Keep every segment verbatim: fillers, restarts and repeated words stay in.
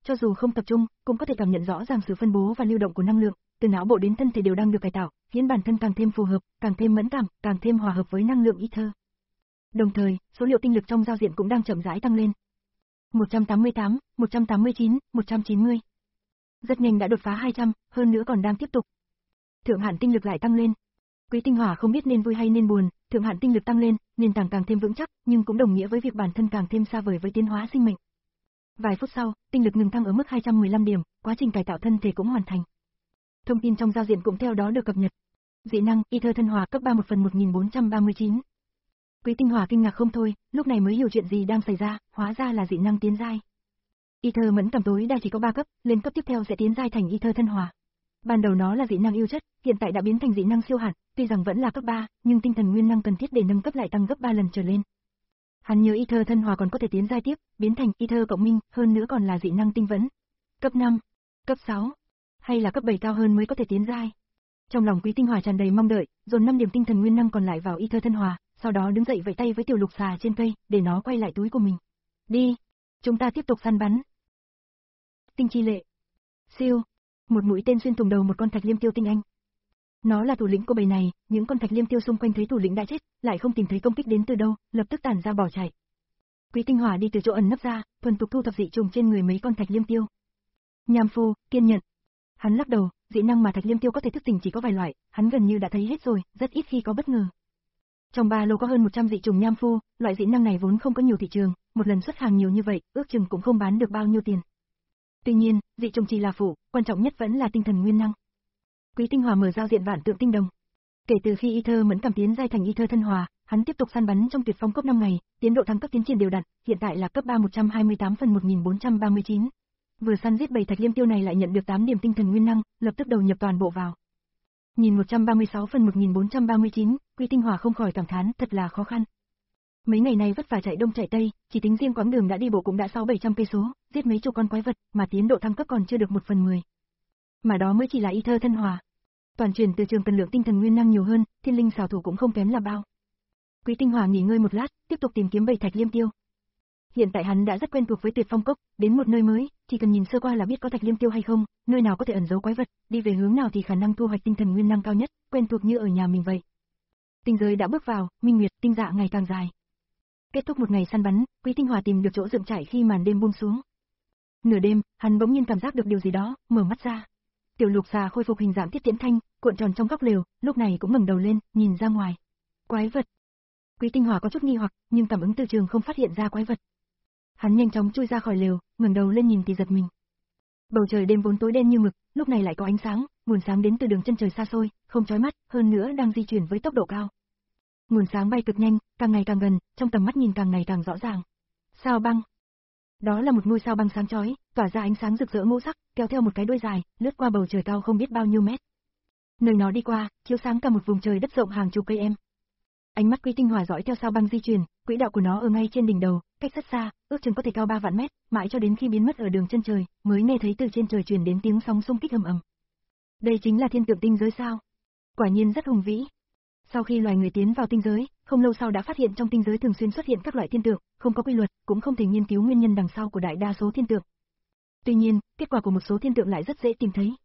cho dù không tập trung, cũng có thể cảm nhận rõ ràng sự phân bố và lưu động của năng lượng, từ não bộ đến thân thể đều đang được cải tạo, khiến bản thân càng thêm phù hợp, càng thêm mẫn cảm, càng thêm hòa hợp với năng lượng ether. Đồng thời, số liệu tinh lực trong giao diện cũng đang chậm rãi tăng lên. một trăm tám mươi tám, một trăm tám mươi chín, một trăm chín mươi. Rất nhanh đã đột phá hai trăm, hơn nữa còn đang tiếp tục. Thượng hạn tinh lực lại tăng lên. Quý Tinh Hỏa không biết nên vui hay nên buồn, thượng hạn tinh lực tăng lên, nền tảng càng thêm vững chắc, nhưng cũng đồng nghĩa với việc bản thân càng thêm xa vời với tiến hóa sinh mệnh. Vài phút sau, tinh lực ngừng tăng ở mức hai trăm mười lăm điểm, quá trình cải tạo thân thể cũng hoàn thành. Thông tin trong giao diện cũng theo đó được cập nhật. Dị năng, ether thân hòa cấp ba một phần một nghìn bốn trăm ba mươi chín. Quý Tinh Hỏa kinh ngạc không thôi, lúc này mới hiểu chuyện gì đang xảy ra, hóa ra là dị năng tiến giai. Ether mẫn cảm tối đa chỉ có ba cấp, lên cấp tiếp theo sẽ tiến giai thành ether thân hòa. Ban đầu nó là dị năng yêu chất, hiện tại đã biến thành dị năng siêu hạn, tuy rằng vẫn là cấp ba, nhưng tinh thần nguyên năng cần thiết để nâng cấp lại tăng gấp ba lần trở lên. Hắn nhớ ether thân hòa còn có thể tiến giai tiếp, biến thành ether cộng minh, hơn nữa còn là dị năng tinh vẫn. Cấp năm, cấp sáu, hay là cấp bảy cao hơn mới có thể tiến giai. Trong lòng Quý Tinh Hỏa tràn đầy mong đợi, dồn năm điểm tinh thần nguyên năng còn lại vào ether thân hòa, sau đó đứng dậy vẫy tay với tiểu lục xà trên cây, để nó quay lại túi của mình. Đi, chúng ta tiếp tục săn bắn. Tinh chi lệ. Siêu. Một mũi tên xuyên thủng đầu một con thạch liêm tiêu tinh anh. Nó là thủ lĩnh của bầy này, những con thạch liêm tiêu xung quanh thấy thủ lĩnh đã chết, lại không tìm thấy công kích đến từ đâu, lập tức tản ra bỏ chạy. Quý Tinh Hỏa đi từ chỗ ẩn nấp ra, thuần thục thu thập dị trùng trên người mấy con thạch liêm tiêu. Nham phu, kiên nhẫn. Hắn lắc đầu, dị năng mà thạch liêm tiêu có thể thức tỉnh chỉ có vài loại, hắn gần như đã thấy hết rồi, rất ít khi có bất ngờ. Trong ba lô có hơn một trăm dị trùng nham phu, loại dị năng này vốn không có nhiều thị trường, một lần xuất hàng nhiều như vậy, ước chừng cũng không bán được bao nhiêu tiền. Tuy nhiên, dị trùng chỉ là phụ, quan trọng nhất vẫn là tinh thần nguyên năng. Quý Tinh Hỏa mở giao diện vạn tượng tinh đồng. Kể từ khi ether mẫn cảm tiến giai thành ether thân hòa, hắn tiếp tục săn bắn trong tuyệt phong cấp năm ngày, tiến độ thăng cấp tiến triển đều đặn, hiện tại là cấp ba một trăm hai mươi tám phần một nghìn bốn trăm ba mươi chín. Vừa săn giết bầy thạch liêm tiêu này lại nhận được tám điểm tinh thần nguyên năng, lập tức đầu nhập toàn bộ vào. Nhìn một trăm ba mươi sáu phần một nghìn bốn trăm ba mươi chín, Quý Tinh Hỏa không khỏi cảm thán, thật là khó khăn. Mấy ngày này vất vả chạy đông chạy tây, chỉ tính riêng quãng đường đã đi bộ cũng đã sáu bảy trăm cây số, giết mấy chục con quái vật, mà tiến độ thăng cấp còn chưa được một phần mười. Mà đó mới chỉ là ether thân hòa. Toàn truyền từ trường cần lượng tinh thần nguyên năng nhiều hơn, thiên linh xảo thủ cũng không kém là bao. Quý Tinh Hỏa nghỉ ngơi một lát, tiếp tục tìm kiếm bầy thạch liêm tiêu. Hiện tại hắn đã rất quen thuộc với tuyệt phong cốc, đến một nơi mới, chỉ cần nhìn sơ qua là biết có thạch liêm tiêu hay không, nơi nào có thể ẩn giấu quái vật, đi về hướng nào thì khả năng thu hoạch tinh thần nguyên năng cao nhất, quen thuộc như ở nhà mình vậy. Tinh giới đã bước vào, minh nguyệt, tinh dạ ngày càng dài. Kết thúc một ngày săn bắn, Quý Tinh Hỏa tìm được chỗ dựng trại khi màn đêm buông xuống. Nửa đêm, hắn bỗng nhiên cảm giác được điều gì đó, mở mắt ra. Tiểu lục xà khôi phục hình dạng Tiết Tiễn Thanh, cuộn tròn trong góc lều, lúc này cũng ngẩng đầu lên, nhìn ra ngoài. Quái vật. Quý Tinh Hỏa có chút nghi hoặc, nhưng cảm ứng từ trường không phát hiện ra quái vật. Hắn nhanh chóng chui ra khỏi lều, ngẩng đầu lên nhìn thì giật mình. Bầu trời đêm vốn tối đen như mực, lúc này lại có ánh sáng, nguồn sáng đến từ đường chân trời xa xôi, không chói mắt, hơn nữa đang di chuyển với tốc độ cao. Nguồn sáng bay cực nhanh, càng ngày càng gần, trong tầm mắt nhìn càng ngày càng rõ ràng. Sao băng. Đó là một ngôi sao băng sáng chói, tỏa ra ánh sáng rực rỡ ngũ sắc, kéo theo một cái đuôi dài, lướt qua bầu trời cao không biết bao nhiêu mét. Nơi nó đi qua, chiếu sáng cả một vùng trời đất rộng hàng chục cây em. Ánh mắt Quý Tinh Hỏa dõi theo sao băng di chuyển, quỹ đạo của nó ở ngay trên đỉnh đầu, cách rất xa, ước chừng có thể cao ba vạn mét, mãi cho đến khi biến mất ở đường chân trời, mới nghe thấy từ trên trời truyền đến tiếng sóng xung kích ầm ầm. Đây chính là thiên tượng tinh giới sao? Quả nhiên rất hùng vĩ. Sau khi loài người tiến vào tinh giới, không lâu sau đã phát hiện trong tinh giới thường xuyên xuất hiện các loại thiên tượng, không có quy luật, cũng không thể nghiên cứu nguyên nhân đằng sau của đại đa số thiên tượng. Tuy nhiên, kết quả của một số thiên tượng lại rất dễ tìm thấy.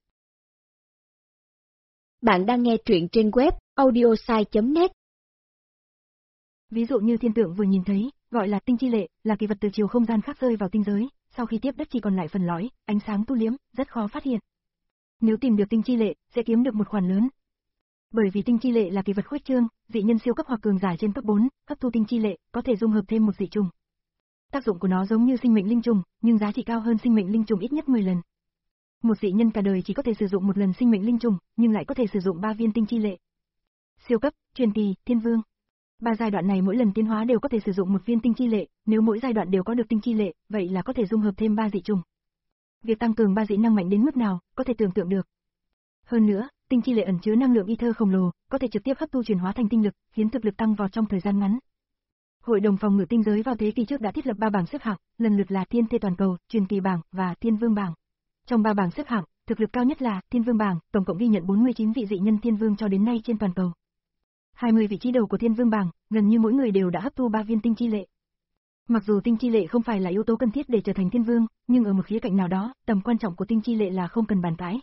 Bạn đang nghe truyện trên web audiosai chấm net. Ví dụ như thiên tượng vừa nhìn thấy, gọi là tinh chi lệ, là kỳ vật từ chiều không gian khác rơi vào tinh giới, sau khi tiếp đất chỉ còn lại phần lõi, ánh sáng tu liếm, rất khó phát hiện. Nếu tìm được tinh chi lệ, sẽ kiếm được một khoản lớn. Bởi vì tinh chi lệ là kỳ vật khuếch trương, dị nhân siêu cấp hoặc cường giả trên cấp bốn, hấp thu tinh chi lệ, có thể dung hợp thêm một dị trùng. Tác dụng của nó giống như sinh mệnh linh trùng, nhưng giá trị cao hơn sinh mệnh linh trùng ít nhất mười lần. Một dị nhân cả đời chỉ có thể sử dụng một lần sinh mệnh linh trùng, nhưng lại có thể sử dụng ba viên tinh chi lệ. Siêu cấp, truyền kỳ, thiên vương. Ba giai đoạn này mỗi lần tiến hóa đều có thể sử dụng một viên tinh chi lệ, nếu mỗi giai đoạn đều có được tinh chi lệ, vậy là có thể dung hợp thêm ba dị trùng. Việc tăng cường ba dị năng mạnh đến mức nào, có thể tưởng tượng được. Hơn nữa, tinh chi lệ ẩn chứa năng lượng ether khổng lồ, có thể trực tiếp hấp thu chuyển hóa thành tinh lực, khiến thực lực tăng vọt trong thời gian ngắn. Hội đồng phòng ngự tinh giới vào thế kỷ trước đã thiết lập ba bảng xếp hạng, lần lượt là Thiên Thê toàn cầu, Truyền kỳ bảng và Thiên Vương bảng. Trong ba bảng xếp hạng, thực lực cao nhất là Thiên Vương bảng, tổng cộng ghi nhận bốn mươi chín vị dị nhân Thiên Vương cho đến nay trên toàn cầu. hai mươi vị trí đầu của Thiên Vương bảng, gần như mỗi người đều đã hấp thu ba viên tinh chi lệ. Mặc dù tinh chi lệ không phải là yếu tố cần thiết để trở thành thiên vương, nhưng ở một khía cạnh nào đó, tầm quan trọng của tinh chi lệ là không cần bàn cãi.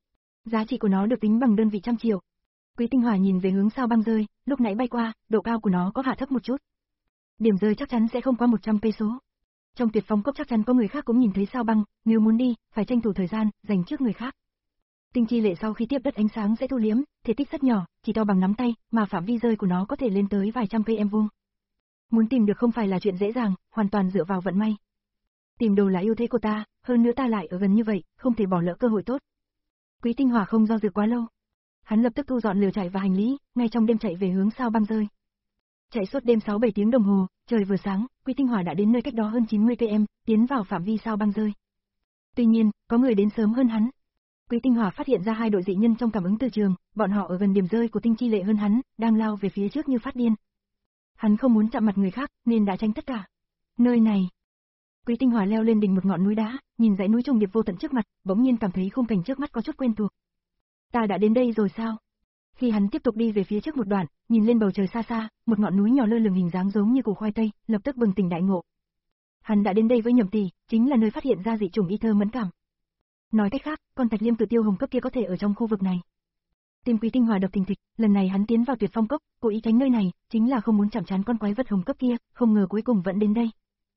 Giá trị của nó được tính bằng đơn vị trăm triệu. Quý Tinh Hỏa nhìn về hướng sao băng rơi, lúc nãy bay qua, độ cao của nó có hạ thấp một chút. Điểm rơi chắc chắn sẽ không quá một trăm cây số. Trong Tuyệt Phong Cốc chắc chắn có người khác cũng nhìn thấy sao băng, nếu muốn đi, phải tranh thủ thời gian, dành trước người khác. Tinh chi lệ sau khi tiếp đất ánh sáng sẽ thu liếm, thể tích rất nhỏ, chỉ to bằng nắm tay, mà phạm vi rơi của nó có thể lên tới vài trăm cây em vuông. Muốn tìm được không phải là chuyện dễ dàng, hoàn toàn dựa vào vận may. Tìm đồ là ưu thế của ta, hơn nữa ta lại ở gần như vậy, không thể bỏ lỡ cơ hội tốt. Quý Tinh Hỏa không do dự quá lâu. Hắn lập tức thu dọn lều trại và hành lý, ngay trong đêm chạy về hướng sao băng rơi. Chạy suốt đêm sáu bảy tiếng đồng hồ, trời vừa sáng, Quý Tinh Hỏa đã đến nơi cách đó hơn chín mươi cây em, tiến vào phạm vi sao băng rơi. Tuy nhiên, có người đến sớm hơn hắn. Quý Tinh Hỏa phát hiện ra hai đội dị nhân trong cảm ứng từ trường, bọn họ ở gần điểm rơi của tinh chi lệ hơn hắn, đang lao về phía trước như phát điên. Hắn không muốn chạm mặt người khác, nên đã tránh tất cả. Nơi này. Quý Tinh Hỏa leo lên đỉnh một ngọn núi đá, nhìn dãy núi trùng điệp vô tận trước mặt, bỗng nhiên cảm thấy khung cảnh trước mắt có chút quen thuộc. Ta đã đến đây rồi sao? Khi hắn tiếp tục đi về phía trước một đoạn, nhìn lên bầu trời xa xa, một ngọn núi nhỏ lơ lửng hình dáng giống như củ khoai tây, lập tức bừng tỉnh đại ngộ. Hắn đã đến đây với Nhậm Tỷ, chính là nơi phát hiện ra dị chủng y thơ mẫn cảm. Nói cách khác, con Thạch Liêm Cự Tiêu hồng cấp kia có thể ở trong khu vực này. Tim Quý Tinh Hỏa đập thình thịch, lần này hắn tiến vào Tuyệt Phong Cốc, cố ý tránh nơi này, chính là không muốn chạm trán con quái vật hồng cấp kia, không ngờ cuối cùng vẫn đến đây.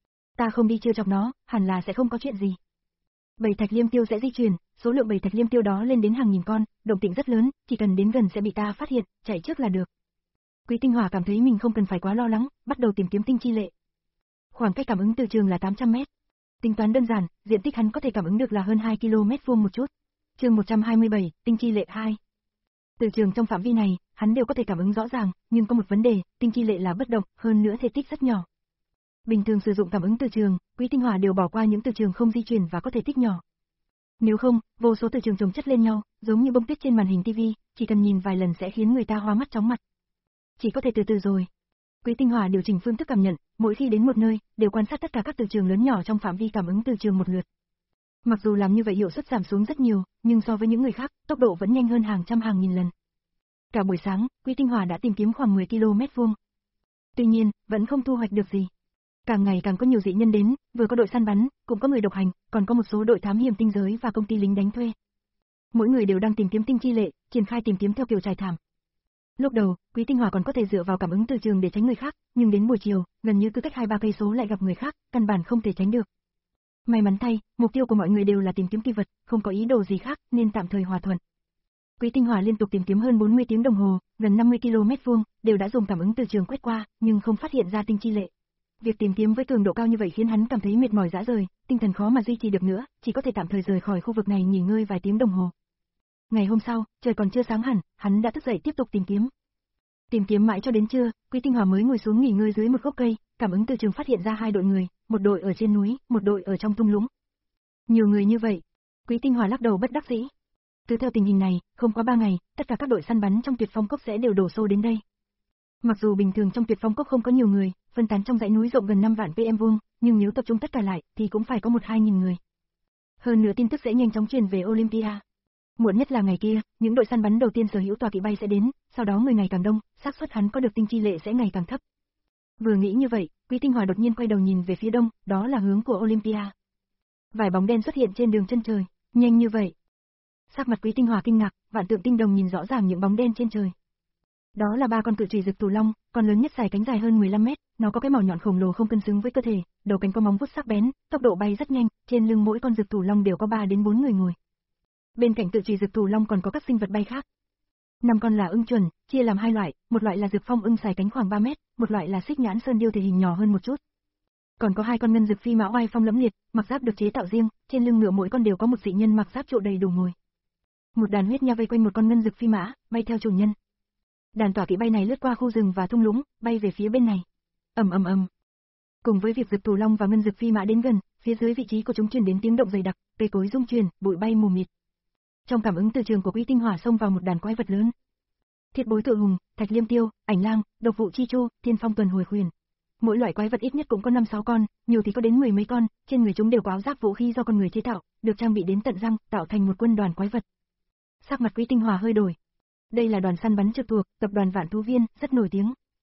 Ta không đi trêu chọc nó, hẳn là sẽ không có chuyện gì. Bầy Thạch Liêm Tiêu sẽ di chuyển, số lượng bầy Thạch Liêm Tiêu đó lên đến hàng nghìn con, động tĩnh rất lớn, chỉ cần đến gần sẽ bị ta phát hiện, chạy trước là được. Quý Tinh Hỏa cảm thấy mình không cần phải quá lo lắng, bắt đầu tìm kiếm tinh chi lệ. Khoảng cách cảm ứng từ trường là tám trăm mét. Tính toán đơn giản, diện tích hắn có thể cảm ứng được là hơn hai ki lô mét vuông một chút. Chương một trăm hai mươi bảy, tinh chi lệ hai. Từ trường trong phạm vi này, hắn đều có thể cảm ứng rõ ràng, nhưng có một vấn đề, tinh chi lệ là bất động, hơn nữa thể tích rất nhỏ. Bình thường sử dụng cảm ứng từ trường, Quý Tinh Hỏa đều bỏ qua những từ trường không di chuyển và có thể tích nhỏ. Nếu không, vô số từ trường chồng chất lên nhau, giống như bông tuyết trên màn hình tivi, chỉ cần nhìn vài lần sẽ khiến người ta hoa mắt chóng mặt. Chỉ có thể từ từ rồi. Quý Tinh Hỏa điều chỉnh phương thức cảm nhận, mỗi khi đến một nơi, đều quan sát tất cả các từ trường lớn nhỏ trong phạm vi cảm ứng từ trường một lượt. Mặc dù làm như vậy hiệu suất giảm xuống rất nhiều, nhưng so với những người khác, tốc độ vẫn nhanh hơn hàng trăm hàng nghìn lần. Cả buổi sáng, Quý Tinh Hỏa đã tìm kiếm khoảng mười ki lô mét vuông. Tuy nhiên, vẫn không thu hoạch được gì. Càng ngày càng có nhiều dị nhân đến, vừa có đội săn bắn, cũng có người độc hành, còn có một số đội thám hiểm tinh giới và công ty lính đánh thuê. Mỗi người đều đang tìm kiếm tinh chi lệ, triển khai tìm kiếm theo kiểu trải thảm. Lúc đầu, Quý Tinh Hỏa còn có thể dựa vào cảm ứng từ trường để tránh người khác, nhưng đến buổi chiều, gần như cứ cách hai ba cây số lại gặp người khác, căn bản không thể tránh được. May mắn thay, mục tiêu của mọi người đều là tìm kiếm kỳ vật, không có ý đồ gì khác, nên tạm thời hòa thuận. Quý Tinh Hỏa liên tục tìm kiếm hơn bốn mươi tiếng đồng hồ, gần năm mươi ki lô mét vuông, đều đã dùng cảm ứng từ trường quét qua, nhưng không phát hiện ra tinh chi lệ. Việc tìm kiếm với cường độ cao như vậy khiến hắn cảm thấy mệt mỏi rã rời, tinh thần khó mà duy trì được nữa, chỉ có thể tạm thời rời khỏi khu vực này nghỉ ngơi vài tiếng đồng hồ. Ngày hôm sau, trời còn chưa sáng hẳn, hắn đã thức dậy tiếp tục tìm kiếm. Tìm kiếm mãi cho đến trưa, Quý Tinh Hỏa mới ngồi xuống nghỉ ngơi dưới một gốc cây, cảm ứng từ trường phát hiện ra hai đội người, một đội ở trên núi, một đội ở trong thung lũng. Nhiều người như vậy, Quý Tinh Hỏa lắc đầu bất đắc dĩ. Cứ theo tình hình này, không quá ba ngày, tất cả các đội săn bắn trong Tuyệt Phong Cốc sẽ đều đổ xô đến đây. Mặc dù bình thường trong Tuyệt Phong Cốc không có nhiều người, phân tán trong dãy núi rộng gần năm vạn pm vuông, nhưng nếu tập trung tất cả lại thì cũng phải có một hai nghìn người. Hơn nữa tin tức sẽ nhanh chóng truyền về Olympia. Muộn nhất là ngày kia, những đội săn bắn đầu tiên sở hữu tòa kỵ bay sẽ đến, sau đó người ngày càng đông, xác suất hắn có được tinh chi lệ sẽ ngày càng thấp. Vừa nghĩ như vậy, Quý Tinh Hỏa đột nhiên quay đầu nhìn về phía đông, đó là hướng của Olympia. Vài bóng đen xuất hiện trên đường chân trời, nhanh như vậy. Sắc mặt Quý Tinh Hỏa kinh ngạc, Vạn Tượng Tinh Đồng nhìn rõ ràng những bóng đen trên trời. Đó là ba con cự trùy rực tù long, con lớn nhất dài cánh dài hơn mười lăm mét, nó có cái mỏ nhọn khổng lồ không cân xứng với cơ thể, đầu cánh có móng vuốt sắc bén, tốc độ bay rất nhanh, trên lưng mỗi con rực tù long đều có ba đến bốn người ngồi. Bên cạnh cự trùy rực tù long còn có các sinh vật bay khác. Năm con là ưng chuẩn, chia làm hai loại, một loại là rực phong ưng dài cánh khoảng ba mét, một loại là xích nhãn sơn điêu thể hình nhỏ hơn một chút. Còn có hai con ngân rực phi mã oai phong lẫm liệt, mặc giáp được chế tạo riêng, trên lưng ngựa mỗi con đều có một dị nhân mặc giáp trụ đầy đủ ngồi. Một đàn huyết nha vây quanh một con ngân rực phi mã, bay theo chủ nhân. Đàn tỏa kỵ bay này lướt qua khu rừng và thung lũng, bay về phía bên này. Ầm ầm ầm. Cùng với việc rực tù long và ngân rực phi mã đến gần, phía dưới vị trí của chúng truyền đến tiếng động dày đặc, cây cối rung chuyển, bụi bay mù mịt. Trong cảm ứng từ trường của Quý Tinh Hỏa xông vào một đàn quái vật lớn. Thiết bối tự hùng, Thạch Liêm Tiêu, Ảnh Lang, Độc vụ chi chu, Thiên phong tuần hồi khuyển. Mỗi loại quái vật ít nhất cũng có năm sáu con, nhiều thì có đến mười mấy con, trên người chúng đều có áo giáp vũ khí do con người chế tạo, được trang bị đến tận răng, tạo thành một quân đoàn quái vật. Sắc mặt Quý Tinh Hỏa hơi đổi. Đây là đoàn săn bắn trực thuộc tập đoàn Vạn Thú Viên, rất nổi tiếng.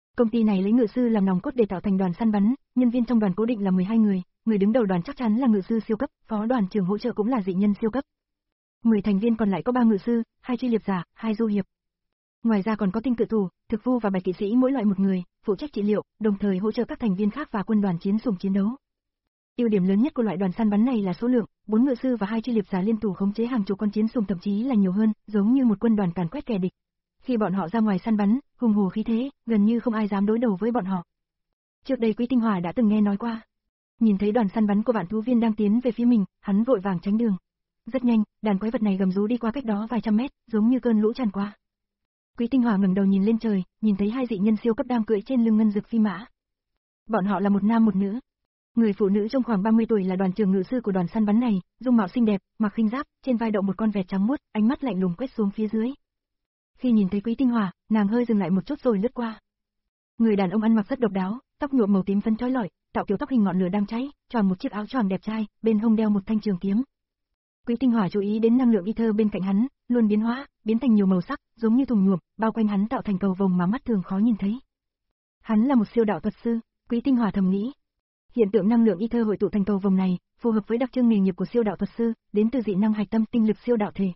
Công ty này lấy ngự sư làm nòng cốt để tạo thành đoàn săn bắn, nhân viên trong đoàn cố định là mười hai người, người đứng đầu đoàn chắc chắn là ngự sư siêu cấp, phó đoàn trưởng hỗ trợ cũng là dị nhân siêu cấp. mười thành viên còn lại có ba ngự sư, hai truy liệp giả, hai du hiệp. Ngoài ra còn có tinh cự thủ, thực vu và bạch kỵ sĩ mỗi loại một người, phụ trách trị liệu, đồng thời hỗ trợ các thành viên khác và quân đoàn chiến sùng chiến đấu. Ưu điểm lớn nhất của loại đoàn săn bắn này là số lượng, bốn ngự sư và hai truy liệp giả liên thủ khống chế hàng chục con chiến sùng, thậm chí là nhiều hơn, giống như một quân đoàn càn quét kẻ địch. Khi bọn họ ra ngoài săn bắn, hùng hổ khí thế, gần như không ai dám đối đầu với bọn họ. Trước đây Quý Tinh Hỏa đã từng nghe nói qua. Nhìn thấy đoàn săn bắn của Vạn Thú Viên đang tiến về phía mình, hắn vội vàng tránh đường. Rất nhanh, đàn quái vật này gầm rú đi qua cách đó vài trăm mét, giống như cơn lũ tràn qua. Quý Tinh Hỏa ngẩng đầu nhìn lên trời, nhìn thấy hai dị nhân siêu cấp đang cưỡi trên lưng ngân dực phi mã. Bọn họ là một nam một nữ. Người phụ nữ trong khoảng ba mươi tuổi là đoàn trưởng ngự sư của đoàn săn bắn này, dung mạo xinh đẹp, mặc khinh giáp, trên vai đậu một con vẹt trắng muốt, ánh mắt lạnh lùng quét xuống phía dưới. Khi nhìn thấy Quý Tinh Hỏa, nàng hơi dừng lại một chút rồi lướt qua. Người đàn ông ăn mặc rất độc đáo, tóc nhuộm màu tím phấn chói lọi, tạo kiểu tóc hình ngọn lửa đang cháy, tròn một chiếc áo choàng đẹp trai, bên hông đeo một thanh trường kiếm. Quý Tinh Hỏa chú ý đến năng lượng ether bên cạnh hắn, luôn biến hóa, biến thành nhiều màu sắc, giống như thùng nhuộm, bao quanh hắn tạo thành cầu vồng mà mắt thường khó nhìn thấy. Hắn là một siêu đạo thuật sư, Quý Tinh Hỏa thầm nghĩ. Hiện tượng năng lượng ether hội tụ thành cầu vồng này, phù hợp với đặc trưng nghề nghiệp của siêu đạo thuật sư, đến từ dị năng hạch tâm tinh lực siêu đạo thể.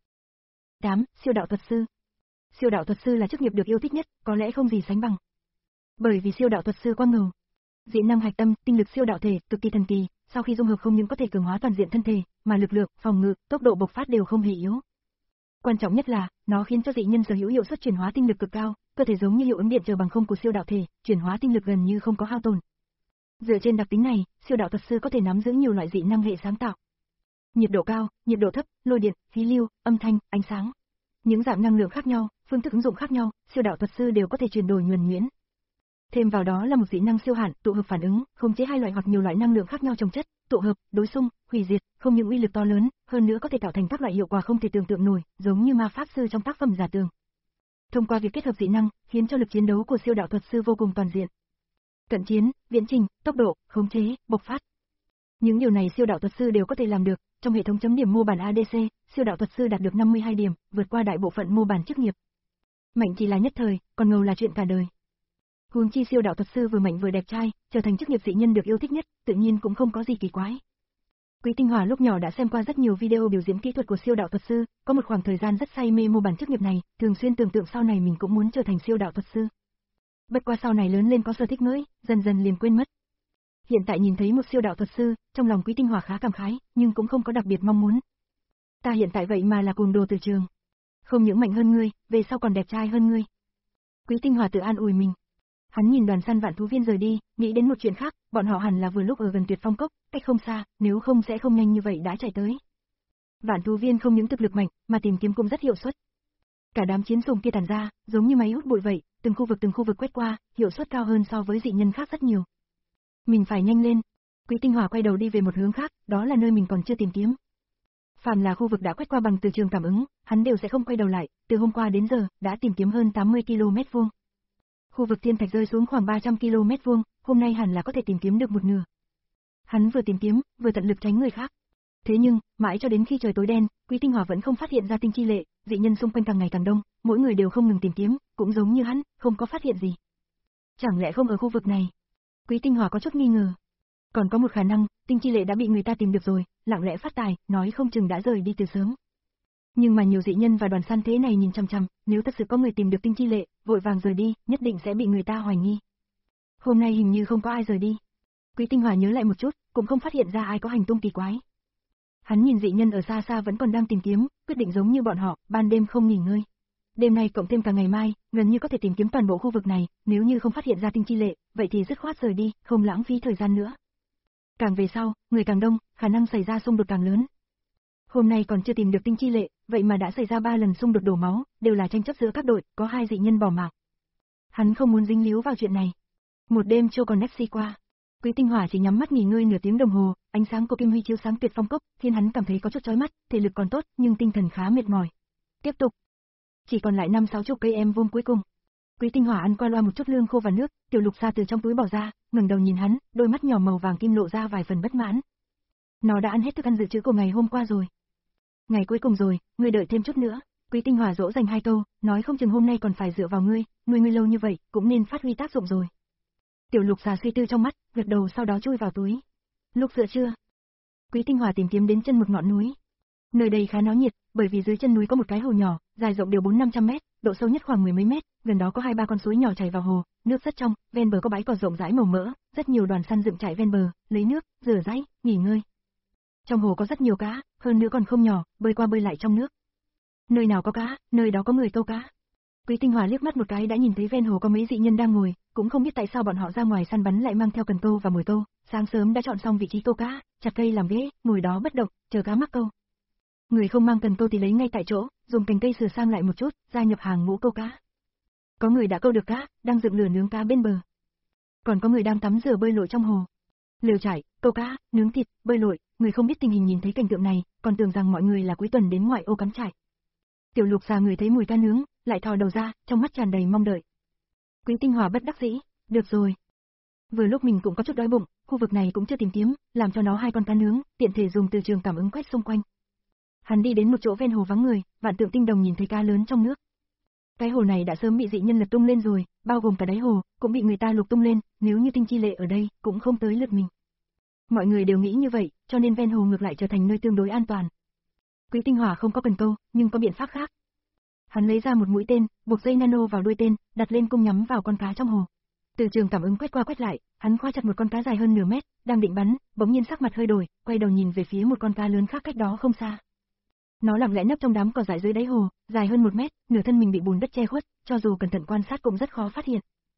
tám. Siêu đạo thuật sư. Siêu đạo thuật sư là chức nghiệp được yêu thích nhất, có lẽ không gì sánh bằng. Bởi vì siêu đạo thuật sư quang ngầu, dị năng hạch tâm, tinh lực siêu đạo thể, cực kỳ thần kỳ, sau khi dung hợp không những có thể cường hóa toàn diện thân thể, mà lực lượng, phòng ngự, tốc độ bộc phát đều không hề yếu. Quan trọng nhất là, nó khiến cho dị nhân sở hữu hiệu suất chuyển hóa tinh lực cực cao, cơ thể giống như hiệu ứng điện trở bằng không của siêu đạo thể, chuyển hóa tinh lực gần như không có hao tổn. Dựa trên đặc tính này, siêu đạo thuật sư có thể nắm giữ nhiều loại dị năng hệ sáng tạo. Nhiệt độ cao, nhiệt độ thấp, lôi điện, khí lưu, âm thanh, ánh sáng. Những dạng năng lượng khác nhau, phương thức ứng dụng khác nhau, siêu đạo thuật sư đều có thể chuyển đổi nhuần nhuyễn. Thêm vào đó là một dị năng siêu hạn, tụ hợp phản ứng, khống chế hai loại hoặc nhiều loại năng lượng khác nhau chồng chất, tụ hợp, đối xung, hủy diệt, không những uy lực to lớn, hơn nữa có thể tạo thành các loại hiệu quả không thể tưởng tượng nổi, giống như ma pháp sư trong tác phẩm Giả Tường. Thông qua việc kết hợp dị năng, khiến cho lực chiến đấu của siêu đạo thuật sư vô cùng toàn diện. Cận chiến, viễn trình, tốc độ, khống chế, bộc phát. Những điều này siêu đạo thuật sư đều có thể làm được, trong hệ thống chấm điểm mô bản a đê xê, siêu đạo thuật sư đạt được năm mươi hai điểm, vượt qua đại bộ phận mô bản chức nghiệp. Mạnh chỉ là nhất thời, còn ngầu là chuyện cả đời. Huống chi siêu đạo thuật sư vừa mạnh vừa đẹp trai, trở thành chức nghiệp dị nhân được yêu thích nhất, tự nhiên cũng không có gì kỳ quái. Quý Tinh Hỏa lúc nhỏ đã xem qua rất nhiều video biểu diễn kỹ thuật của siêu đạo thuật sư, có một khoảng thời gian rất say mê mô bản chức nghiệp này, thường xuyên tưởng tượng sau này mình cũng muốn trở thành siêu đạo thuật sư. Bất qua sau này lớn lên có sở thích mới, dần dần liền quên mất. Hiện tại nhìn thấy một siêu đạo thuật sư, trong lòng Quý Tinh Hỏa khá cảm khái, nhưng cũng không có đặc biệt mong muốn. Ta hiện tại vậy mà là cuồng đồ từ trường. Không những mạnh hơn ngươi, về sau còn đẹp trai hơn ngươi. Quý Tinh Hỏa tự an ủi mình. Hắn nhìn đoàn săn Vạn Thú Viên rời đi, nghĩ đến một chuyện khác, bọn họ hẳn là vừa lúc ở gần Tuyệt Phong Cốc, cách không xa, nếu không sẽ không nhanh như vậy đã chạy tới. Vạn Thú Viên không những thực lực mạnh, mà tìm kiếm cũng rất hiệu suất. Cả đám chiến sùng kia tản ra, giống như máy hút bụi vậy, từng khu vực từng khu vực quét qua, hiệu suất cao hơn so với dị nhân khác rất nhiều. Mình phải nhanh lên. Quý Tinh Hỏa quay đầu đi về một hướng khác, đó là nơi mình còn chưa tìm kiếm. Phàm là khu vực đã quét qua bằng từ trường cảm ứng, hắn đều sẽ không quay đầu lại, từ hôm qua đến giờ, đã tìm kiếm hơn tám mươi ki lô mét vuông. Khu vực thiên thạch rơi xuống khoảng ba trăm ki lô mét vuông, hôm nay hẳn là có thể tìm kiếm được một nửa. Hắn vừa tìm kiếm, vừa tận lực tránh người khác. Thế nhưng, mãi cho đến khi trời tối đen, Quý Tinh Hỏa vẫn không phát hiện ra tinh chi lệ, dị nhân xung quanh càng ngày càng đông, mỗi người đều không ngừng tìm kiếm, cũng giống như hắn, không có phát hiện gì. Chẳng lẽ không ở khu vực này? Quý Tinh Hỏa có chút nghi ngờ. Còn có một khả năng, tinh chi lệ đã bị người ta tìm được rồi, lặng lẽ phát tài, nói không chừng đã rời đi từ sớm. Nhưng mà nhiều dị nhân và đoàn săn thế này nhìn chằm chằm, nếu thật sự có người tìm được tinh chi lệ, vội vàng rời đi, nhất định sẽ bị người ta hoài nghi. Hôm nay hình như không có ai rời đi. Quý Tinh Hỏa nhớ lại một chút, cũng không phát hiện ra ai có hành tung kỳ quái. Hắn nhìn dị nhân ở xa xa vẫn còn đang tìm kiếm, quyết định giống như bọn họ, ban đêm không nghỉ ngơi. Đêm nay cộng thêm cả ngày mai, gần như có thể tìm kiếm toàn bộ khu vực này, nếu như không phát hiện ra tinh chi lệ, vậy thì dứt khoát rời đi, không lãng phí thời gian nữa. Càng về sau, người càng đông, khả năng xảy ra xung đột càng lớn. Hôm nay còn chưa tìm được tinh chi lệ, vậy mà đã xảy ra ba lần xung đột đổ máu, đều là tranh chấp giữa các đội, có hai dị nhân bỏ mạng. Hắn không muốn dính líu vào chuyện này. Một đêm trôi còn nexi qua. Quý Tinh Hỏa chỉ nhắm mắt nghỉ ngơi nửa tiếng đồng hồ, ánh sáng của kim huy chiếu sáng Tuyệt Phong Cốc, khiến hắn cảm thấy có chút chói mắt, thể lực còn tốt, nhưng tinh thần khá mệt mỏi. Tiếp tục. Chỉ còn lại năm sáu chục cây em vuông cuối cùng. Quý Tinh Hỏa ăn qua loa một chút lương khô và nước, Tiểu Lục Sa từ trong túi bỏ ra, ngẩng đầu nhìn hắn, đôi mắt nhỏ màu vàng kim lộ ra vài phần bất mãn. Nó đã ăn hết thức ăn dự trữ của ngày hôm qua rồi. Ngày cuối cùng rồi, ngươi đợi thêm chút nữa. Quý Tinh Hòa dỗ dành hai câu, nói không chừng hôm nay còn phải dựa vào ngươi, nuôi ngươi lâu như vậy, cũng nên phát huy tác dụng rồi. Tiểu Lục Xà suy tư trong mắt, gật đầu sau đó chui vào túi. Lúc giữa trưa, Quý Tinh Hòa tìm kiếm đến chân một ngọn núi. Nơi đây khá náo nhiệt, bởi vì dưới chân núi có một cái hồ nhỏ, dài rộng đều bốn năm trăm mét, độ sâu nhất khoảng mười mấy mét, gần đó có hai ba con suối nhỏ chảy vào hồ, nước rất trong, ven bờ có bãi cỏ rộng rãi màu mỡ, rất nhiều đoàn săn dựng trại ven bờ, lấy nước, rửa ráy, nghỉ ngơi. Trong hồ có rất nhiều cá, hơn nữa còn không nhỏ, bơi qua bơi lại trong nước. Nơi nào có cá, nơi đó có người câu cá. Quý Tinh Hòa liếc mắt một cái đã nhìn thấy ven hồ có mấy dị nhân đang ngồi, cũng không biết tại sao bọn họ ra ngoài săn bắn lại mang theo cần câu và mồi câu, sáng sớm đã chọn xong vị trí câu cá, chặt cây làm ghế, ngồi đó bất động, chờ cá mắc câu. Người không mang cần câu thì lấy ngay tại chỗ, dùng cành cây sửa sang lại một chút, gia nhập hàng ngũ câu cá. Có người đã câu được cá, đang dựng lửa nướng cá bên bờ. Còn có người đang tắm rửa bơi lội trong hồ. Lều trại, câu cá, nướng thịt, bơi lội, người không biết tình hình nhìn thấy cảnh tượng này, còn tưởng rằng mọi người là cuối tuần đến ngoại ô cắm trại. Tiểu Lục Xà người thấy mùi cá nướng, lại thò đầu ra, trong mắt tràn đầy mong đợi. Quý Tinh Hòa bất đắc dĩ, được rồi. Vừa lúc mình cũng có chút đói bụng, khu vực này cũng chưa tìm kiếm, làm cho nó hai con cá nướng, tiện thể dùng từ trường cảm ứng quét xung quanh. Hắn đi đến một chỗ ven hồ vắng người, Vạn Tượng Tinh Đồng nhìn thấy cá lớn trong nước. Cái hồ này đã sớm bị dị nhân lật tung lên rồi, bao gồm cả đáy hồ, cũng bị người ta lục tung lên, nếu như Tinh Chi Lệ ở đây, cũng không tới lượt mình. Mọi người đều nghĩ như vậy, cho nên ven hồ ngược lại trở thành nơi tương đối an toàn. Quý Tinh Hòa không có cần câu, nhưng có biện pháp khác. Hắn lấy ra một mũi tên, buộc dây nano vào đuôi tên, đặt lên cung nhắm vào con cá trong hồ. Từ trường cảm ứng quét qua quét lại, hắn khóa chặt một con cá dài hơn nửa mét, đang định bắn, bỗng nhiên sắc mặt hơi đổi, quay đầu nhìn về phía một con cá lớn khác cách đó không xa. Nó lặng lẽ nấp trong đám cỏ dại dưới đáy hồ, dài hơn một mét, nửa thân mình bị bùn đất che khuất, cho dù cẩn thận quan sát cũng rất khó phát hiện.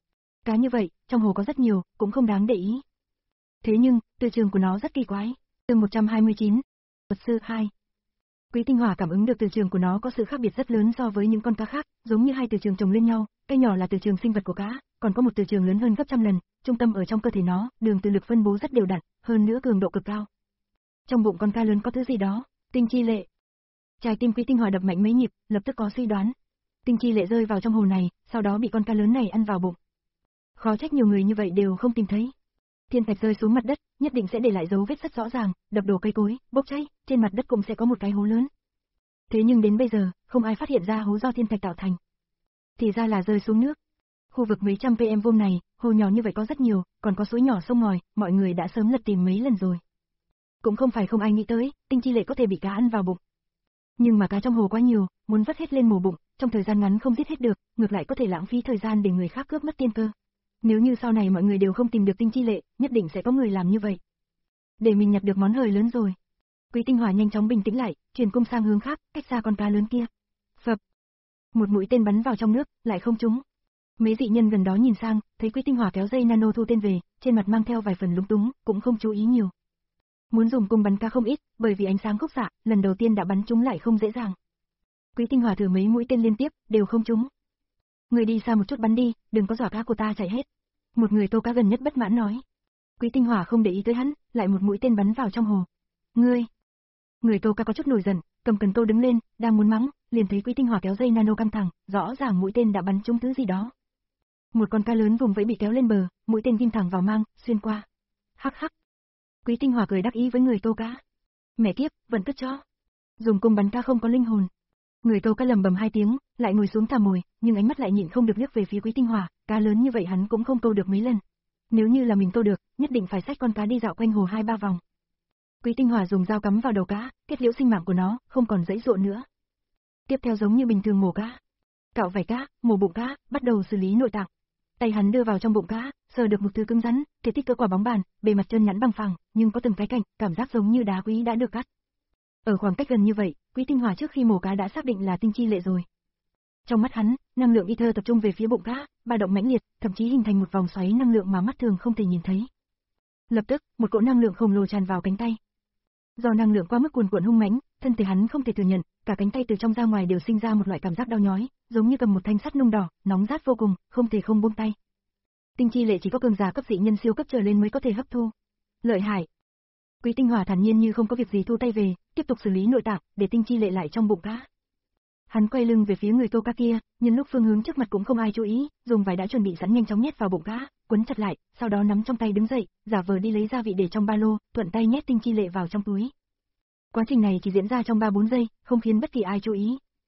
Cá như vậy, trong hồ có rất nhiều, cũng không đáng để ý. Thế nhưng, từ trường của nó rất kỳ quái. Chương một trăm hai mươi chín, Luật sư hai. Quý Tinh Hòa cảm ứng được từ trường của nó có sự khác biệt rất lớn so với những con cá khác, giống như hai từ trường chồng lên nhau, cái nhỏ là từ trường sinh vật của cá, còn có một từ trường lớn hơn gấp trăm lần, trung tâm ở trong cơ thể nó, đường từ lực phân bố rất đều đặn, hơn nữa cường độ cực cao. Trong bụng con cá lớn có thứ gì đó, Tinh Chi Lệ. Trái tim Quý Tinh Hòa đập mạnh mấy nhịp, lập tức có suy đoán. Tinh Chi Lệ rơi vào trong hồ này, sau đó bị con cá lớn này ăn vào bụng. Khó trách nhiều người như vậy đều không tìm thấy. Thiên thạch rơi xuống mặt đất, nhất định sẽ để lại dấu vết rất rõ ràng, đập đổ cây cối, bốc cháy, trên mặt đất cũng sẽ có một cái hố lớn. Thế nhưng đến bây giờ, không ai phát hiện ra hố do thiên thạch tạo thành. Thì ra là rơi xuống nước. Khu vực mấy trăm pm vuông này, hồ nhỏ như vậy có rất nhiều, còn có suối nhỏ sông ngòi, mọi người đã sớm lật tìm mấy lần rồi. Cũng không phải không ai nghĩ tới, Tinh Chi Lệ có thể bị cá ăn vào bụng. Nhưng mà cá trong hồ quá nhiều, muốn vớt hết lên mổ bụng, trong thời gian ngắn không giết hết được, ngược lại có thể lãng phí thời gian để người khác cướp mất tiên cơ. Nếu như sau này mọi người đều không tìm được Tinh Chi Lệ, nhất định sẽ có người làm như vậy. Để mình nhặt được món hời lớn rồi. Quý Tinh Hòa nhanh chóng bình tĩnh lại, chuyển cung sang hướng khác, cách xa con cá lớn kia. Phập. Một mũi tên bắn vào trong nước, lại không trúng. Mấy dị nhân gần đó nhìn sang, thấy Quý Tinh Hòa kéo dây nano thu tên về, trên mặt mang theo vài phần lúng túng, cũng không chú ý nhiều. Muốn dùng cung bắn cá không ít, bởi vì ánh sáng khúc xạ, lần đầu tiên đã bắn trúng lại không dễ dàng. Quý Tinh Hòa thử mấy mũi tên liên tiếp, đều không trúng. Người đi xa một chút bắn đi, đừng có dọa cá của ta chạy hết. Một người câu cá gần nhất bất mãn nói. Quý Tinh Hòa không để ý tới hắn, lại một mũi tên bắn vào trong hồ. Ngươi! Người câu cá có chút nổi giận, cầm cần câu đứng lên, đang muốn mắng, liền thấy Quý Tinh Hòa kéo dây nano căng thẳng, rõ ràng mũi tên đã bắn trúng thứ gì đó. Một con cá lớn vùng vẫy bị kéo lên bờ, mũi tên ghim thẳng vào mang, xuyên qua. Hắc hắc. Quý Tinh Hòa cười đắc ý với người câu cá. Mẹ kiếp, vẫn cứ cho. Dùng cung bắn cá không có linh hồn. Người câu cá lầm bầm hai tiếng, lại ngồi xuống thả mồi, nhưng ánh mắt lại nhịn không được liếc về phía Quý Tinh Hòa, cá lớn như vậy hắn cũng không câu được mấy lần. Nếu như là mình câu được, nhất định phải xách con cá đi dạo quanh hồ hai ba vòng. Quý Tinh Hòa dùng dao cắm vào đầu cá, kết liễu sinh mạng của nó, không còn giãy giụa nữa. Tiếp theo giống như bình thường mổ cá, cạo vảy cá, mổ bụng cá, bắt đầu xử lý nội tạng. Tay hắn đưa vào trong bụng cá, sờ được một thứ cứng rắn, thể tích cỡ quả bóng bàn, bề mặt trơn nhẵn bằng phẳng, nhưng có từng cái cạnh, cảm giác giống như đá quý đã được cắt. Ở khoảng cách gần như vậy, Quý Tinh Hòa trước khi mổ cá đã xác định là Tinh Chi Lệ rồi. Trong mắt hắn, năng lượng ether tập trung về phía bụng cá, ba động mãnh liệt, thậm chí hình thành một vòng xoáy năng lượng mà mắt thường không thể nhìn thấy. Lập tức, một cỗ năng lượng khổng lồ tràn vào cánh tay. Do năng lượng quá mức cuồn cuộn hung mãnh, thân thể hắn không thể thừa nhận, cả cánh tay từ trong ra ngoài đều sinh ra một loại cảm giác đau nhói, giống như cầm một thanh sắt nung đỏ, nóng rát vô cùng, không thể không buông tay. Tinh Chi Lệ chỉ có cường giả cấp dị nhân siêu cấp trở lên mới có thể hấp thu. Lợi hại. Quý Tinh Hòa thản nhiên như không có việc gì thu tay về, tiếp tục xử lý nội tạng, để Tinh Chi Lệ lại trong bụng cá. Hắn quay lưng về phía người câu cá kia, nhân lúc phương hướng trước mặt cũng không ai chú ý, dùng vải đã chuẩn bị sẵn nhanh chóng nhét vào bụng cá, quấn chặt lại, sau đó nắm trong tay đứng dậy, giả vờ đi lấy gia vị để trong ba lô, thuận tay nhét Tinh Chi Lệ vào trong túi. Quá trình này chỉ diễn ra trong ba bốn giây, không khiến bất kỳ ai chú ý.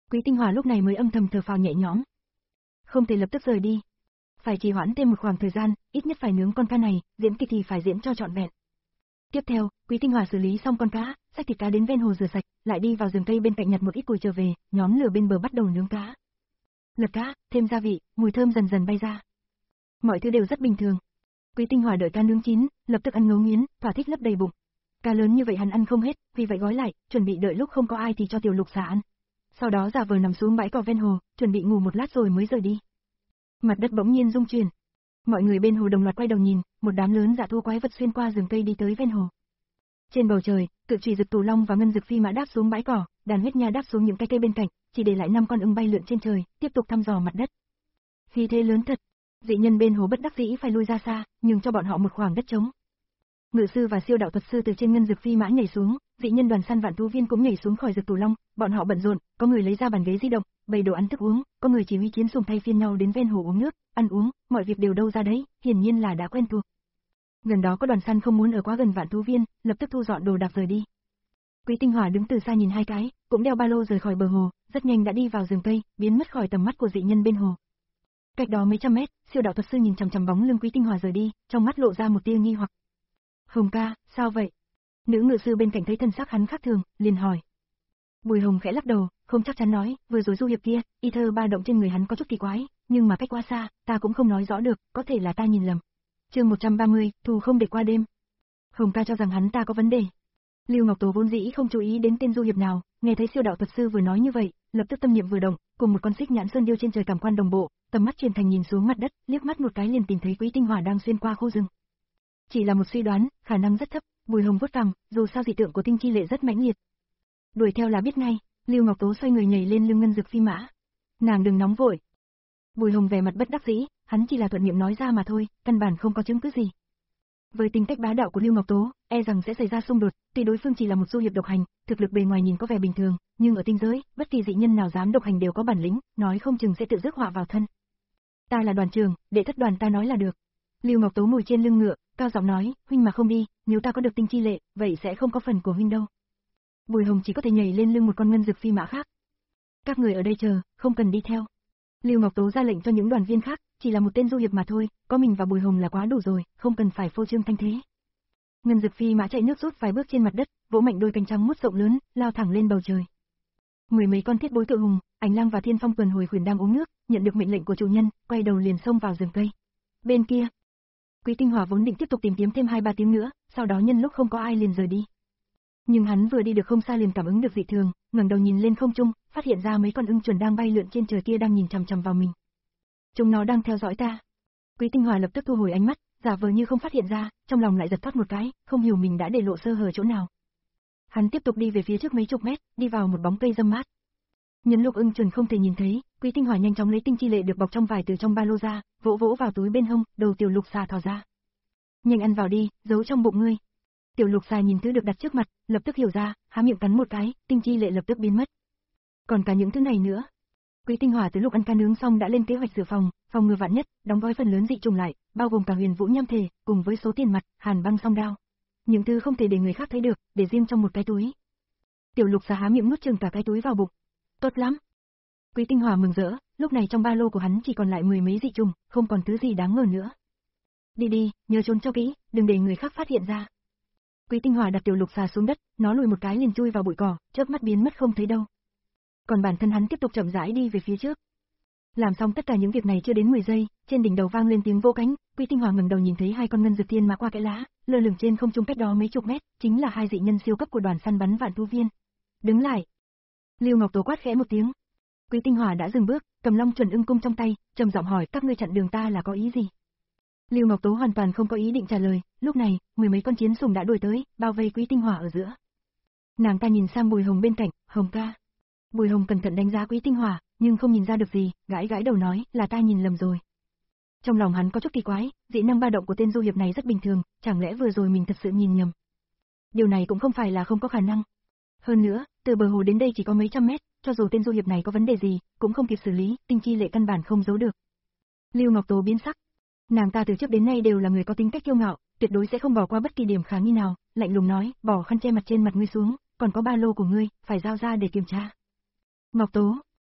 Quý Tinh Hòa lúc này mới âm thầm thở phào nhẹ nhõm. Không thể lập tức rời đi. Phải trì hoãn thêm một khoảng thời gian, ít nhất phải nướng con cá này, diễn kịch thì phải diễn cho trọn vẹn. Tiếp theo, Quý Tinh Hòa xử lý xong con cá, xách thịt cá đến ven hồ rửa sạch, lại đi vào rừng cây bên cạnh nhặt một ít củi trở về, nhóm lửa bên bờ bắt đầu nướng cá. Lật cá, thêm gia vị, mùi thơm dần dần bay ra. Mọi thứ đều rất bình thường. Quý Tinh Hòa đợi cá nướng chín, lập tức ăn ngấu nghiến, thỏa thích lấp đầy bụng. Cá lớn như vậy hắn ăn không hết, vì vậy gói lại, chuẩn bị đợi lúc không có ai thì cho Tiểu Lục Xà ăn. Sau đó giả vờ nằm xuống bãi cỏ ven hồ, chuẩn bị ngủ một lát rồi mới rời đi. Mặt đất bỗng nhiên rung chuyển. Mọi người bên hồ đồng loạt quay đầu nhìn, một đám lớn dạ thú quái vật xuyên qua rừng cây đi tới ven hồ. Trên bầu trời, Cự Chùy Dực Tù Long và Ngân Dực Phi Mã đáp xuống bãi cỏ, đàn huyết nha đáp xuống những cái cây bên cạnh, chỉ để lại năm con ưng bay lượn trên trời, tiếp tục thăm dò mặt đất. Khí thế lớn thật. Dị nhân bên hồ bất đắc dĩ phải lui ra xa, nhưng cho bọn họ một khoảng đất trống. Ngự sư và siêu đạo thuật sư từ trên Ngân Dực Phi Mã nhảy xuống, dị nhân đoàn săn vạn thú viên cũng nhảy xuống khỏi Dực Tù Long, bọn họ bận rộn, có người lấy ra bàn ghế di động, bày đồ ăn thức uống, có người chỉ huy chiến sùng thay phiên nhau đến ven hồ uống nước, ăn uống, mọi việc đều đâu ra đấy, hiển nhiên là đã quen thuộc. Gần đó có đoàn săn không muốn ở quá gần vạn thú viên, lập tức thu dọn đồ đạc rời đi. Quý Tinh Hòa đứng từ xa nhìn hai cái, cũng đeo ba lô rời khỏi bờ hồ, rất nhanh đã đi vào rừng cây, biến mất khỏi tầm mắt của dị nhân bên hồ. Cách đó mấy trăm mét, siêu đạo thuật sư nhìn chằm chằm bóng lưng Quý Tinh Hòa rời đi, trong mắt lộ ra một tia nghi hoặc. Hồng ca, sao vậy? Nữ ngự sư bên cạnh thấy thân xác hắn khác thường, liền hỏi. Bùi Hồng khẽ lắc đầu, không chắc chắn nói, vừa rồi du hiệp kia, y thơ ba động trên người hắn có chút kỳ quái, nhưng mà cách quá xa, ta cũng không nói rõ được, có thể là ta nhìn lầm. Chương một trăm ba mươi, thù không để qua đêm. Hồng ca cho rằng hắn ta có vấn đề. Lưu Ngọc Tố vốn dĩ không chú ý đến tên du hiệp nào, nghe thấy siêu đạo thuật sư vừa nói như vậy, lập tức tâm niệm vừa động, cùng một con xích nhãn sơn điêu trên trời cảm quan đồng bộ, tầm mắt truyền thành nhìn xuống mặt đất, liếc mắt một cái liền tìm thấy Quý Tinh Hòa đang xuyên qua khu rừng. Chỉ là một suy đoán, khả năng rất thấp, Bùi Hồng vuốt cằm, dù sao dị tượng của Tinh Chi Lệ rất mãnh liệt. Đuổi theo là biết ngay, Lưu Ngọc Tố xoay người nhảy lên lưng Ngân Dực Phi Mã. Nàng đừng nóng vội. Bùi Hồng vẻ mặt bất đắc dĩ, hắn chỉ là thuận miệng nói ra mà thôi, căn bản không có chứng cứ gì. Với tính cách bá đạo của Lưu Ngọc Tố, e rằng sẽ xảy ra xung đột, tuy đối phương chỉ là một du hiệp độc hành, thực lực bề ngoài nhìn có vẻ bình thường, nhưng ở tinh giới, bất kỳ dị nhân nào dám độc hành đều có bản lĩnh, nói không chừng sẽ tự rước họa vào thân. Ta là đoàn trưởng, đệ thất đoàn ta nói là được. Lưu Ngọc Tố ngồi trên lưng ngựa, cao giọng nói, huynh mà không đi, nếu ta có được Tinh Chi Lệ, vậy sẽ không có phần của huynh đâu. Bùi Hồng chỉ có thể nhảy lên lưng một con Ngân Dực Phi Mã khác. Các người ở đây chờ, không cần đi theo. Lưu Ngọc Tố ra lệnh cho những đoàn viên khác, chỉ là một tên du hiệp mà thôi, có mình và Bùi Hồng là quá đủ rồi, không cần phải phô trương thanh thế. Ngân Dực Phi Mã chạy nước rút vài bước trên mặt đất, vỗ mạnh đôi cánh trắng muốt rộng lớn, lao thẳng lên bầu trời. Mười mấy con thiết bối cự hùng, Ảnh Lang và Thiên Phong tuần hồi khuyển đang uống nước, nhận được mệnh lệnh của chủ nhân, quay đầu liền xông vào rừng cây. Bên kia, Quý Tinh Hòa vốn định tiếp tục tìm kiếm thêm hai ba tiếng nữa, sau đó nhân lúc không có ai liền rời đi. Nhưng hắn vừa đi được không xa liền cảm ứng được dị thường, ngẩng đầu nhìn lên không trung, phát hiện ra mấy con ưng chuẩn đang bay lượn trên trời kia đang nhìn chằm chằm vào mình. Chúng nó đang theo dõi ta. Quý Tinh Hòa lập tức thu hồi ánh mắt, giả vờ như không phát hiện ra, trong lòng lại giật thoát một cái, không hiểu mình đã để lộ sơ hở chỗ nào. Hắn tiếp tục đi về phía trước mấy chục mét, đi vào một bóng cây râm mát. Nhân lúc ưng chuẩn không thể nhìn thấy, Quý Tinh Hòa nhanh chóng lấy Tinh Chi Lệ được bọc trong vải từ trong ba lô ra, vỗ vỗ vào túi bên hông, đầu Tiểu Lục Xà thò ra. Nhanh ăn vào đi, giấu trong bụng ngươi. Tiểu Lục Xà nhìn thứ được đặt trước mặt, lập tức hiểu ra, há miệng cắn một cái, Tinh Chi Lệ lập tức biến mất. Còn cả những thứ này nữa. Quý Tinh Hòa từ lúc ăn cá nướng xong đã lên kế hoạch dự phòng, phòng ngừa vạn nhất, đóng gói phần lớn dị trùng lại, bao gồm cả Huyền Vũ Nham Thể, cùng với số tiền mặt, Hàn Băng song đao. Những thứ không thể để người khác thấy được, để riêng trong một cái túi. Tiểu Lục Xà há miệng nuốt chừng cả cái túi vào bụng. Tốt lắm. Quý Tinh Hòa mừng rỡ, lúc này trong ba lô của hắn chỉ còn lại mười mấy dị trùng, không còn thứ gì đáng ngờ nữa. Đi đi, nhớ trốn cho kỹ, đừng để người khác phát hiện ra. Quý Tinh Hòa đặt Tiểu Lục Xà xuống đất, nó lùi một cái liền chui vào bụi cỏ, chớp mắt biến mất không thấy đâu. Còn bản thân hắn tiếp tục chậm rãi đi về phía trước. Làm xong tất cả những việc này chưa đến mười giây, trên đỉnh đầu vang lên tiếng vỗ cánh, Quý Tinh Hòa ngẩng đầu nhìn thấy hai con Ngân Dực Thiên Mã qua cái lá, lơ lửng trên không trung cách đó mấy chục mét, chính là hai dị nhân siêu cấp của đoàn săn bắn vạn thú viên. Đứng lại. Lưu Ngọc Tố quát khẽ một tiếng. Quý Tinh Hòa đã dừng bước, cầm Long Chuẩn Ưng cung trong tay, trầm giọng hỏi các ngươi chặn đường ta là có ý gì? Lưu Ngọc Tố hoàn toàn không có ý định trả lời, lúc này, mười mấy con chiến sùng đã đuổi tới, bao vây Quý Tinh Hòa ở giữa. Nàng ta nhìn sang Bùi Hồng bên cạnh, Hồng ca. Bùi Hồng cẩn thận đánh giá Quý Tinh Hòa, nhưng không nhìn ra được gì, gãi gãi đầu nói, là ta nhìn lầm rồi. Trong lòng hắn có chút kỳ quái, dị năng ba động của tên du hiệp này rất bình thường, chẳng lẽ vừa rồi mình thật sự nhìn nhầm. Điều này cũng không phải là không có khả năng. Hơn nữa, từ bờ hồ đến đây chỉ có mấy trăm mét, cho dù tên du hiệp này có vấn đề gì, cũng không kịp xử lý, Tinh Chi Lệ căn bản không giấu được. Lưu Ngọc Tố biến sắc. Nàng ta từ trước đến nay đều là người có tính cách kiêu ngạo, tuyệt đối sẽ không bỏ qua bất kỳ điểm khả nghi nào, lạnh lùng nói, bỏ khăn che mặt trên mặt ngươi xuống, còn có ba lô của ngươi, phải giao ra để kiểm tra. Ngọc Tố,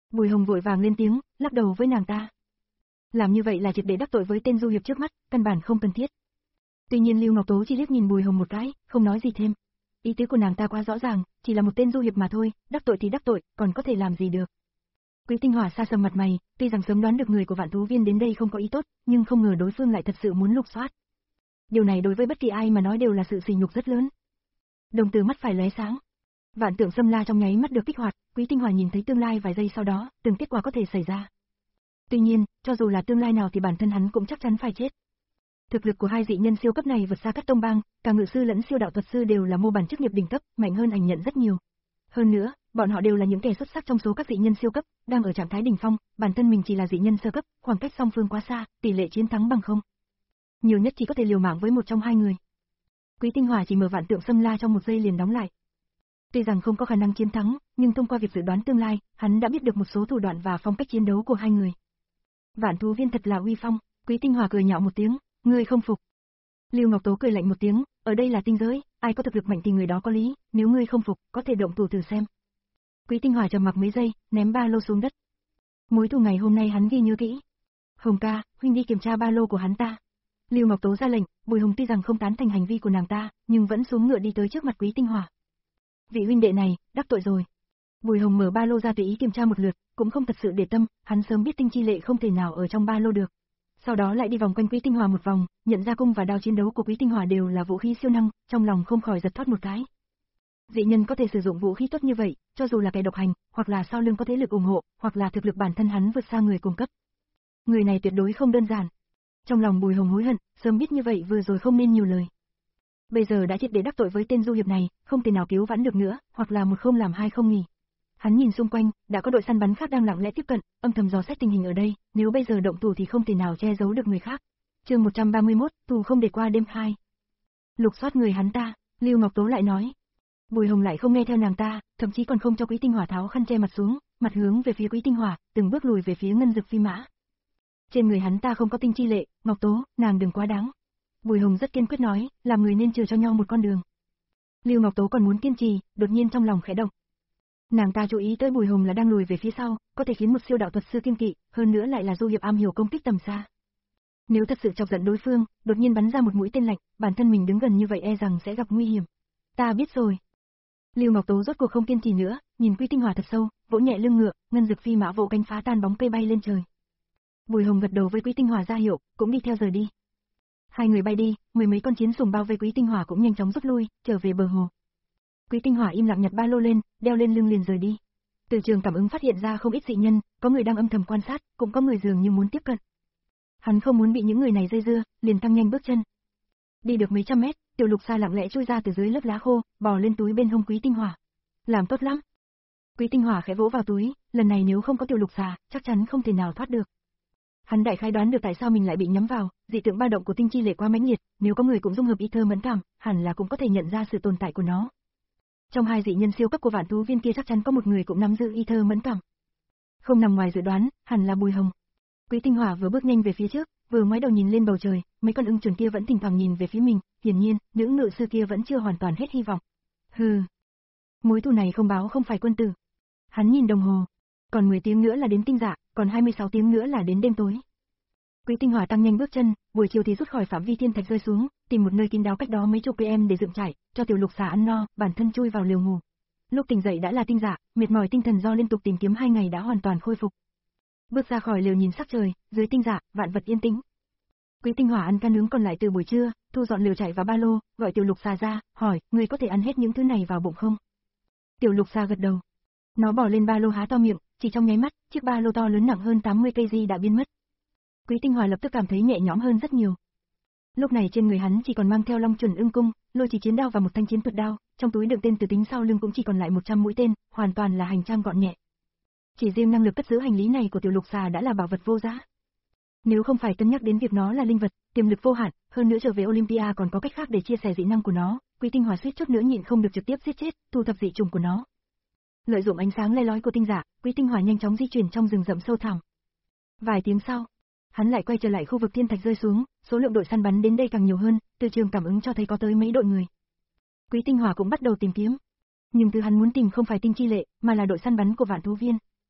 Bùi Hồng vội vàng lên tiếng, lắc đầu với nàng ta. Làm như vậy là triệt để đắc tội với tên du hiệp trước mắt, căn bản không cần thiết. Tuy nhiên Lưu Ngọc Tố chỉ liếc nhìn Bùi Hồng một cái, không nói gì thêm. Ý tứ của nàng ta quá rõ ràng, chỉ là một tên du hiệp mà thôi, đắc tội thì đắc tội, còn có thể làm gì được. Quý Tinh Hỏa xa sầm mặt mày, tuy rằng sớm đoán được người của Vạn Thú Viên đến đây không có ý tốt, nhưng không ngờ đối phương lại thật sự muốn lục soát. Điều này đối với bất kỳ ai mà nói đều là sự sỉ nhục rất lớn. Đồng tử mắt phải lóe sáng. Vạn Tượng Xâm La trong nháy mắt được kích hoạt, Quý Tinh Hỏa nhìn thấy tương lai vài giây sau đó, từng kết quả có thể xảy ra. Tuy nhiên, cho dù là tương lai nào thì bản thân hắn cũng chắc chắn phải chết. Thực lực của hai dị nhân siêu cấp này vượt xa các tông bang, cả ngự sư lẫn siêu đạo thuật sư đều là mô bản chức nghiệp đỉnh cấp, mạnh hơn ảnh nhận rất nhiều. Hơn nữa, bọn họ đều là những kẻ xuất sắc trong số các dị nhân siêu cấp, đang ở trạng thái đỉnh phong, bản thân mình chỉ là dị nhân sơ cấp, khoảng cách song phương quá xa, tỷ lệ chiến thắng bằng không. Nhiều nhất chỉ có thể liều mạng với một trong hai người. Quý Tinh Hỏa chỉ mở Vạn Tượng Xâm La trong một giây liền đóng lại. Tuy rằng không có khả năng chiến thắng, nhưng thông qua việc dự đoán tương lai, hắn đã biết được một số thủ đoạn và phong cách chiến đấu của hai người. Vạn Thú Viên thật là uy phong, Quý Tinh Hỏa cười nhạo một tiếng, ngươi không phục. Lưu Ngọc Tố cười lạnh một tiếng, ở đây là tinh giới, ai có thực lực mạnh thì người đó có lý, nếu ngươi không phục, có thể động thủ thử xem. Quý Tinh Hỏa trầm mặc mấy giây, ném ba lô xuống đất. Mối thù ngày hôm nay hắn ghi nhớ kỹ. Hồng ca, huynh đi kiểm tra ba lô của hắn ta. Lưu Ngọc Tố ra lệnh, Bùi Hồng tuy rằng không tán thành hành vi của nàng ta, nhưng vẫn xuống ngựa đi tới trước mặt Quý Tinh Hỏa. Vị huynh đệ này, đắc tội rồi. Bùi Hồng mở ba lô ra tùy ý kiểm tra một lượt, cũng không thật sự để tâm, hắn sớm biết tinh chi lệ không thể nào ở trong ba lô được. Sau đó lại đi vòng quanh Quý Tinh Hỏa một vòng, nhận ra cung và đao chiến đấu của Quý Tinh Hỏa đều là vũ khí siêu năng, trong lòng không khỏi giật thoát một cái. Dị nhân có thể sử dụng vũ khí tốt như vậy, cho dù là kẻ độc hành, hoặc là sau lưng có thế lực ủng hộ, hoặc là thực lực bản thân hắn vượt xa người cùng cấp. Người này tuyệt đối không đơn giản. Trong lòng Bùi Hồng hối hận, sớm biết như vậy vừa rồi không nên nhiều lời. Bây giờ đã triệt để đắc tội với tên du hiệp này, không thể nào cứu vãn được nữa, hoặc là một không làm hai không nghỉ. Hắn nhìn xung quanh, đã có đội săn bắn khác đang lặng lẽ tiếp cận, âm thầm dò xét tình hình ở đây, nếu bây giờ động thủ thì không thể nào che giấu được người khác. Chương một trăm ba mươi mốt, tù không để qua đêm hai. Lục soát người hắn ta, Lưu Ngọc Tố lại nói. Bùi Hồng lại không nghe theo nàng ta, thậm chí còn không cho Quý Tinh Hỏa tháo khăn che mặt xuống, mặt hướng về phía Quý Tinh Hỏa, từng bước lùi về phía Ngân Dực Phi Mã. Trên người hắn ta không có tinh chi lệ, Ngọc Tố, nàng đừng quá đáng. Bùi Hồng rất kiên quyết nói, làm người nên chừa cho nhau một con đường. Lưu Ngọc Tố còn muốn kiên trì, đột nhiên trong lòng khẽ động. Nàng ta chú ý tới Bùi Hồng là đang lùi về phía sau, có thể khiến một siêu đạo thuật sư kiêng kỵ, hơn nữa lại là du hiệp am hiểu công kích tầm xa. Nếu thật sự chọc giận đối phương, đột nhiên bắn ra một mũi tên lạnh, bản thân mình đứng gần như vậy e rằng sẽ gặp nguy hiểm. Ta biết rồi. Lưu Ngọc Tố rốt cuộc không kiên trì nữa, nhìn Quý Tinh Hỏa thật sâu, vỗ nhẹ lưng ngựa, Ngân Dực Phi Mã vỗ cánh phá tan bóng cây bay lên trời. Bùi Hồng gật đầu với Quý Tinh Hỏa ra hiệu, cũng đi theo rời đi. Hai người bay đi, mười mấy con chiến sùng bao vây Quý Tinh Hỏa cũng nhanh chóng rút lui, trở về bờ hồ. Quý Tinh Hỏa im lặng nhặt ba lô lên, đeo lên lưng liền rời đi. Từ trường cảm ứng phát hiện ra không ít dị nhân, có người đang âm thầm quan sát, cũng có người dường như muốn tiếp cận. Hắn không muốn bị những người này dây dưa, liền tăng nhanh bước chân. Đi được mấy trăm mét, Tiểu Lục Sa lặng lẽ chui ra từ dưới lớp lá khô, bò lên túi bên hông Quý Tinh Hỏa. Làm tốt lắm. Quý Tinh Hỏa khẽ vỗ vào túi, lần này nếu không có Tiểu Lục Sa, chắc chắn không thể nào thoát được. Hắn đại khái đoán được tại sao mình lại bị nhắm vào, dị tượng ba động của tinh chi lệ quá mãnh liệt, nếu có người cũng dung hợp ý thơ mẫn cảm, hẳn là cũng có thể nhận ra sự tồn tại của nó. Trong hai dị nhân siêu cấp của Vạn Thú Viên kia chắc chắn có một người cũng nắm giữ ý thơ mẫn cảm. Không nằm ngoài dự đoán, hẳn là Bùi Hồng. Quý Tinh Hỏa vừa bước nhanh về phía trước, vừa ngoái đầu nhìn lên bầu trời, mấy con ưng chuẩn kia vẫn thỉnh thoảng nhìn về phía mình, hiển nhiên, nữ ngự sư kia vẫn chưa hoàn toàn hết hy vọng. Hừ, mối thù này không báo không phải quân tử. Hắn nhìn đồng hồ, còn mười tiếng nữa là đến tinh dạ, còn hai mươi sáu tiếng nữa là đến đêm tối. Quý Tinh Hỏa tăng nhanh bước chân, buổi chiều thì rút khỏi phạm vi thiên thạch rơi xuống, tìm một nơi kín đáo cách đó mấy chục km để dựng trại, cho Tiểu Lục Xà ăn no, bản thân chui vào liều ngủ. Lúc tỉnh dậy đã là tinh dạ, mệt mỏi tinh thần do liên tục tìm kiếm hai ngày đã hoàn toàn khôi phục. Bước ra khỏi liều nhìn sắc trời, dưới tinh dạ, vạn vật yên tĩnh. Quý Tinh Hỏa ăn cá nướng còn lại từ buổi trưa, thu dọn liều trại và ba lô, gọi Tiểu Lục Xà ra, hỏi, ngươi có thể ăn hết những thứ này vào bụng không? Tiểu Lục Xà gật đầu. Nó bỏ lên ba lô há to miệng, chỉ trong nháy mắt, chiếc ba lô to lớn nặng hơn tám mươi ki lô gam đã biến mất. Quý Tinh Hỏa lập tức cảm thấy nhẹ nhõm hơn rất nhiều. Lúc này trên người hắn chỉ còn mang theo Long Chuẩn Ưng Cung, lôi chỉ chiến đao và một thanh chiến thuật đao, trong túi đựng tên từ tính sau lưng cũng chỉ còn lại một trăm mũi tên, hoàn toàn là hành trang gọn nhẹ. Chỉ riêng năng lực cất giữ hành lý này của Tiểu Lục Xà đã là bảo vật vô giá. Nếu không phải cân nhắc đến việc nó là linh vật, tiềm lực vô hạn, hơn nữa trở về Olympia còn có cách khác để chia sẻ dị năng của nó, Quý Tinh Hỏa suýt chút nữa nhịn không được trực tiếp giết chết, thu thập dị trùng của nó. Lợi dụng ánh sáng le lói của tinh dạ, Quý Tinh Hỏa nhanh chóng di chuyển trong rừng rậm sâu thẳm. Vài tiếng sau, hắn lại quay trở lại khu vực thiên thạch rơi xuống, số lượng đội săn bắn đến đây càng nhiều hơn, từ trường cảm ứng cho thấy có tới mấy đội người. Quý Tinh Hỏa cũng bắt đầu tìm kiếm, nhưng thứ hắn muốn tìm không phải tinh chi lệ, mà là đội săn bắn của Vạn Thú Viên.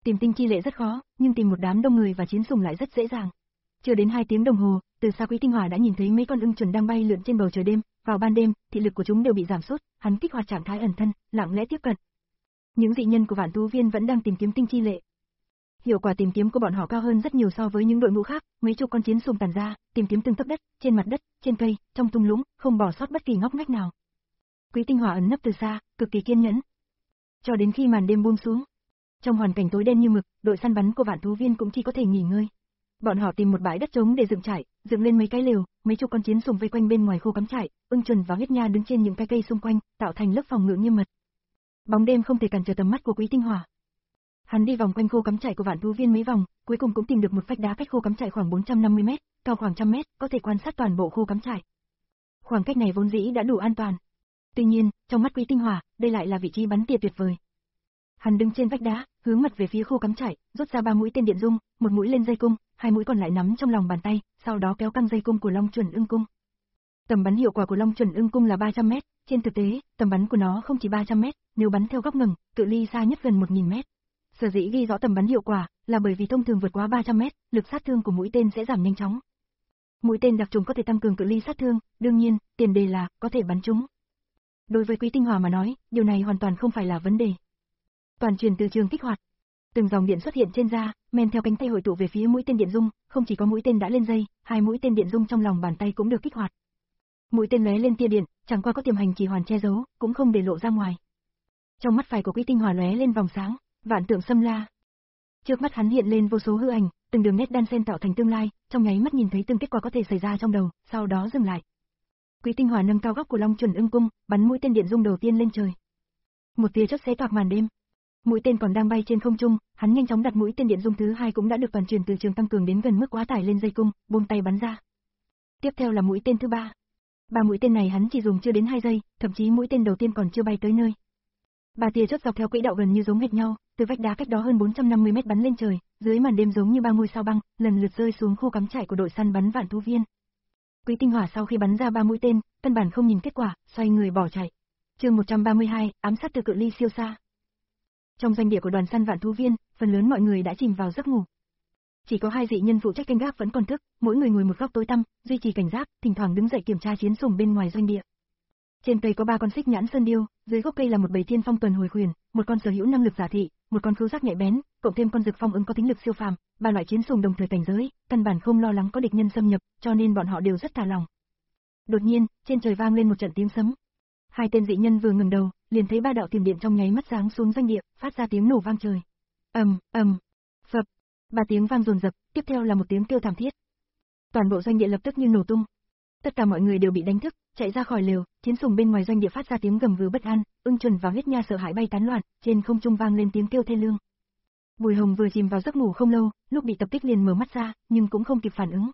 Tìm tinh chi lệ rất khó, nhưng tìm một đám đông người và chiến sùng lại rất dễ dàng. Chưa đến hai tiếng đồng hồ, từ xa Quý Tinh Hỏa đã nhìn thấy mấy con ưng chuẩn đang bay lượn trên bầu trời đêm, vào ban đêm, thị lực của chúng đều bị giảm sút, hắn kích hoạt trạng thái ẩn thân, lặng lẽ tiếp cận. Những dị nhân của Vạn Thú Viên vẫn đang tìm kiếm tinh chi lệ. Hiệu quả tìm kiếm của bọn họ cao hơn rất nhiều so với những đội ngũ khác, mấy chục con chiến sùng tản ra, tìm kiếm từng tấc đất, trên mặt đất, trên cây, trong thung lũng, không bỏ sót bất kỳ ngóc ngách nào. Quý Tinh Hỏa ẩn nấp từ xa, cực kỳ kiên nhẫn. Cho đến khi màn đêm buông xuống, trong hoàn cảnh tối đen như mực, đội săn bắn của Vạn Thú Viên cũng chỉ có thể nghỉ ngơi. Bọn họ tìm một bãi đất trống để dựng trại, dựng lên mấy cái lều, mấy chục con chiến sùng vây quanh bên ngoài khu cắm trại, ưng chuẩn và huyết nha đứng trên những cái cây xung quanh, tạo thành lớp phòng ngự nghiêm mật. Bóng đêm không thể cản trở tầm mắt của Quý Tinh Hỏa. Hắn đi vòng quanh khu cắm trại của Vạn Thú Viên mấy vòng, cuối cùng cũng tìm được một vách đá cách khu cắm trại khoảng bốn trăm năm mươi mét, cao khoảng trăm mét, có thể quan sát toàn bộ khu cắm trại. Khoảng cách này vốn dĩ đã đủ an toàn. Tuy nhiên, trong mắt Quý Tinh Hỏa, đây lại là vị trí bắn tỉa tuyệt vời. Hắn đứng trên vách đá, hướng mặt về phía khu cắm trại, rút ra ba mũi tên điện dung, một mũi lên dây cung, hai mũi còn lại nắm trong lòng bàn tay, sau đó kéo căng dây cung của Long Chuẩn Ưng cung. Tầm bắn hiệu quả của Long Chuẩn Ưng cung là ba trăm mét, trên thực tế, tầm bắn của nó không chỉ ba trăm mét, nếu bắn theo góc ngẩng, cự ly xa nhất gần một nghìn mét. Sở dĩ ghi rõ tầm bắn hiệu quả là bởi vì thông thường vượt quá ba trăm mét, lực sát thương của mũi tên sẽ giảm nhanh chóng. Mũi tên đặc trùng có thể tăng cường cự ly sát thương, đương nhiên, tiền đề là có thể bắn trúng. Đối với Quý Tinh Hỏa mà nói, điều này hoàn toàn không phải là vấn đề. Toàn truyền từ trường kích hoạt. Từng dòng điện xuất hiện trên da, men theo cánh tay hội tụ về phía mũi tên điện dung, không chỉ có mũi tên đã lên dây, hai mũi tên điện dung trong lòng bàn tay cũng được kích hoạt. Mũi tên lóe lên tia điện, chẳng qua có tiềm hành chỉ hoàn che giấu, cũng không để lộ ra ngoài. Trong mắt phải của Quý Tinh Hỏa lóe lên vòng sáng, vạn tượng xâm la. Trước mắt hắn hiện lên vô số hư ảnh, từng đường nét đan xen tạo thành tương lai, trong nháy mắt nhìn thấy từng kết quả có thể xảy ra trong đầu, sau đó dừng lại. Quý Tinh Hỏa nâng cao góc của Long Chuẩn Ưng cung, bắn mũi tên điện dung đầu tiên lên trời. Một tia chớp xé toạc màn đêm. Mũi tên còn đang bay trên không trung, hắn nhanh chóng đặt mũi tên điện dung thứ hai cũng đã được toàn truyền từ trường tăng cường đến gần mức quá tải lên dây cung, buông tay bắn ra. Tiếp theo là mũi tên thứ ba. Ba mũi tên này hắn chỉ dùng chưa đến hai giây, thậm chí mũi tên đầu tiên còn chưa bay tới nơi. Ba tia chớp dọc theo quỹ đạo gần như giống hệt nhau, từ vách đá cách đó hơn bốn trăm năm mươi mét bắn lên trời, dưới màn đêm giống như ba ngôi sao băng, lần lượt rơi xuống khu cắm trại của đội săn bắn Vạn Thú Viên. Quý Tinh Hỏa sau khi bắn ra ba mũi tên, căn bản không nhìn kết quả, xoay người bỏ chạy. Chương một trăm ba mươi hai, ám sát từ cự ly siêu xa. Trong doanh địa của đoàn săn Vạn Thú Viên, phần lớn mọi người đã chìm vào giấc ngủ. Chỉ có hai dị nhân phụ trách canh gác vẫn còn thức, mỗi người ngồi một góc tối tăm, duy trì cảnh giác, thỉnh thoảng đứng dậy kiểm tra chiến sủng bên ngoài doanh địa. Trên cây có ba con xích nhãn sơn điêu, dưới gốc cây là một bầy thiên phong tuần hồi khuyển, một con sở hữu năng lực giả thị, một con khứu giác nhạy bén, cộng thêm con dực phong ứng có tính lực siêu phàm, ba loại chiến sủng đồng thời cảnh giới, căn bản không lo lắng có địch nhân xâm nhập, cho nên bọn họ đều rất thả lỏng. Đột nhiên, trên trời vang lên một trận tiếng sấm. Hai tên dị nhân vừa ngẩng đầu, liền thấy ba đạo tiềm điện trong nháy mắt giáng xuống doanh địa, phát ra tiếng nổ vang trời. Ầm, ầm, phập, ba tiếng vang dồn dập, tiếp theo là một tiếng kêu thảm thiết. Toàn bộ doanh địa lập tức như nổ tung. Tất cả mọi người đều bị đánh thức, chạy ra khỏi lều, chiến sủng bên ngoài doanh địa phát ra tiếng gầm gừ bất an, ưng chuẩn và huyết nha sợ hãi bay tán loạn, trên không trung vang lên tiếng kêu thê lương. Bùi Hồng vừa chìm vào giấc ngủ không lâu, lúc bị tập kích liền mở mắt ra, nhưng cũng không kịp phản ứng.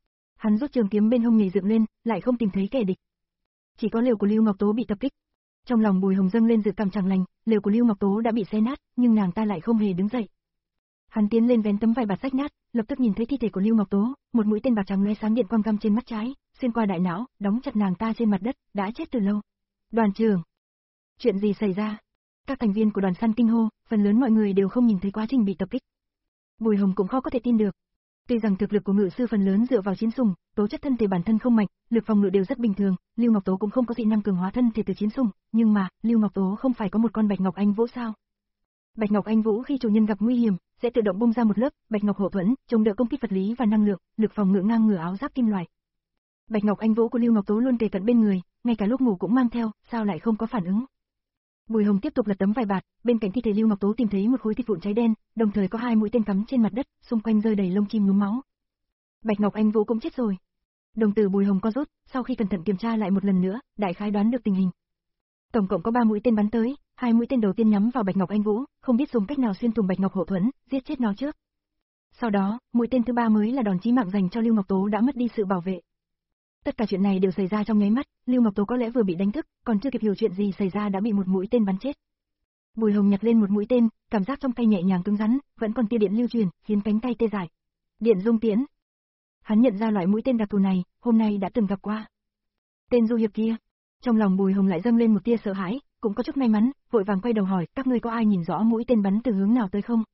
Hắn rút trường kiếm bên hông nhảy dựng lên, lại không tìm thấy kẻ địch. Chỉ có lều của Lưu Ngọc Tố bị tập kích. Trong lòng Bùi Hồng dâng lên dự cảm chẳng lành, lều của Lưu Ngọc Tố đã bị xé nát, nhưng nàng ta lại không hề đứng dậy. Hắn tiến lên vén tấm vải bạt rách nát, lập tức nhìn thấy thi thể của Lưu Ngọc Tố, một mũi tên bạc trắng lóe sáng điện quang găm trên mắt trái, xuyên qua đại não, đóng chặt nàng ta trên mặt đất, đã chết từ lâu. Đoàn trưởng, chuyện gì xảy ra? Các thành viên của đoàn săn kinh hô, phần lớn mọi người đều không nhìn thấy quá trình bị tập kích. Bùi Hồng cũng khó có thể tin được. Tuy rằng thực lực của ngự sư phần lớn dựa vào chiến sủng, tố chất thân thể bản thân không mạnh, lực phòng ngự đều rất bình thường, Lưu Ngọc Tố cũng không có dị năng cường hóa thân thể từ chiến sủng, nhưng mà, Lưu Ngọc Tố không phải có một con Bạch Ngọc Anh Vũ sao? Bạch Ngọc Anh Vũ khi chủ nhân gặp nguy hiểm, sẽ tự động bung ra một lớp Bạch Ngọc hộ thuẫn, chống đỡ công kích vật lý và năng lượng, lực phòng ngự ngang ngửa áo giáp kim loại. Bạch Ngọc Anh Vũ của Lưu Ngọc Tố luôn kề cận bên người, ngay cả lúc ngủ cũng mang theo, sao lại không có phản ứng? Bùi Hồng tiếp tục lật tấm vải bạt, bên cạnh thi thể Lưu Ngọc Tố tìm thấy một khối thịt vụn cháy đen, đồng thời có hai mũi tên cắm trên mặt đất, xung quanh rơi đầy lông chim nhuốm máu. Bạch Ngọc Anh Vũ cũng chết rồi. Đồng tử Bùi Hồng co rút, sau khi cẩn thận kiểm tra lại một lần nữa, đại khái đoán được tình hình. Tổng cộng có ba mũi tên bắn tới, hai mũi tên đầu tiên nhắm vào Bạch Ngọc Anh Vũ, không biết dùng cách nào xuyên thủng Bạch Ngọc hộ thuẫn, giết chết nó trước. Sau đó, mũi tên thứ ba mới là đòn chí mạng dành cho Lưu Ngọc Tố đã mất đi sự bảo vệ. Tất cả chuyện này đều xảy ra trong nháy mắt, Lưu Ngọc Tố có lẽ vừa bị đánh thức, còn chưa kịp hiểu chuyện gì xảy ra đã bị một mũi tên bắn chết. Bùi Hồng nhặt lên một mũi tên, cảm giác trong tay nhẹ nhàng cứng rắn, vẫn còn tia điện lưu truyền, khiến cánh tay tê dại. Điện dung tiễn. Hắn nhận ra loại mũi tên đặc thù này, hôm nay đã từng gặp qua. Tên du hiệp kia. Trong lòng Bùi Hồng lại dâng lên một tia sợ hãi, cũng có chút may mắn, vội vàng quay đầu hỏi, các ngươi có ai nhìn rõ mũi tên bắn từ hướng nào tới không?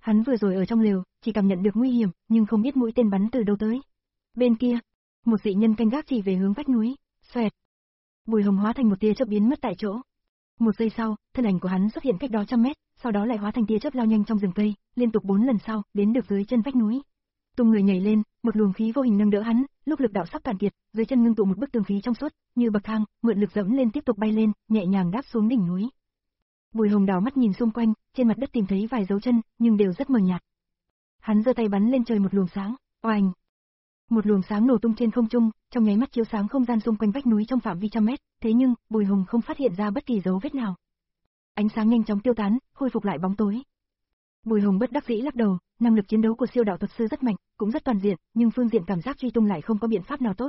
Hắn vừa rồi ở trong lều, chỉ cảm nhận được nguy hiểm, nhưng không biết mũi tên bắn từ đâu tới. Bên kia, một dị nhân canh gác chỉ về hướng vách núi, xoẹt. Bùi Hồng hóa thành một tia chớp biến mất tại chỗ. Một giây sau, thân ảnh của hắn xuất hiện cách đó trăm mét, sau đó lại hóa thành tia chớp lao nhanh trong rừng cây, liên tục bốn lần sau, đến được dưới chân vách núi. Tung người nhảy lên, một luồng khí vô hình nâng đỡ hắn, lúc lực đạo sắp cạn kiệt, dưới chân ngưng tụ một bức tường khí trong suốt, như bậc thang, mượn lực dẫm lên tiếp tục bay lên, nhẹ nhàng đáp xuống đỉnh núi. Bùi Hồng đảo mắt nhìn xung quanh, trên mặt đất tìm thấy vài dấu chân, nhưng đều rất mờ nhạt. Hắn giơ tay bắn lên trời một luồng sáng, oanh. Một luồng sáng nổ tung trên không trung, trong nháy mắt chiếu sáng không gian xung quanh vách núi trong phạm vi trăm mét, thế nhưng, Bùi Hồng không phát hiện ra bất kỳ dấu vết nào. Ánh sáng nhanh chóng tiêu tán, khôi phục lại bóng tối. Bùi Hồng bất đắc dĩ lắc đầu, năng lực chiến đấu của siêu đạo thuật sư rất mạnh, cũng rất toàn diện, nhưng phương diện cảm giác truy tung lại không có biện pháp nào tốt.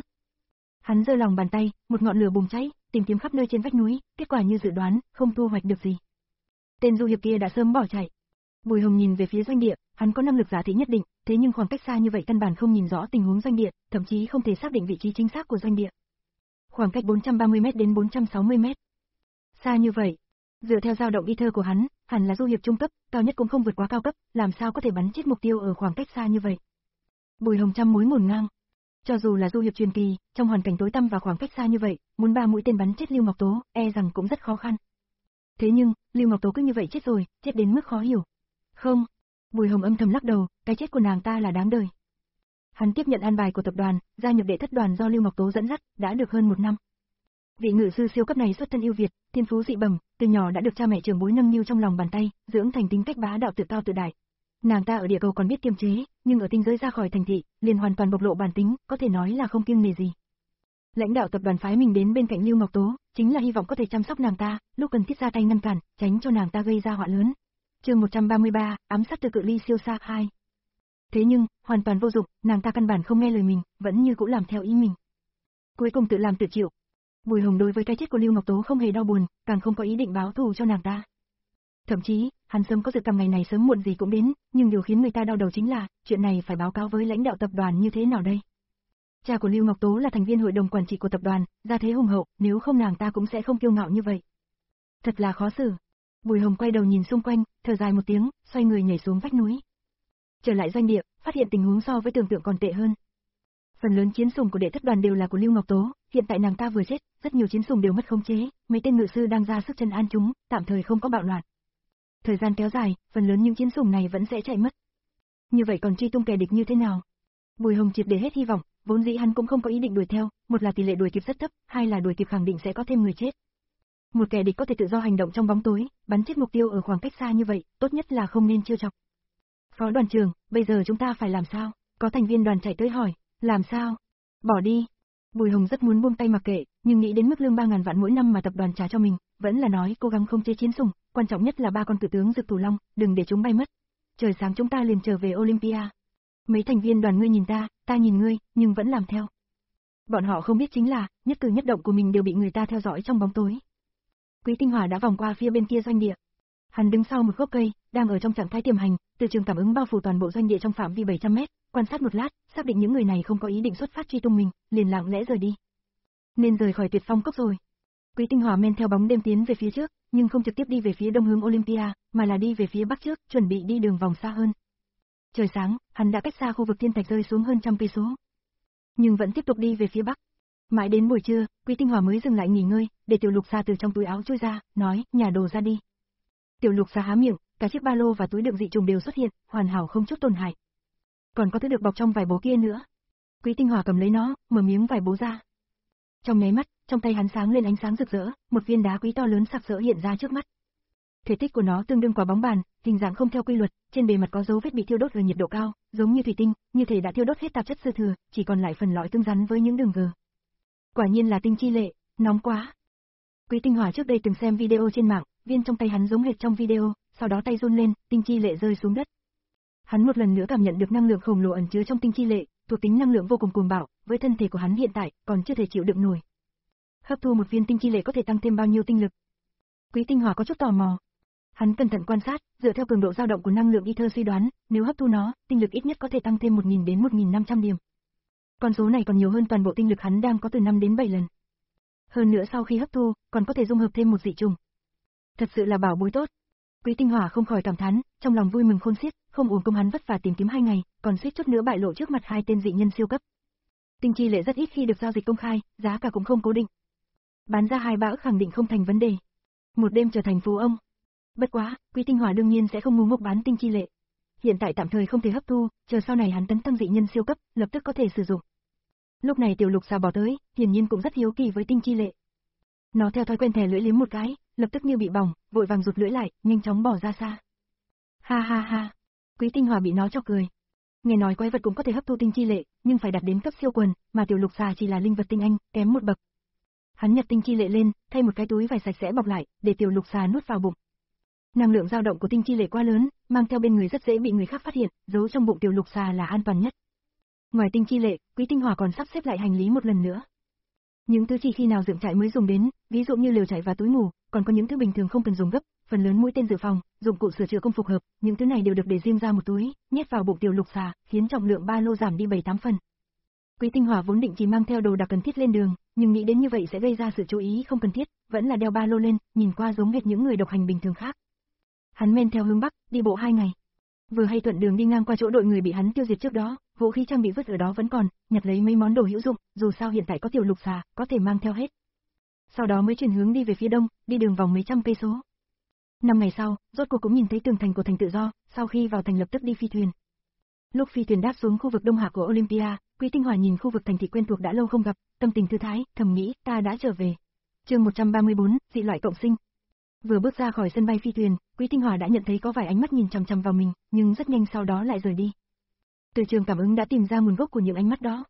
Hắn giơ lòng bàn tay, một ngọn lửa bùng cháy, tìm kiếm khắp nơi trên vách núi, kết quả như dự đoán, không thu hoạch được gì. Tên du hiệp kia đã sớm bỏ chạy. Bùi Hồng nhìn về phía doanh địa, hắn có năng lực giả thị nhất định, thế nhưng khoảng cách xa như vậy căn bản không nhìn rõ tình huống doanh địa, thậm chí không thể xác định vị trí chính xác của doanh địa. Khoảng cách bốn trăm ba mươi mét đến bốn trăm sáu mươi mét. Xa như vậy, dựa theo dao động ether của hắn, hẳn là du hiệp trung cấp, cao nhất cũng không vượt quá cao cấp, làm sao có thể bắn chết mục tiêu ở khoảng cách xa như vậy. Bùi Hồng trăm mối ngổn ngang. Cho dù là du hiệp truyền kỳ, trong hoàn cảnh tối tăm và khoảng cách xa như vậy, muốn ba mũi tên bắn chết Lưu Ngọc Tố, e rằng cũng rất khó khăn. Thế nhưng, Lưu Ngọc Tố cứ như vậy chết rồi, chết đến mức khó hiểu. Không, Bùi Hồng âm thầm lắc đầu, cái chết của nàng ta là đáng đời. Hắn tiếp nhận an bài của tập đoàn, gia nhập đệ thất đoàn do Lưu Ngọc Tố dẫn dắt, đã được hơn một năm. Vị ngự sư siêu cấp này xuất thân ưu việt, thiên phú dị bẩm, từ nhỏ đã được cha mẹ trưởng bối nâng niu trong lòng bàn tay, dưỡng thành tính cách bá đạo tự cao tự đại. Nàng ta ở địa cầu còn biết kiềm chế, nhưng ở tinh giới ra khỏi thành thị, liền hoàn toàn bộc lộ bản tính, có thể nói là không kiêng nể gì. Lãnh đạo tập đoàn phái mình đến bên cạnh Lưu Ngọc Tố, chính là hy vọng có thể chăm sóc nàng ta, lúc cần thiết ra tay ngăn cản, tránh cho nàng ta gây ra họa lớn. Chương một trăm ba mươi ba, ám sát từ cự ly siêu xa hai. Thế nhưng, hoàn toàn vô dụng, nàng ta căn bản không nghe lời mình, vẫn như cũ làm theo ý mình. Cuối cùng tự làm tự chịu. Bùi Hồng đối với cái chết của Lưu Ngọc Tố không hề đau buồn, càng không có ý định báo thù cho nàng ta. Thậm chí, hắn sớm có dự cảm ngày này sớm muộn gì cũng đến, nhưng điều khiến người ta đau đầu chính là, chuyện này phải báo cáo với lãnh đạo tập đoàn như thế nào đây? Cha của Lưu Ngọc Tố là thành viên hội đồng quản trị của tập đoàn, gia thế hùng hậu, nếu không nàng ta cũng sẽ không kiêu ngạo như vậy. Thật là khó xử. Bùi Hồng quay đầu nhìn xung quanh, thở dài một tiếng, xoay người nhảy xuống vách núi. Trở lại doanh địa, phát hiện tình huống so với tưởng tượng còn tệ hơn. Phần lớn chiến sủng của đệ thất đoàn đều là của Lưu Ngọc Tố, hiện tại nàng ta vừa chết, rất nhiều chiến sủng đều mất khống chế, mấy tên ngự sư đang ra sức chân an chúng, tạm thời không có bạo loạn. Thời gian kéo dài, phần lớn những chiến sủng này vẫn sẽ chạy mất. Như vậy còn truy tung kẻ địch như thế nào? Bùi Hồng triệt để hết hy vọng, vốn dĩ hắn cũng không có ý định đuổi theo, một là tỷ lệ đuổi kịp rất thấp, hai là đuổi kịp khẳng định sẽ có thêm người chết. Một kẻ địch có thể tự do hành động trong bóng tối, bắn chết mục tiêu ở khoảng cách xa như vậy, tốt nhất là không nên trêu chọc. Phó đoàn trưởng, bây giờ chúng ta phải làm sao? Có thành viên đoàn chạy tới hỏi, làm sao? Bỏ đi. Bùi Hồng rất muốn buông tay mặc kệ, nhưng nghĩ đến mức lương ba ngàn vạn mỗi năm mà tập đoàn trả cho mình, vẫn là nói cố gắng không chế chiến sủng, quan trọng nhất là ba con cự tướng Dực Thủ Long, đừng để chúng bay mất. Trời sáng chúng ta liền trở về Olympia. Mấy thành viên đoàn ngươi nhìn ta, ta nhìn ngươi, nhưng vẫn làm theo. Bọn họ không biết chính là, nhất cử nhất động của mình đều bị người ta theo dõi trong bóng tối. Quý Tinh Hỏa đã vòng qua phía bên kia doanh địa. Hắn đứng sau một gốc cây, đang ở trong trạng thái tiềm hành, từ trường cảm ứng bao phủ toàn bộ doanh địa trong phạm vi bảy trăm mét, quan sát một lát, xác định những người này không có ý định xuất phát truy tung mình, liền lặng lẽ rời đi. Nên rời khỏi Tuyệt Phong cốc rồi. Quý Tinh Hỏa men theo bóng đêm tiến về phía trước, nhưng không trực tiếp đi về phía đông hướng Olympia, mà là đi về phía bắc trước, chuẩn bị đi đường vòng xa hơn. Trời sáng, hắn đã cách xa khu vực thiên thạch rơi xuống hơn trăm cây số, nhưng vẫn tiếp tục đi về phía bắc. Mãi đến buổi trưa, Quý Tinh Hỏa mới dừng lại nghỉ ngơi, để Tiểu Lục Xà từ trong túi áo chui ra, nói, nhả đồ ra đi. Tiểu Lục Xà há miệng, cả chiếc ba lô và túi đựng dị trùng đều xuất hiện, hoàn hảo không chút tổn hại. Còn có thứ được bọc trong vải bố kia nữa. Quý Tinh Hỏa cầm lấy nó, mở miếng vải bố ra. Trong nháy mắt, trong tay hắn sáng lên ánh sáng rực rỡ, một viên đá quý to lớn sặc sỡ hiện ra trước mắt. Thể tích của nó tương đương quả bóng bàn, hình dạng không theo quy luật, trên bề mặt có dấu vết bị thiêu đốt ở nhiệt độ cao, giống như thủy tinh, như thể đã thiêu đốt hết tạp chất dư thừa, chỉ còn lại phần lõi cứng rắn với những đường gờ. Quả nhiên là tinh chi lệ, nóng quá. Quý Tinh Hỏa trước đây từng xem video trên mạng, viên trong tay hắn giống hệt trong video, sau đó tay run lên, tinh chi lệ rơi xuống đất. Hắn một lần nữa cảm nhận được năng lượng khổng lồ ẩn chứa trong tinh chi lệ, thuộc tính năng lượng vô cùng cuồng bạo, với thân thể của hắn hiện tại còn chưa thể chịu đựng nổi. Hấp thu một viên tinh chi lệ có thể tăng thêm bao nhiêu tinh lực? Quý Tinh Hỏa có chút tò mò. Hắn cẩn thận quan sát, dựa theo cường độ dao động của năng lượng ether suy đoán, nếu hấp thu nó, tinh lực ít nhất có thể tăng thêm một nghìn đến một nghìn năm trăm điểm. Con số này còn nhiều hơn toàn bộ tinh lực hắn đang có từ năm đến bảy lần. Hơn nữa sau khi hấp thu, còn có thể dung hợp thêm một dị trùng. Thật sự là bảo bối tốt. Quý Tinh Hỏa không khỏi cảm thán, trong lòng vui mừng khôn xiết, không uổng công hắn vất vả tìm kiếm hai ngày, còn suýt chút nữa bại lộ trước mặt hai tên dị nhân siêu cấp. Tinh chi lệ rất ít khi được giao dịch công khai, giá cả cũng không cố định. Bán ra hai ba ức khẳng định không thành vấn đề. Một đêm trở thành phú ông. Bất quá, Quý Tinh Hỏa đương nhiên sẽ không ngu ngốc bán tinh chi lệ. Hiện tại tạm thời không thể hấp thu, chờ sau này hắn tấn thăng dị nhân siêu cấp, lập tức có thể sử dụng. Lúc này Tiểu Lục Xà bỏ tới, hiển nhiên cũng rất hiếu kỳ với tinh chi lệ. Nó theo thói quen thè lưỡi liếm một cái, lập tức như bị bỏng, vội vàng rụt lưỡi lại, nhanh chóng bỏ ra xa. Ha ha ha, Quý Tinh Hỏa bị nó chọc cười. Nghe nói quái vật cũng có thể hấp thu tinh chi lệ, nhưng phải đạt đến cấp siêu quần, mà Tiểu Lục Xà chỉ là linh vật tinh anh, kém một bậc. Hắn nhặt tinh chi lệ lên, thay một cái túi vải sạch sẽ bọc lại, để Tiểu Lục Xà nuốt vào bụng. Năng lượng dao động của tinh chi lệ quá lớn, mang theo bên người rất dễ bị người khác phát hiện, giấu trong bụng Tiểu Lục Xà là an toàn nhất. Ngoài tinh chi lệ, Quý Tinh Hỏa còn sắp xếp lại hành lý một lần nữa. Những thứ chỉ khi nào dựng trại mới dùng đến, ví dụ như lều trại và túi ngủ, còn có những thứ bình thường không cần dùng gấp, phần lớn mũi tên dự phòng, dụng cụ sửa chữa công phục hợp, những thứ này đều được để riêng ra một túi, nhét vào bụng Tiểu Lục Xà, khiến trọng lượng ba lô giảm đi bảy tám phần. Quý Tinh Hỏa vốn định chỉ mang theo đồ đặc cần thiết lên đường, nhưng nghĩ đến như vậy sẽ gây ra sự chú ý không cần thiết, vẫn là đeo ba lô lên, nhìn qua giống hệt những người độc hành bình thường khác. Hắn men theo hướng bắc, đi bộ hai ngày. Vừa hay thuận đường đi ngang qua chỗ đội người bị hắn tiêu diệt trước đó, vũ khí trang bị vứt ở đó vẫn còn, nhặt lấy mấy món đồ hữu dụng, dù sao hiện tại có Tiểu Lục Xà, có thể mang theo hết. Sau đó mới chuyển hướng đi về phía đông, đi đường vòng mấy trăm cây số. Năm ngày sau, rốt cuộc cũng nhìn thấy tường thành của thành Tự Do, sau khi vào thành lập tức đi phi thuyền. Lúc phi thuyền đáp xuống khu vực đông hạ của Olympia, Quý Tinh Hỏa nhìn khu vực thành thị quen thuộc đã lâu không gặp, tâm tình thư thái, thầm nghĩ, ta đã trở về. Chương một trăm ba mươi bốn, dị loại cộng sinh. Vừa bước ra khỏi sân bay phi thuyền, Quý Tinh Hỏa đã nhận thấy có vài ánh mắt nhìn chằm chằm vào mình, nhưng rất nhanh sau đó lại rời đi. Từ trường cảm ứng đã tìm ra nguồn gốc của những ánh mắt đó.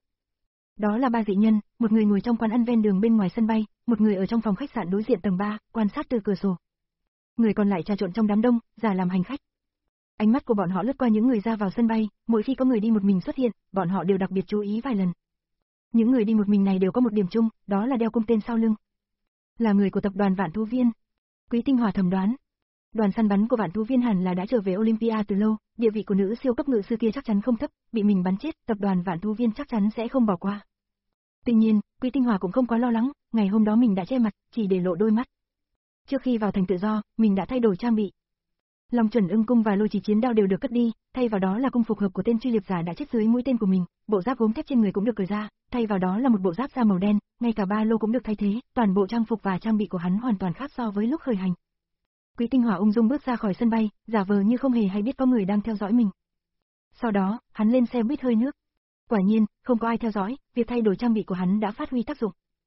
Đó là ba dị nhân, một người ngồi trong quán ăn ven đường bên ngoài sân bay, một người ở trong phòng khách sạn đối diện tầng ba, quan sát từ cửa sổ. Người còn lại trà trộn trong đám đông, giả làm hành khách. Ánh mắt của bọn họ lướt qua những người ra vào sân bay, mỗi khi có người đi một mình xuất hiện, bọn họ đều đặc biệt chú ý vài lần. Những người đi một mình này đều có một điểm chung, đó là đeo cung tên sau lưng. Là người của tập đoàn Vạn Thú Viên. Quý Tinh Hỏa thầm đoán. Đoàn săn bắn của Vạn Thú Viên hẳn là đã trở về Olympia từ lâu, địa vị của nữ siêu cấp ngự sư kia chắc chắn không thấp, bị mình bắn chết, tập đoàn Vạn Thú Viên chắc chắn sẽ không bỏ qua. Tuy nhiên, Quý Tinh Hỏa cũng không quá lo lắng, ngày hôm đó mình đã che mặt, chỉ để lộ đôi mắt. Trước khi vào thành Tự Do, mình đã thay đổi trang bị. Long chuẩn ưng cung và lôi chỉ chiến đao đều được cất đi, thay vào đó là cung phục hợp của tên truy liệp giả đã chết dưới mũi tên của mình, bộ giáp gốm thép trên người cũng được cởi ra, thay vào đó là một bộ giáp da màu đen, ngay cả ba lô cũng được thay thế, toàn bộ trang phục và trang bị của hắn hoàn toàn khác so với lúc khởi hành. Quý Tinh Hỏa ung dung bước ra khỏi sân bay, giả vờ như không hề hay biết có người đang theo dõi mình. Sau đó, hắn lên xe buýt hơi nước. Quả nhiên, không có ai theo dõi, việc thay đổi trang bị của hắn đã phát huy tác dụng.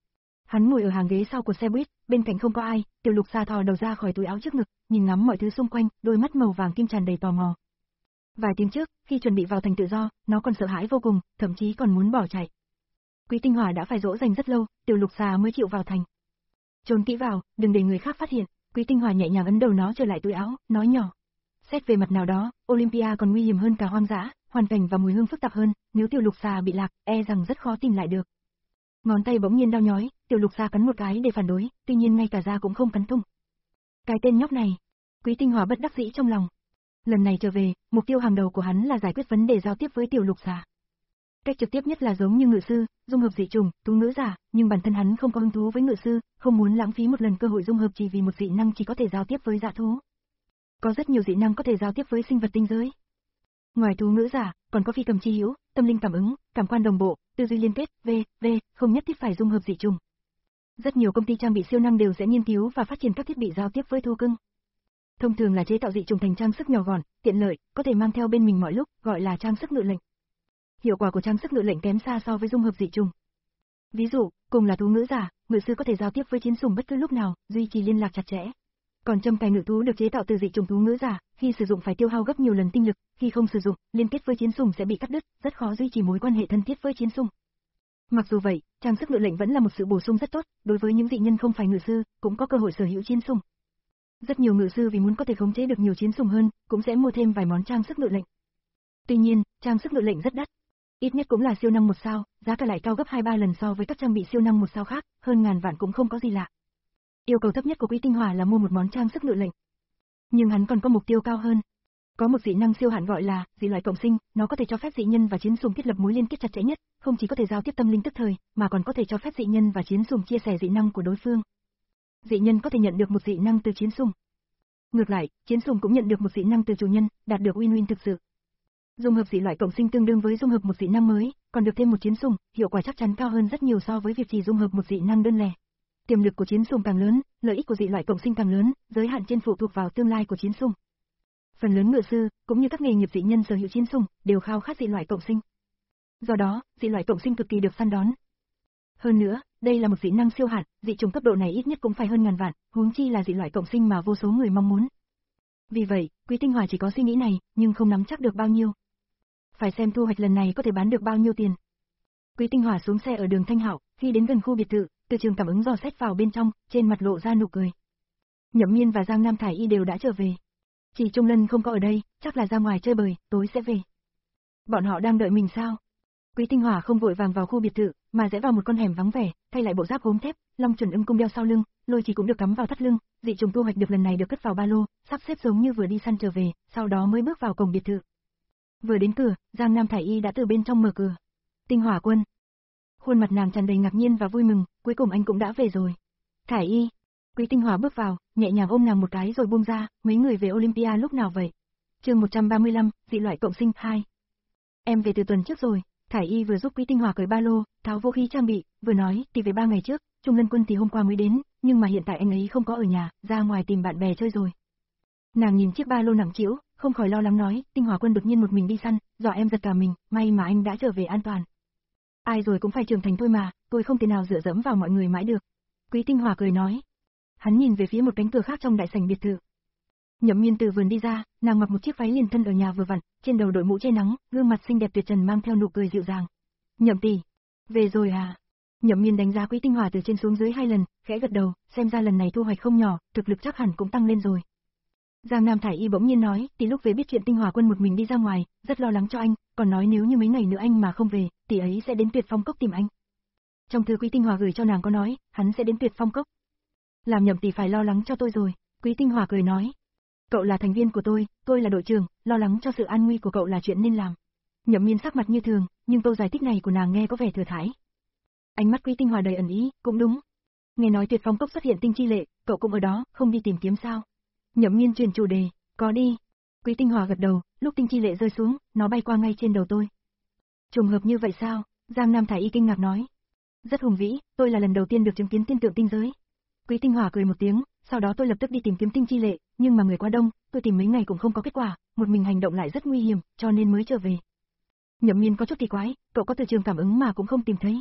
Hắn ngồi ở hàng ghế sau của xe buýt, bên cạnh không có ai, Tiểu Lục Xà thò đầu ra khỏi túi áo trước ngực, nhìn ngắm mọi thứ xung quanh, đôi mắt màu vàng kim tràn đầy tò mò. Vài tiếng trước, khi chuẩn bị vào thành Tự Do, nó còn sợ hãi vô cùng, thậm chí còn muốn bỏ chạy. Quý Tinh Hỏa đã phải dỗ dành rất lâu, Tiểu Lục Xà mới chịu vào thành. Trốn kỹ vào, đừng để người khác phát hiện. Quý Tinh Hỏa nhẹ nhàng ấn đầu nó trở lại túi áo, nói nhỏ. Xét về mặt nào đó, Olympia còn nguy hiểm hơn cả hoang dã, hoàn cảnh và mùi hương phức tạp hơn, nếu Tiểu Lục Xà bị lạc, e rằng rất khó tìm lại được. Ngón tay bỗng nhiên đau nhói, Tiểu Lục Xà cắn một cái để phản đối, tuy nhiên ngay cả da cũng không cắn thủng. Cái tên nhóc này, Quý Tinh Hỏa bất đắc dĩ trong lòng. Lần này trở về, mục tiêu hàng đầu của hắn là giải quyết vấn đề giao tiếp với Tiểu Lục Xà. Cách trực tiếp nhất là giống như ngự sư, dung hợp dị trùng, tú ngữ giả, nhưng bản thân hắn không có hứng thú với ngự sư, không muốn lãng phí một lần cơ hội dung hợp chỉ vì một dị năng chỉ có thể giao tiếp với dã thú. Có rất nhiều dị năng có thể giao tiếp với sinh vật tinh giới. Ngoài tú ngữ giả, còn có phi cầm chi hữu, tâm linh cảm ứng, cảm quan đồng bộ, tư duy liên kết, v, v, không nhất thiết phải dung hợp dị trùng. Rất nhiều công ty trang bị siêu năng đều sẽ nghiên cứu và phát triển các thiết bị giao tiếp với thú cưng. Thông thường là chế tạo dị trùng thành trang sức nhỏ gọn, tiện lợi, có thể mang theo bên mình mọi lúc, gọi là trang sức ngự lệnh. Hiệu quả của trang sức ngự lệnh kém xa so với dung hợp dị trùng. Ví dụ, cùng là thú ngữ giả, ngự sư có thể giao tiếp với chiến sủng bất cứ lúc nào, duy trì liên lạc chặt chẽ. Còn châm cài ngự thú được chế tạo từ dị trùng thú ngữ giả, khi sử dụng phải tiêu hao gấp nhiều lần tinh lực, khi không sử dụng, liên kết với chiến sủng sẽ bị cắt đứt, rất khó duy trì mối quan hệ thân thiết với chiến sủng. Mặc dù vậy, trang sức ngự lệnh vẫn là một sự bổ sung rất tốt, đối với những dị nhân không phải ngự sư, cũng có cơ hội sở hữu chiến sủng. Rất nhiều ngự sư vì muốn có thể khống chế được nhiều chiến sủng hơn, cũng sẽ mua thêm vài món trang sức ngự lệnh. Tuy nhiên, trang sức ngự lệnh rất đắt. Ít nhất cũng là siêu năng một sao, giá cả lại cao gấp hai ba lần so với các trang bị siêu năng một sao khác, hơn ngàn vạn cũng không có gì lạ. Yêu cầu thấp nhất của Quý Tinh Hỏa là mua một món trang sức ngự lệnh. Nhưng hắn còn có mục tiêu cao hơn. Có một dị năng siêu hạn gọi là dị loại cộng sinh, nó có thể cho phép dị nhân và chiến sủng thiết lập mối liên kết chặt chẽ nhất, không chỉ có thể giao tiếp tâm linh tức thời, mà còn có thể cho phép dị nhân và chiến sủng chia sẻ dị năng của đối phương. Dị nhân có thể nhận được một dị năng từ chiến sủng. Ngược lại, chiến sùng cũng nhận được một dị năng từ chủ nhân, đạt được win-win thực sự. Dung hợp dị loại cộng sinh tương đương với dung hợp một dị năng mới, còn được thêm một chiến sùng, hiệu quả chắc chắn cao hơn rất nhiều so với việc chỉ dung hợp một dị năng đơn lẻ. Tiềm lực của chiến sùng càng lớn, lợi ích của dị loại cộng sinh càng lớn, giới hạn trên phụ thuộc vào tương lai của chiến sùng. Phần lớn ngựa sư, cũng như các nghề nghiệp dị nhân sở hữu chiến sùng, đều khao khát dị loại cộng sinh. Do đó, dị loại cộng sinh cực kỳ được săn đón. Hơn nữa, đây là một dị năng siêu hạn, dị trùng cấp độ này ít nhất cũng phải hơn ngàn vạn, huống chi là dị loại cộng sinh mà vô số người mong muốn. Vì vậy, Quý Tinh Hòa chỉ có suy nghĩ này, nhưng không nắm chắc được bao nhiêu. Phải xem thu hoạch lần này có thể bán được bao nhiêu tiền. Quý Tinh Hòa xuống xe ở đường Thanh Hạo, khi đến gần khu biệt thự, Từ Trường cảm ứng dò xét vào bên trong, trên mặt lộ ra nụ cười. Nhậm Miên và Giang Nam Thải Y đều đã trở về. Chỉ Trung Lân không có ở đây, chắc là ra ngoài chơi bời, tối sẽ về. Bọn họ đang đợi mình sao? Quý Tinh Hòa không vội vàng vào khu biệt thự, mà rẽ vào một con hẻm vắng vẻ, thay lại bộ giáp gốm thép, Long Chuẩn Ưng cung đeo sau lưng, Lôi Chỉ cũng được cắm vào thắt lưng, dị trùng thu hoạch được lần này được cất vào ba lô, sắp xếp giống như vừa đi săn trở về, sau đó mới bước vào cổng biệt thự. Vừa đến cửa, Giang Nam Thải Y đã từ bên trong mở cửa. Tinh Hỏa Quân. Khuôn mặt nàng tràn đầy ngạc nhiên và vui mừng, cuối cùng anh cũng đã về rồi. Thải Y. Quý Tinh Hòa bước vào, nhẹ nhàng ôm nàng một cái rồi buông ra, mấy người về Olympia lúc nào vậy? Chương một trăm ba mươi lăm, dị loại cộng sinh hai. Em về từ tuần trước rồi. Thải Y vừa giúp Quý Tinh Hòa cởi ba lô, tháo vũ khí trang bị, vừa nói, thì về ba ngày trước, Trung Lân Quân thì hôm qua mới đến, nhưng mà hiện tại anh ấy không có ở nhà, ra ngoài tìm bạn bè chơi rồi. Nàng nhìn chiếc ba lô nặng trĩu, không khỏi lo lắng nói, Tinh Hòa Quân đột nhiên một mình đi săn, dọa em giật cả mình, may mà anh đã trở về an toàn. Ai rồi cũng phải trưởng thành thôi mà, tôi không thể nào dựa dẫm vào mọi người mãi được. Quý Tinh Hòa cười nói. Hắn nhìn về phía một cánh cửa khác trong đại sảnh biệt thự. Nhậm Miên từ vườn đi ra, nàng mặc một chiếc váy liền thân ở nhà vừa vặn, trên đầu đội mũ che nắng, gương mặt xinh đẹp tuyệt trần mang theo nụ cười dịu dàng. Nhậm tỷ, về rồi à? Nhậm Miên đánh giá Quý Tinh Hòa từ trên xuống dưới hai lần, khẽ gật đầu, xem ra lần này thu hoạch không nhỏ, thực lực chắc hẳn cũng tăng lên rồi. Giang Nam Thải Y bỗng nhiên nói, tỷ lúc về biết chuyện Tinh Hòa Quân một mình đi ra ngoài, rất lo lắng cho anh, còn nói nếu như mấy ngày nữa anh mà không về, tỷ ấy sẽ đến Tuyệt Phong Cốc tìm anh. Trong thư Quý Tinh Hòa gửi cho nàng có nói, hắn sẽ đến Tuyệt Phong Cốc. Làm Nhậm tỷ phải lo lắng cho tôi rồi, Quý Tinh Hòa cười nói. Cậu là thành viên của tôi, tôi là đội trưởng, lo lắng cho sự an nguy của cậu là chuyện nên làm. Nhậm Miên sắc mặt như thường, nhưng câu giải thích này của nàng nghe có vẻ thừa thãi. Ánh mắt Quý Tinh Hòa đầy ẩn ý, cũng đúng. Nghe nói Tuyệt Phong Cốc xuất hiện tinh chi lệ, cậu cũng ở đó, không đi tìm kiếm sao? Nhậm Miên chuyển chủ đề, có đi. Quý Tinh Hòa gật đầu, lúc tinh chi lệ rơi xuống, nó bay qua ngay trên đầu tôi. Trùng hợp như vậy sao? Giang Nam Thải Y kinh ngạc nói. Rất hùng vĩ, tôi là lần đầu tiên được chứng kiến tiên tượng tinh giới. Quý Tinh Hòa cười một tiếng, sau đó tôi lập tức đi tìm kiếm tinh chi lệ, nhưng mà người quá đông, tôi tìm mấy ngày cũng không có kết quả, một mình hành động lại rất nguy hiểm, cho nên mới trở về. Nhậm Miên có chút kỳ quái, cậu có từ trường cảm ứng mà cũng không tìm thấy.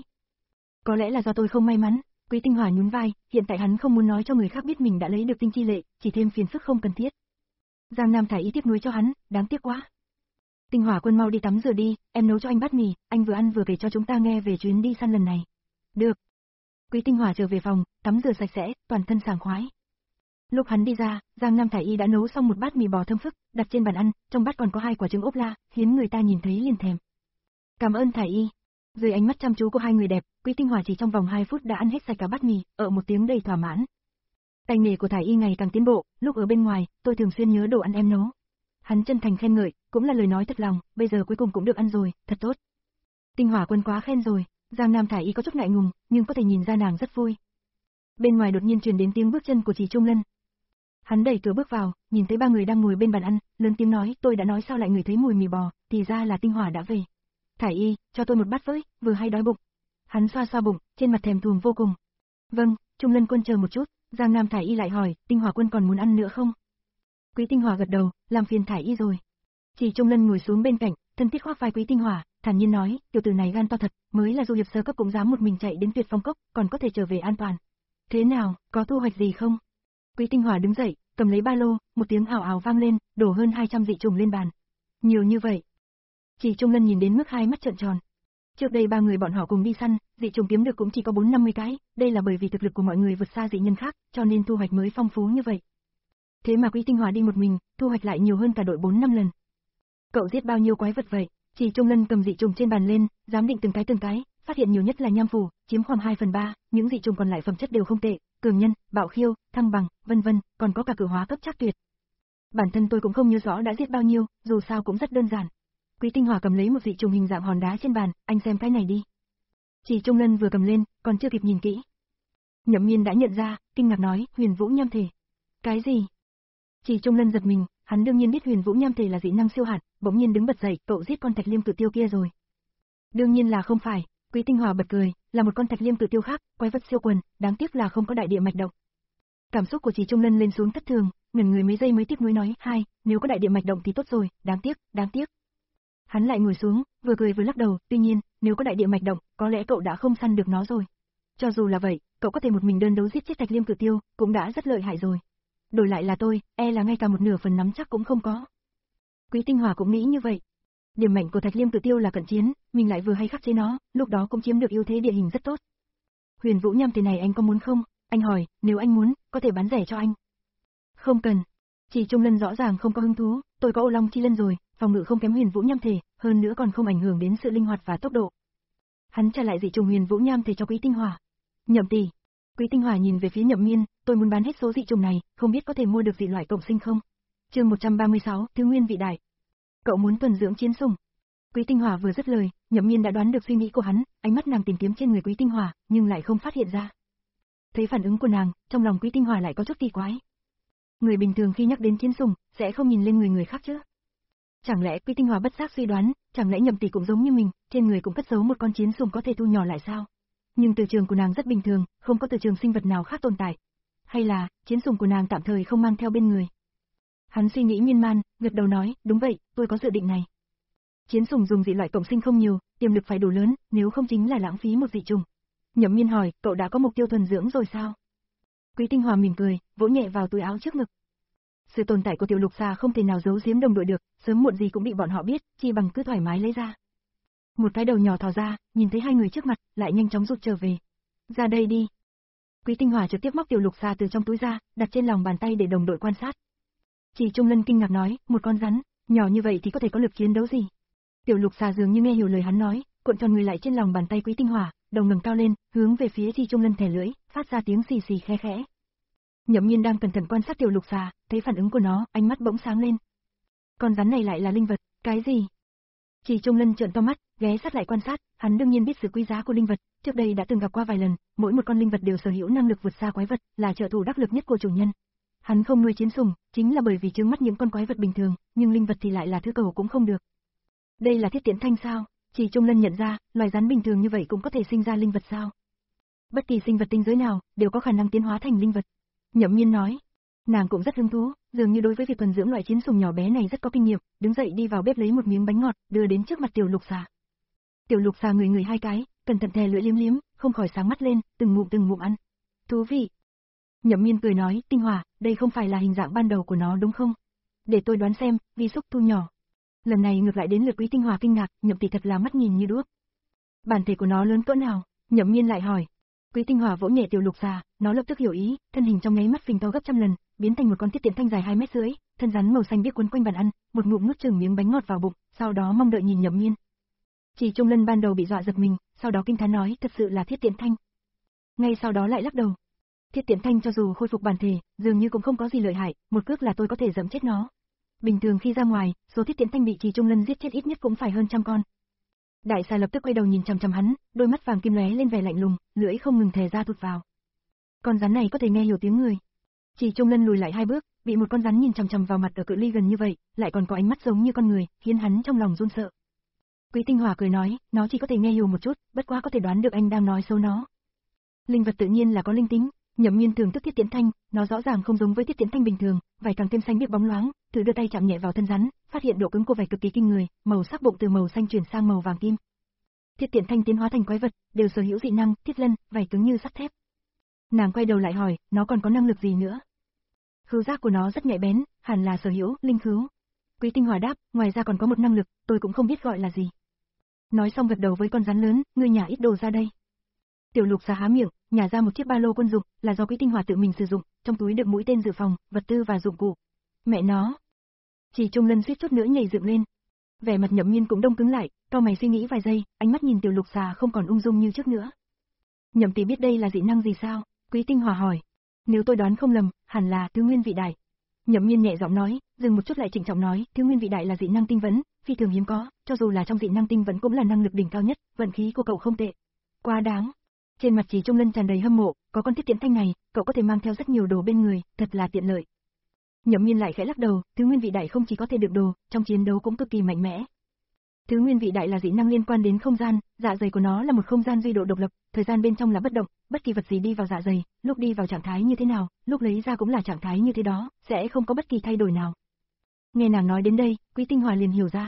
Có lẽ là do tôi không may mắn. Quý Tinh Hòa nhún vai, hiện tại hắn không muốn nói cho người khác biết mình đã lấy được tinh chi lệ, chỉ thêm phiền phức không cần thiết. Giang Nam Thải Y tiếc nuối cho hắn, đáng tiếc quá. Tinh Hỏa Quân mau đi tắm rửa đi, em nấu cho anh bát mì, anh vừa ăn vừa kể cho chúng ta nghe về chuyến đi săn lần này. Được. Quý Tinh Hỏa trở về phòng, tắm rửa sạch sẽ, toàn thân sảng khoái. Lúc hắn đi ra, Giang Nam Thải Y đã nấu xong một bát mì bò thơm phức, đặt trên bàn ăn, trong bát còn có hai quả trứng ốp la, khiến người ta nhìn thấy liền thèm. Cảm ơn Thải Y. Dưới ánh mắt chăm chú của hai người đẹp, Quý Tinh Hòa chỉ trong vòng hai phút đã ăn hết sạch cả bát mì, ở một tiếng đầy thỏa mãn. Tay nghề của Thải Y ngày càng tiến bộ, lúc ở bên ngoài, tôi thường xuyên nhớ đồ ăn em nấu. Hắn chân thành khen ngợi, cũng là lời nói thật lòng, bây giờ cuối cùng cũng được ăn rồi, thật tốt. Tinh Hỏa Quân quá khen rồi, Giang Nam Thải Y có chút ngại ngùng, nhưng có thể nhìn ra nàng rất vui. Bên ngoài đột nhiên truyền đến tiếng bước chân của Chỉ Trung Lân. Hắn đẩy cửa bước vào, nhìn thấy ba người đang ngồi bên bàn ăn, lớn tiếng nói, tôi đã nói sao lại ngửi thấy mùi mì bò, thì ra là Tinh Hỏa đã về. Thải Y, cho tôi một bát với, vừa hay đói bụng. Hắn xoa xoa bụng, trên mặt thèm thuồng vô cùng. Vâng, Trung Lân Quân chờ một chút, Giang Nam Thải Y lại hỏi, Tinh Hỏa Quân còn muốn ăn nữa không? Quý Tinh Hỏa gật đầu, làm phiền Thải Y rồi. Chỉ Trung Lân ngồi xuống bên cạnh, thân thiết khoác vai Quý Tinh Hỏa, thản nhiên nói, tiểu tử này gan to thật, mới là du hiệp sơ cấp cũng dám một mình chạy đến Tuyệt Phong Cốc, còn có thể trở về an toàn. Thế nào, có thu hoạch gì không? Quý Tinh Hỏa đứng dậy, cầm lấy ba lô, một tiếng ảo ảo vang lên, đổ hơn hai trăm dị trùng lên bàn. Nhiều như vậy. Chỉ Trung Lân nhìn đến mức hai mắt trợn tròn. Trước đây ba người bọn họ cùng đi săn, dị trùng kiếm được cũng chỉ có bốn năm mươi cái, đây là bởi vì thực lực của mọi người vượt xa dị nhân khác, cho nên thu hoạch mới phong phú như vậy. Thế mà Quý Tinh Hỏa đi một mình, thu hoạch lại nhiều hơn cả đội bốn năm lần. Cậu giết bao nhiêu quái vật vậy? Chỉ Trung Lân cầm dị trùng trên bàn lên, giám định từng cái từng cái, phát hiện nhiều nhất là nham phù, chiếm khoảng hai phần ba, những dị trùng còn lại phẩm chất đều không tệ, cường nhân, bạo khiêu, thăng bằng, vân vân, còn có cả cử hóa cấp chắc tuyệt. Bản thân tôi cũng không nhớ rõ đã giết bao nhiêu, dù sao cũng rất đơn giản. Quý Tinh Hỏa cầm lấy một dị trùng hình dạng hòn đá trên bàn, anh xem cái này đi. Chỉ Trung Lân vừa cầm lên, còn chưa kịp nhìn kỹ. Nhậm Miên đã nhận ra, kinh ngạc nói, Huyền Vũ nham thể. Cái gì? Chỉ Trung Lân giật mình, hắn đương nhiên biết Huyền Vũ Nham Thể là dị năng siêu hạt, bỗng nhiên đứng bật dậy, cậu giết con Thạch Liêm Cự Tiêu kia rồi. Đương nhiên là không phải, Quý Tinh Hòa bật cười, là một con Thạch Liêm Cự Tiêu khác, quái vật siêu quần, đáng tiếc là không có đại địa mạch động. Cảm xúc của Chỉ Trung Lân lên xuống thất thường, ngẩn người mấy giây mới tiếc nuối nói, hai, nếu có đại địa mạch động thì tốt rồi, đáng tiếc, đáng tiếc. Hắn lại ngồi xuống, vừa cười vừa lắc đầu, tuy nhiên, nếu có đại địa mạch động, có lẽ cậu đã không săn được nó rồi. Cho dù là vậy, cậu có thể một mình đơn đấu giết chết Thạch Liêm Cự Tiêu, cũng đã rất lợi hại rồi. Đổi lại là tôi, e là ngay cả một nửa phần nắm chắc cũng không có. Quý Tinh Hòa cũng nghĩ như vậy. Điểm mạnh của Thạch Liêm Cự Tiêu là cận chiến, mình lại vừa hay khắc chế nó, lúc đó cũng chiếm được ưu thế địa hình rất tốt. Huyền Vũ Nham Thể này anh có muốn không? Anh hỏi, nếu anh muốn, có thể bán rẻ cho anh. Không cần. Chỉ Trung Lân rõ ràng không có hứng thú, tôi có Ô Long Chi Lân rồi, phòng ngự không kém Huyền Vũ Nham Thể, hơn nữa còn không ảnh hưởng đến sự linh hoạt và tốc độ. Hắn trả lại dị trùng Huyền Vũ Nham Thể cho Quý Tinh Hòa. Nhậm tỷ. Quý Tinh Hòa nhìn về phía Nhậm Miên, tôi muốn bán hết số dị trùng này, không biết có thể mua được dị loại cộng sinh không? Chương một trăm ba mươi sáu, Thứ Nguyên Vị Đại. Cậu muốn thuần dưỡng chiến sủng. Quý Tinh Hòa vừa dứt lời, Nhậm Miên đã đoán được suy nghĩ của hắn, ánh mắt nàng tìm kiếm trên người Quý Tinh Hòa, nhưng lại không phát hiện ra. Thấy phản ứng của nàng, trong lòng Quý Tinh Hòa lại có chút kỳ quái. Người bình thường khi nhắc đến chiến sủng, sẽ không nhìn lên người người khác chứ? Chẳng lẽ Quý Tinh Hòa bất giác suy đoán, chẳng lẽ Nhậm tỷ cũng giống như mình, trên người cũng cất giấu một con chiến sủng có thể thu nhỏ lại sao? Nhưng từ trường của nàng rất bình thường, không có từ trường sinh vật nào khác tồn tại. Hay là, chiến sủng của nàng tạm thời không mang theo bên người? Hắn suy nghĩ miên man, gật đầu nói, đúng vậy, tôi có dự định này. Chiến sủng dùng dị loại cộng sinh không nhiều, tiềm lực phải đủ lớn, nếu không chính là lãng phí một dị trùng. Nhậm Miên hỏi, cậu đã có mục tiêu thuần dưỡng rồi sao? Quý Tinh Hòa mỉm cười, vỗ nhẹ vào túi áo trước ngực. Sự tồn tại của tiểu lục xà không thể nào giấu giếm đồng đội được, sớm muộn gì cũng bị bọn họ biết, chi bằng cứ thoải mái lấy ra. Một cái đầu nhỏ thò ra, nhìn thấy hai người trước mặt, lại nhanh chóng rụt trở về. Ra đây đi. Quý Tinh Hòa trực tiếp móc tiểu lục xà từ trong túi ra, đặt trên lòng bàn tay để đồng đội quan sát. Chỉ Trung Lân kinh ngạc nói, một con rắn, nhỏ như vậy thì có thể có lực chiến đấu gì? Tiểu lục xà dường như nghe hiểu lời hắn nói, cuộn tròn người lại trên lòng bàn tay Quý Tinh Hòa, đầu ngẩng cao lên, hướng về phía Chỉ Trung Lân thè lưỡi, phát ra tiếng xì xì khe khẽ. Nhậm Miên đang cẩn thận quan sát tiểu lục xà, thấy phản ứng của nó, ánh mắt bỗng sáng lên. Con rắn này lại là linh vật, cái gì? Chỉ Trung Lân trợn to mắt, ghé sát lại quan sát, hắn đương nhiên biết sự quý giá của linh vật, trước đây đã từng gặp qua vài lần, mỗi một con linh vật đều sở hữu năng lực vượt xa quái vật, là trợ thủ đắc lực nhất của chủ nhân. Hắn không nuôi chiến sủng, chính là bởi vì trướng mắt những con quái vật bình thường, nhưng linh vật thì lại là thứ cầu cũng không được. Đây là Thiết Tiễn Thanh sao? Chỉ Trung Lân nhận ra, loài rắn bình thường như vậy cũng có thể sinh ra linh vật sao? Bất kỳ sinh vật tinh giới nào đều có khả năng tiến hóa thành linh vật. Nhậm Miên nói, nàng cũng rất hứng thú, dường như đối với việc thuần dưỡng loại chiến sủng nhỏ bé này rất có kinh nghiệm, đứng dậy đi vào bếp lấy một miếng bánh ngọt, đưa đến trước mặt tiểu lục xà. Tiểu lục xà người người hai cái, cẩn thận thè lưỡi liếm liếm, không khỏi sáng mắt lên, từng ngụm từng ngụm ăn. Thú vị. Nhậm Miên cười nói, Tinh Hòa, đây không phải là hình dạng ban đầu của nó đúng không? Để tôi đoán xem, vi xúc thu nhỏ. Lần này ngược lại đến lượt Quý Tinh Hòa kinh ngạc, Nhậm tỷ thật là mắt nhìn như đuốc. Bản thể của nó lớn cỡ nào? Nhậm Miên lại hỏi. Quý Tinh Hòa vỗ nhẹ tiểu lục xà, nó lập tức hiểu ý, thân hình trong nháy mắt phình to gấp trăm lần, biến thành một con Thiết Tiễn Thanh dài hai mét rưỡi, thân rắn màu xanh biếc quấn quanh bàn ăn, một ngụm nuốt chừng miếng bánh ngọt vào bụng, sau đó mong đợi nhìn Nhậm Miên. Chỉ Trung Lân ban đầu bị dọa giật mình, sau đó kinh thán nói, thật sự là Thiết Tiễn Thanh. Ngay sau đó lại lắc đầu. Thiết Tiễn Thanh cho dù khôi phục bản thể, dường như cũng không có gì lợi hại, một cước là tôi có thể dẫm chết nó. Bình thường khi ra ngoài, số Thiết Tiễn Thanh bị Chỉ Trung Lân giết chết ít nhất cũng phải hơn trăm con. Đại xà lập tức quay đầu nhìn chằm chằm hắn, đôi mắt vàng kim lóe lên vẻ lạnh lùng, lưỡi không ngừng thè ra thụt vào. Con rắn này có thể nghe hiểu tiếng người. Chỉ Trung Lân lùi lại hai bước, bị một con rắn nhìn chằm chằm vào mặt ở cự ly gần như vậy, lại còn có ánh mắt giống như con người, khiến hắn trong lòng run sợ. Quý Tinh Hòa cười nói, nó chỉ có thể nghe hiểu một chút, bất quá có thể đoán được anh đang nói xấu nó. Linh vật tự nhiên là có linh tính. Nhậm Miên thưởng thức Thiết Tiễn Thanh, nó rõ ràng không giống với Thiết Tiễn Thanh bình thường, vảy càng thêm xanh biếc bóng loáng, thử đưa tay chạm nhẹ vào thân rắn, phát hiện độ cứng của vảy cực kỳ kinh người, màu sắc bụng từ màu xanh chuyển sang màu vàng kim. Thiết Tiễn Thanh tiến hóa thành quái vật, đều sở hữu dị năng, thiết lân, vảy cứng như sắt thép. Nàng quay đầu lại hỏi, nó còn có năng lực gì nữa? Khứu giác của nó rất nhạy bén, hẳn là sở hữu linh khứu. Quý Tinh Hòa đáp, ngoài ra còn có một năng lực, tôi cũng không biết gọi là gì. Nói xong gật đầu với con rắn lớn, ngươi nhả ít đồ ra đây. Tiểu lục xà há miệng, nhả ra một chiếc ba lô quân dụng, là do Quý Tinh Hòa tự mình sử dụng, trong túi đựng mũi tên dự phòng, vật tư và dụng cụ. Mẹ nó! Chỉ Trung Lân suýt chút nữa nhảy dựng lên. Vẻ mặt Nhậm Miên cũng đông cứng lại, cau mày suy nghĩ vài giây, ánh mắt nhìn tiểu lục xà không còn ung dung như trước nữa. Nhậm tỷ biết đây là dị năng gì sao? Quý Tinh Hòa hỏi. Nếu tôi đoán không lầm, hẳn là Thứ Nguyên Vị Đại. Nhậm Miên nhẹ giọng nói, dừng một chút lại trịnh trọng nói, Thứ Nguyên Vị Đại là dị năng tinh vấn, phi thường hiếm có, cho dù là trong dị năng tinh vấn cũng là năng lực đỉnh cao nhất, vận khí của cậu không tệ. Quá đáng. Trên mặt Chỉ Trung Lân tràn đầy hâm mộ, có con Thiết Tiễn Thanh này, cậu có thể mang theo rất nhiều đồ bên người, thật là tiện lợi. Nhậm Miên lại khẽ lắc đầu, thứ nguyên vị đại không chỉ có thể được đồ, trong chiến đấu cũng cực kỳ mạnh mẽ. Thứ nguyên vị đại là dị năng liên quan đến không gian, dạ dày của nó là một không gian duy độ độc lập, thời gian bên trong là bất động, bất kỳ vật gì đi vào dạ dày, lúc đi vào trạng thái như thế nào, lúc lấy ra cũng là trạng thái như thế đó, sẽ không có bất kỳ thay đổi nào. Nghe nàng nói đến đây, Quý Tinh Hòa liền hiểu ra.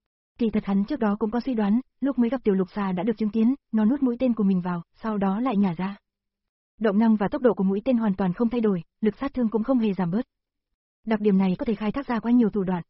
Kỳ thật hắn trước đó cũng có suy đoán, lúc mới gặp tiểu lục xà đã được chứng kiến, nó nuốt mũi tên của mình vào, sau đó lại nhả ra. Động năng và tốc độ của mũi tên hoàn toàn không thay đổi, lực sát thương cũng không hề giảm bớt. Đặc điểm này có thể khai thác ra quá nhiều thủ đoạn.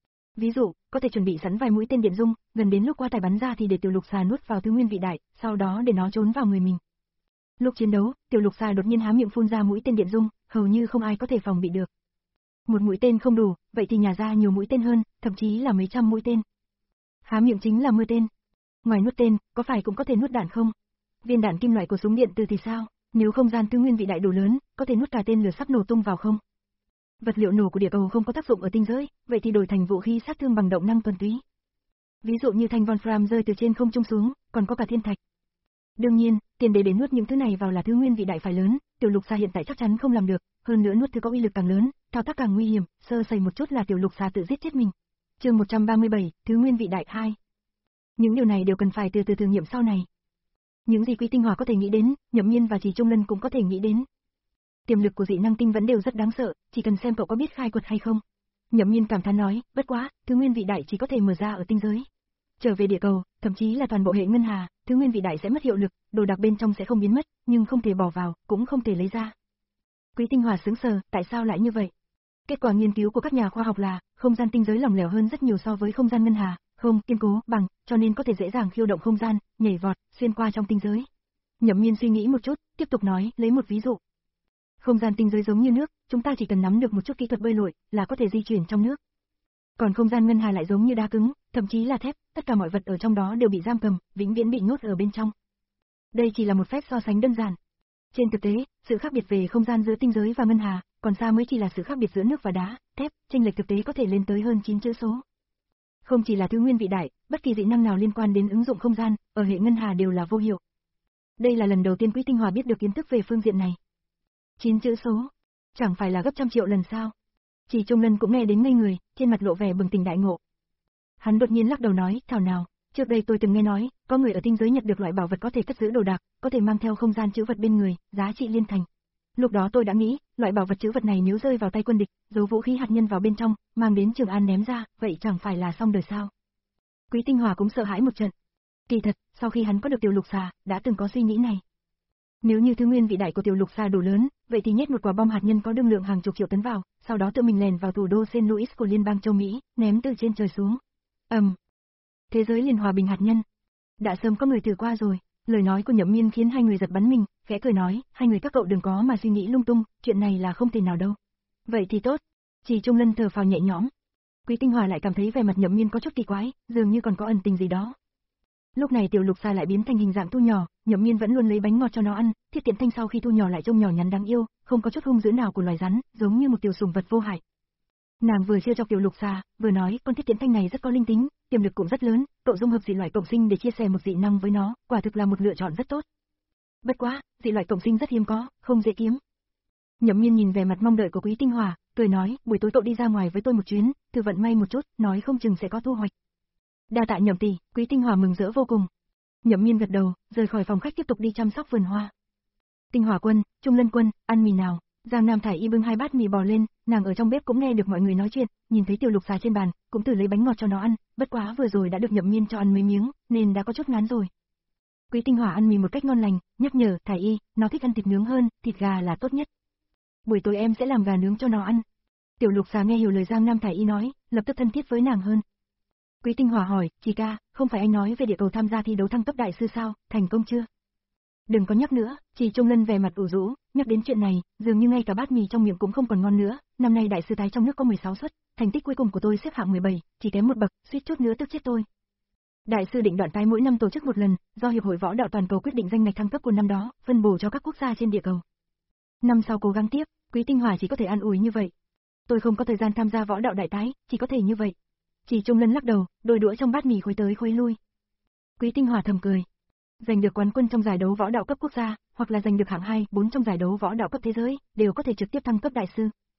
Ví dụ, có thể chuẩn bị sẵn vài mũi tên điện dung, gần đến lúc qua tài bắn ra thì để tiểu lục xà nuốt vào thứ nguyên vị đại, sau đó để nó trốn vào người mình. Lúc chiến đấu, tiểu lục xà đột nhiên há miệng phun ra mũi tên điện dung, hầu như không ai có thể phòng bị được. Một mũi tên không đủ, vậy thì nhả ra nhiều mũi tên hơn, thậm chí là mấy trăm mũi tên. Há miệng chính là mưa tên. Ngoài nuốt tên, có phải cũng có thể nuốt đạn không? Viên đạn kim loại của súng điện từ thì sao? Nếu không gian thứ nguyên vị đại đủ lớn, có thể nuốt cả tên lửa sắp nổ tung vào không? Vật liệu nổ của địa cầu không có tác dụng ở tinh giới, vậy thì đổi thành vũ khí sát thương bằng động năng thuần túy. Ví dụ như thanh Wolfram rơi từ trên không trung xuống, còn có cả thiên thạch. Đương nhiên, tiền đề để nuốt những thứ này vào là thứ nguyên vị đại phải lớn, tiểu lục xà hiện tại chắc chắn không làm được, hơn nữa nuốt thứ có uy lực càng lớn, thao tác càng nguy hiểm, sơ sẩy một chút là tiểu lục xà tự giết chết mình. Chương một trăm ba mươi bảy, thứ nguyên vị đại hai. Những điều này đều cần phải từ từ thử nghiệm sau này. Những gì Quý Tinh Hòa có thể nghĩ đến, Nhậm Miên và Trì Trung Lân cũng có thể nghĩ đến. Tiềm lực của dị năng tinh vẫn đều rất đáng sợ, chỉ cần xem cậu có biết khai quật hay không. Nhậm Miên cảm thán nói, bất quá, thứ nguyên vị đại chỉ có thể mở ra ở tinh giới. Trở về địa cầu, thậm chí là toàn bộ hệ ngân hà, thứ nguyên vị đại sẽ mất hiệu lực, đồ đạc bên trong sẽ không biến mất, nhưng không thể bỏ vào, cũng không thể lấy ra. Quý Tinh Hòa sững sờ, tại sao lại như vậy? Kết quả nghiên cứu của các nhà khoa học là, không gian tinh giới lỏng lẻo hơn rất nhiều so với không gian ngân hà, không kiên cố bằng, cho nên có thể dễ dàng khiêu động không gian, nhảy vọt, xuyên qua trong tinh giới. Nhậm Miên suy nghĩ một chút, tiếp tục nói, lấy một ví dụ. Không gian tinh giới giống như nước, chúng ta chỉ cần nắm được một chút kỹ thuật bơi lội, là có thể di chuyển trong nước. Còn không gian ngân hà lại giống như đá cứng, thậm chí là thép, tất cả mọi vật ở trong đó đều bị giam cầm, vĩnh viễn bị nhốt ở bên trong. Đây chỉ là một phép so sánh đơn giản. Trên thực tế, sự khác biệt về không gian giữa tinh giới và ngân hà, còn xa mới chỉ là sự khác biệt giữa nước và đá, thép, chênh lệch thực tế có thể lên tới hơn chín chữ số. Không chỉ là thứ nguyên vị đại, bất kỳ dị năng nào liên quan đến ứng dụng không gian, ở hệ ngân hà đều là vô hiệu. Đây là lần đầu tiên Quý Tinh Hòa biết được kiến thức về phương diện này. chín chữ số, chẳng phải là gấp trăm triệu lần sao? Chỉ Trung Lân cũng nghe đến ngây người, trên mặt lộ vẻ bừng tỉnh đại ngộ. Hắn đột nhiên lắc đầu nói, thảo nào, trước đây tôi từng nghe nói, có người ở tinh giới nhặt được loại bảo vật có thể cất giữ đồ đạc, có thể mang theo không gian trữ vật bên người, giá trị liên thành. Lúc đó tôi đã nghĩ, loại bảo vật trữ vật này nếu rơi vào tay quân địch, giấu vũ khí hạt nhân vào bên trong, mang đến Trường An ném ra, vậy chẳng phải là xong đời sao? Quý Tinh Hòa cũng sợ hãi một trận. Kỳ thật, sau khi hắn có được tiểu lục xà, đã từng có suy nghĩ này. Nếu như thứ nguyên vị đại của tiểu lục xà đủ lớn, vậy thì nhét một quả bom hạt nhân có đương lượng hàng chục triệu tấn vào, sau đó tự mình lèn vào thủ đô Saint Louis của liên bang châu Mỹ, ném từ trên trời xuống. Ầm. Um. Thế giới liền hòa bình hạt nhân. Đã sớm có người thử qua rồi. Lời nói của Nhậm Miên khiến hai người giật bắn mình, khẽ cười nói, hai người các cậu đừng có mà suy nghĩ lung tung, chuyện này là không thể nào đâu. Vậy thì tốt. Chỉ Trung Lân thở phào nhẹ nhõm. Quý Tinh Hòa lại cảm thấy vẻ mặt Nhậm Miên có chút kỳ quái, dường như còn có ẩn tình gì đó. Lúc này tiểu lục xà lại biến thành hình dạng thu nhỏ, Nhậm Miên vẫn luôn lấy bánh ngọt cho nó ăn, Thiết Tiễn Thanh sau khi thu nhỏ lại trông nhỏ nhắn đáng yêu, không có chút hung dữ nào của loài rắn, giống như một tiểu sủng vật vô hại. Nàng vừa trêu chọc tiểu lục xà, vừa nói, con Thiết Tiễn Thanh này rất có linh tính, tiềm lực cũng rất lớn, cậu dung hợp dị loại cộng sinh để chia sẻ một dị năng với nó, quả thực là một lựa chọn rất tốt. Bất quá, dị loại cộng sinh rất hiếm có, không dễ kiếm. Nhậm Miên nhìn về mặt mong đợi của Quý Tinh Hòa, cười nói, buổi tối cậu đi ra ngoài với tôi một chuyến, thử vận may một chút, nói không chừng sẽ có thu hoạch. Đa tạ Nhậm tỷ, Quý Tinh Hòa mừng rỡ vô cùng. Nhậm Miên gật đầu, rời khỏi phòng khách tiếp tục đi chăm sóc vườn hoa. Tinh Hòa Quân, Trung Lân Quân, ăn mì nào? Giang Nam Thải Y bưng hai bát mì bò lên, nàng ở trong bếp cũng nghe được mọi người nói chuyện, nhìn thấy tiểu lục xà trên bàn, cũng tự lấy bánh ngọt cho nó ăn, bất quá vừa rồi đã được Nhậm Miên cho ăn mấy miếng, nên đã có chút ngán rồi. Quý Tinh Hòa ăn mì một cách ngon lành, nhắc nhở Thải Y, nó thích ăn thịt nướng hơn, thịt gà là tốt nhất. Buổi tối em sẽ làm gà nướng cho nó ăn. Tiểu lục xà nghe hiểu lời Giang Nam Thải Y nói, lập tức thân thiết với nàng hơn. Quý Tinh Hòa hỏi, chị ca, không phải anh nói về địa cầu tham gia thi đấu thăng cấp đại sư sao, thành công chưa? Đừng có nhắc nữa, chị Trung Lân vẻ mặt ủ rũ, nhắc đến chuyện này, dường như ngay cả bát mì trong miệng cũng không còn ngon nữa, năm nay đại sư tái trong nước có mười sáu suất, thành tích cuối cùng của tôi xếp hạng mười bảy, chỉ kém một bậc, suýt chút nữa tức chết tôi. Đại sư định đoạn tái mỗi năm tổ chức một lần, do Hiệp hội Võ đạo Toàn cầu quyết định danh ngạch thăng cấp của năm đó, phân bổ cho các quốc gia trên địa cầu. Năm sau cố gắng tiếp, Quý Tinh Hòa chỉ có thể an ủi như vậy. Tôi không có thời gian tham gia võ đạo đại tái, chỉ có thể như vậy. Chỉ Trung Lân lắc đầu, đôi đũa trong bát mì khuấy tới khuấy lui. Quý Tinh Hòa thầm cười. Giành được quán quân trong giải đấu võ đạo cấp quốc gia, hoặc là giành được hạng hai, bốn trong giải đấu võ đạo cấp thế giới, đều có thể trực tiếp thăng cấp đại sư.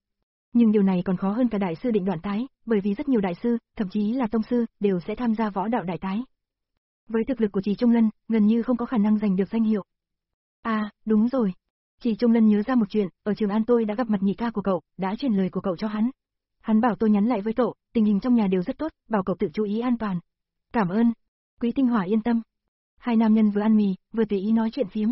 Nhưng điều này còn khó hơn cả đại sư định đoạn tái, bởi vì rất nhiều đại sư, thậm chí là tông sư, đều sẽ tham gia võ đạo đại tái. Với thực lực của Trì Trung Lân, gần như không có khả năng giành được danh hiệu. À, đúng rồi. Trì Trung Lân nhớ ra một chuyện, ở Trường An tôi đã gặp mặt nhị ca của cậu, đã truyền lời của cậu cho hắn. Hắn bảo tôi nhắn lại với cậu, tình hình trong nhà đều rất tốt, bảo cậu tự chú ý an toàn. Cảm ơn. Quý Tinh Hỏa yên tâm. Hai nam nhân vừa ăn mì, vừa tùy ý nói chuyện phiếm.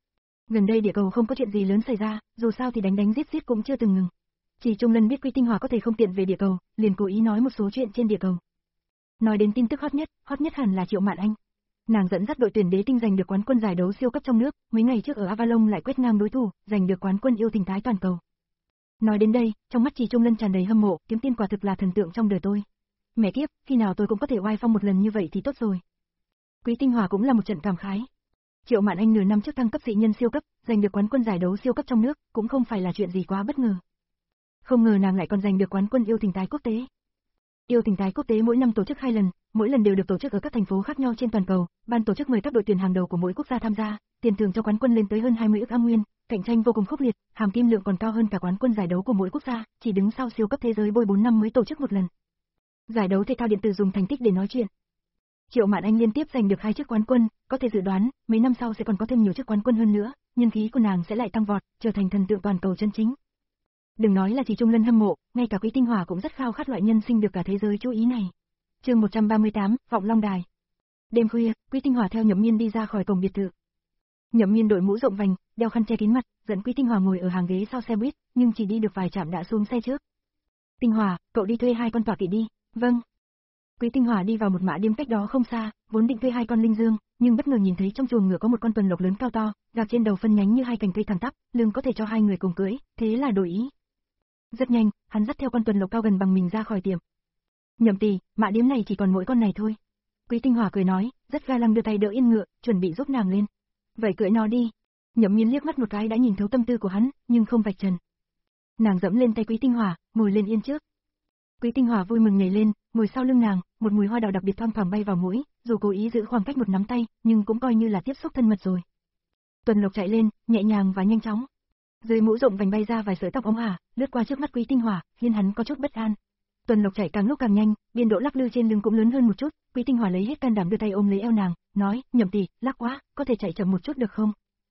Gần đây địa cầu không có chuyện gì lớn xảy ra, dù sao thì đánh đánh giết giết cũng chưa từng ngừng. Trì Trung Lân biết Quý Tinh Hỏa có thể không tiện về địa cầu, liền cố ý nói một số chuyện trên địa cầu. Nói đến tin tức hot nhất, hot nhất hẳn là Triệu Mạn Anh. Nàng dẫn dắt đội tuyển đế tinh giành được quán quân giải đấu siêu cấp trong nước, mấy ngày trước ở Avalon lại quét ngang đối thủ, giành được quán quân yêu tình tái toàn cầu. Nói đến đây, trong mắt Trì Trung Lân tràn đầy hâm mộ, Kiếm Tiên quả thực là thần tượng trong đời tôi. Mẹ kiếp, khi nào tôi cũng có thể oai phong một lần như vậy thì tốt rồi. Quý Tinh Hỏa cũng là một trận cảm khái. Triệu Mạn Anh nửa năm trước thăng cấp dị nhân siêu cấp, giành được quán quân giải đấu siêu cấp trong nước, cũng không phải là chuyện gì quá bất ngờ. Không ngờ nàng lại còn giành được quán quân yêu tình tái quốc tế. Yêu tình tái quốc tế mỗi năm tổ chức hai lần, mỗi lần đều được tổ chức ở các thành phố khác nhau trên toàn cầu, ban tổ chức mời các đội tuyển hàng đầu của mỗi quốc gia tham gia, tiền thưởng cho quán quân lên tới hơn hai mươi ức am nguyên, cạnh tranh vô cùng khốc liệt, hàm kim lượng còn cao hơn cả quán quân giải đấu của mỗi quốc gia, chỉ đứng sau siêu cấp thế giới bôi bốn năm mới tổ chức một lần. Giải đấu thể thao điện tử dùng thành tích để nói chuyện. Triệu Mạn Anh liên tiếp giành được hai chức quán quân, có thể dự đoán, mấy năm sau sẽ còn có thêm nhiều chức quán quân hơn nữa, nhân khí của nàng sẽ lại tăng vọt, trở thành thần tượng toàn cầu chân chính. Đừng nói là Trì Trung Lân hâm mộ, ngay cả Quý Tinh Hỏa cũng rất khao khát loại nhân sinh được cả thế giới chú ý này. Chương một trăm ba mươi tám, Vọng Long Đài. Đêm khuya, Quý Tinh Hỏa theo Nhậm Miên đi ra khỏi cổng biệt thự. Nhậm Miên đội mũ rộng vành, đeo khăn che kín mặt, dẫn Quý Tinh Hỏa ngồi ở hàng ghế sau xe buýt, nhưng chỉ đi được vài trạm đã xuống xe trước. Tinh Hỏa, cậu đi thuê hai con tọa kỵ đi. Vâng. Quý Tinh Hỏa đi vào một mã điếm cách đó không xa, vốn định thuê hai con linh dương, nhưng bất ngờ nhìn thấy trong chuồng ngựa có một con tuần lộc lớn cao to, gạc trên đầu phân nhánh như hai cành cây thẳng tắp, lưng có thể cho hai người cùng cưỡi, thế là đổi ý. Rất nhanh, hắn dắt theo con tuần lộc cao gần bằng mình ra khỏi tiệm. Nhậm tỷ, mã điếm này chỉ còn mỗi con này thôi. Quý Tinh Hỏa cười nói, rất ga lăng đưa tay đỡ yên ngựa, chuẩn bị giúp nàng lên. Vậy cưỡi nó đi. Nhậm Miên liếc mắt một cái đã nhìn thấu tâm tư của hắn, nhưng không vạch trần. Nàng dẫm lên tay Quý Tinh Hỏa, ngồi lên yên trước. Quý Tinh Hỏa vui mừng nhảy lên, ngồi sau lưng nàng, một mùi hoa đào đặc biệt thoang thoảng bay vào mũi, dù cố ý giữ khoảng cách một nắm tay, nhưng cũng coi như là tiếp xúc thân mật rồi. Tuần lộc chạy lên, nhẹ nhàng và nhanh chóng. Dưới mũ rộng vành bay ra vài sợi tóc óng ả, lướt qua trước mắt Quý Tinh Hỏa, khiến hắn có chút bất an. Tuần lộc chạy càng lúc càng nhanh, biên độ lắc lư trên lưng cũng lớn hơn một chút, Quý Tinh Hỏa lấy hết can đảm đưa tay ôm lấy eo nàng, nói, Nhậm tỷ, lắc quá, có thể chạy chậm một chút được không?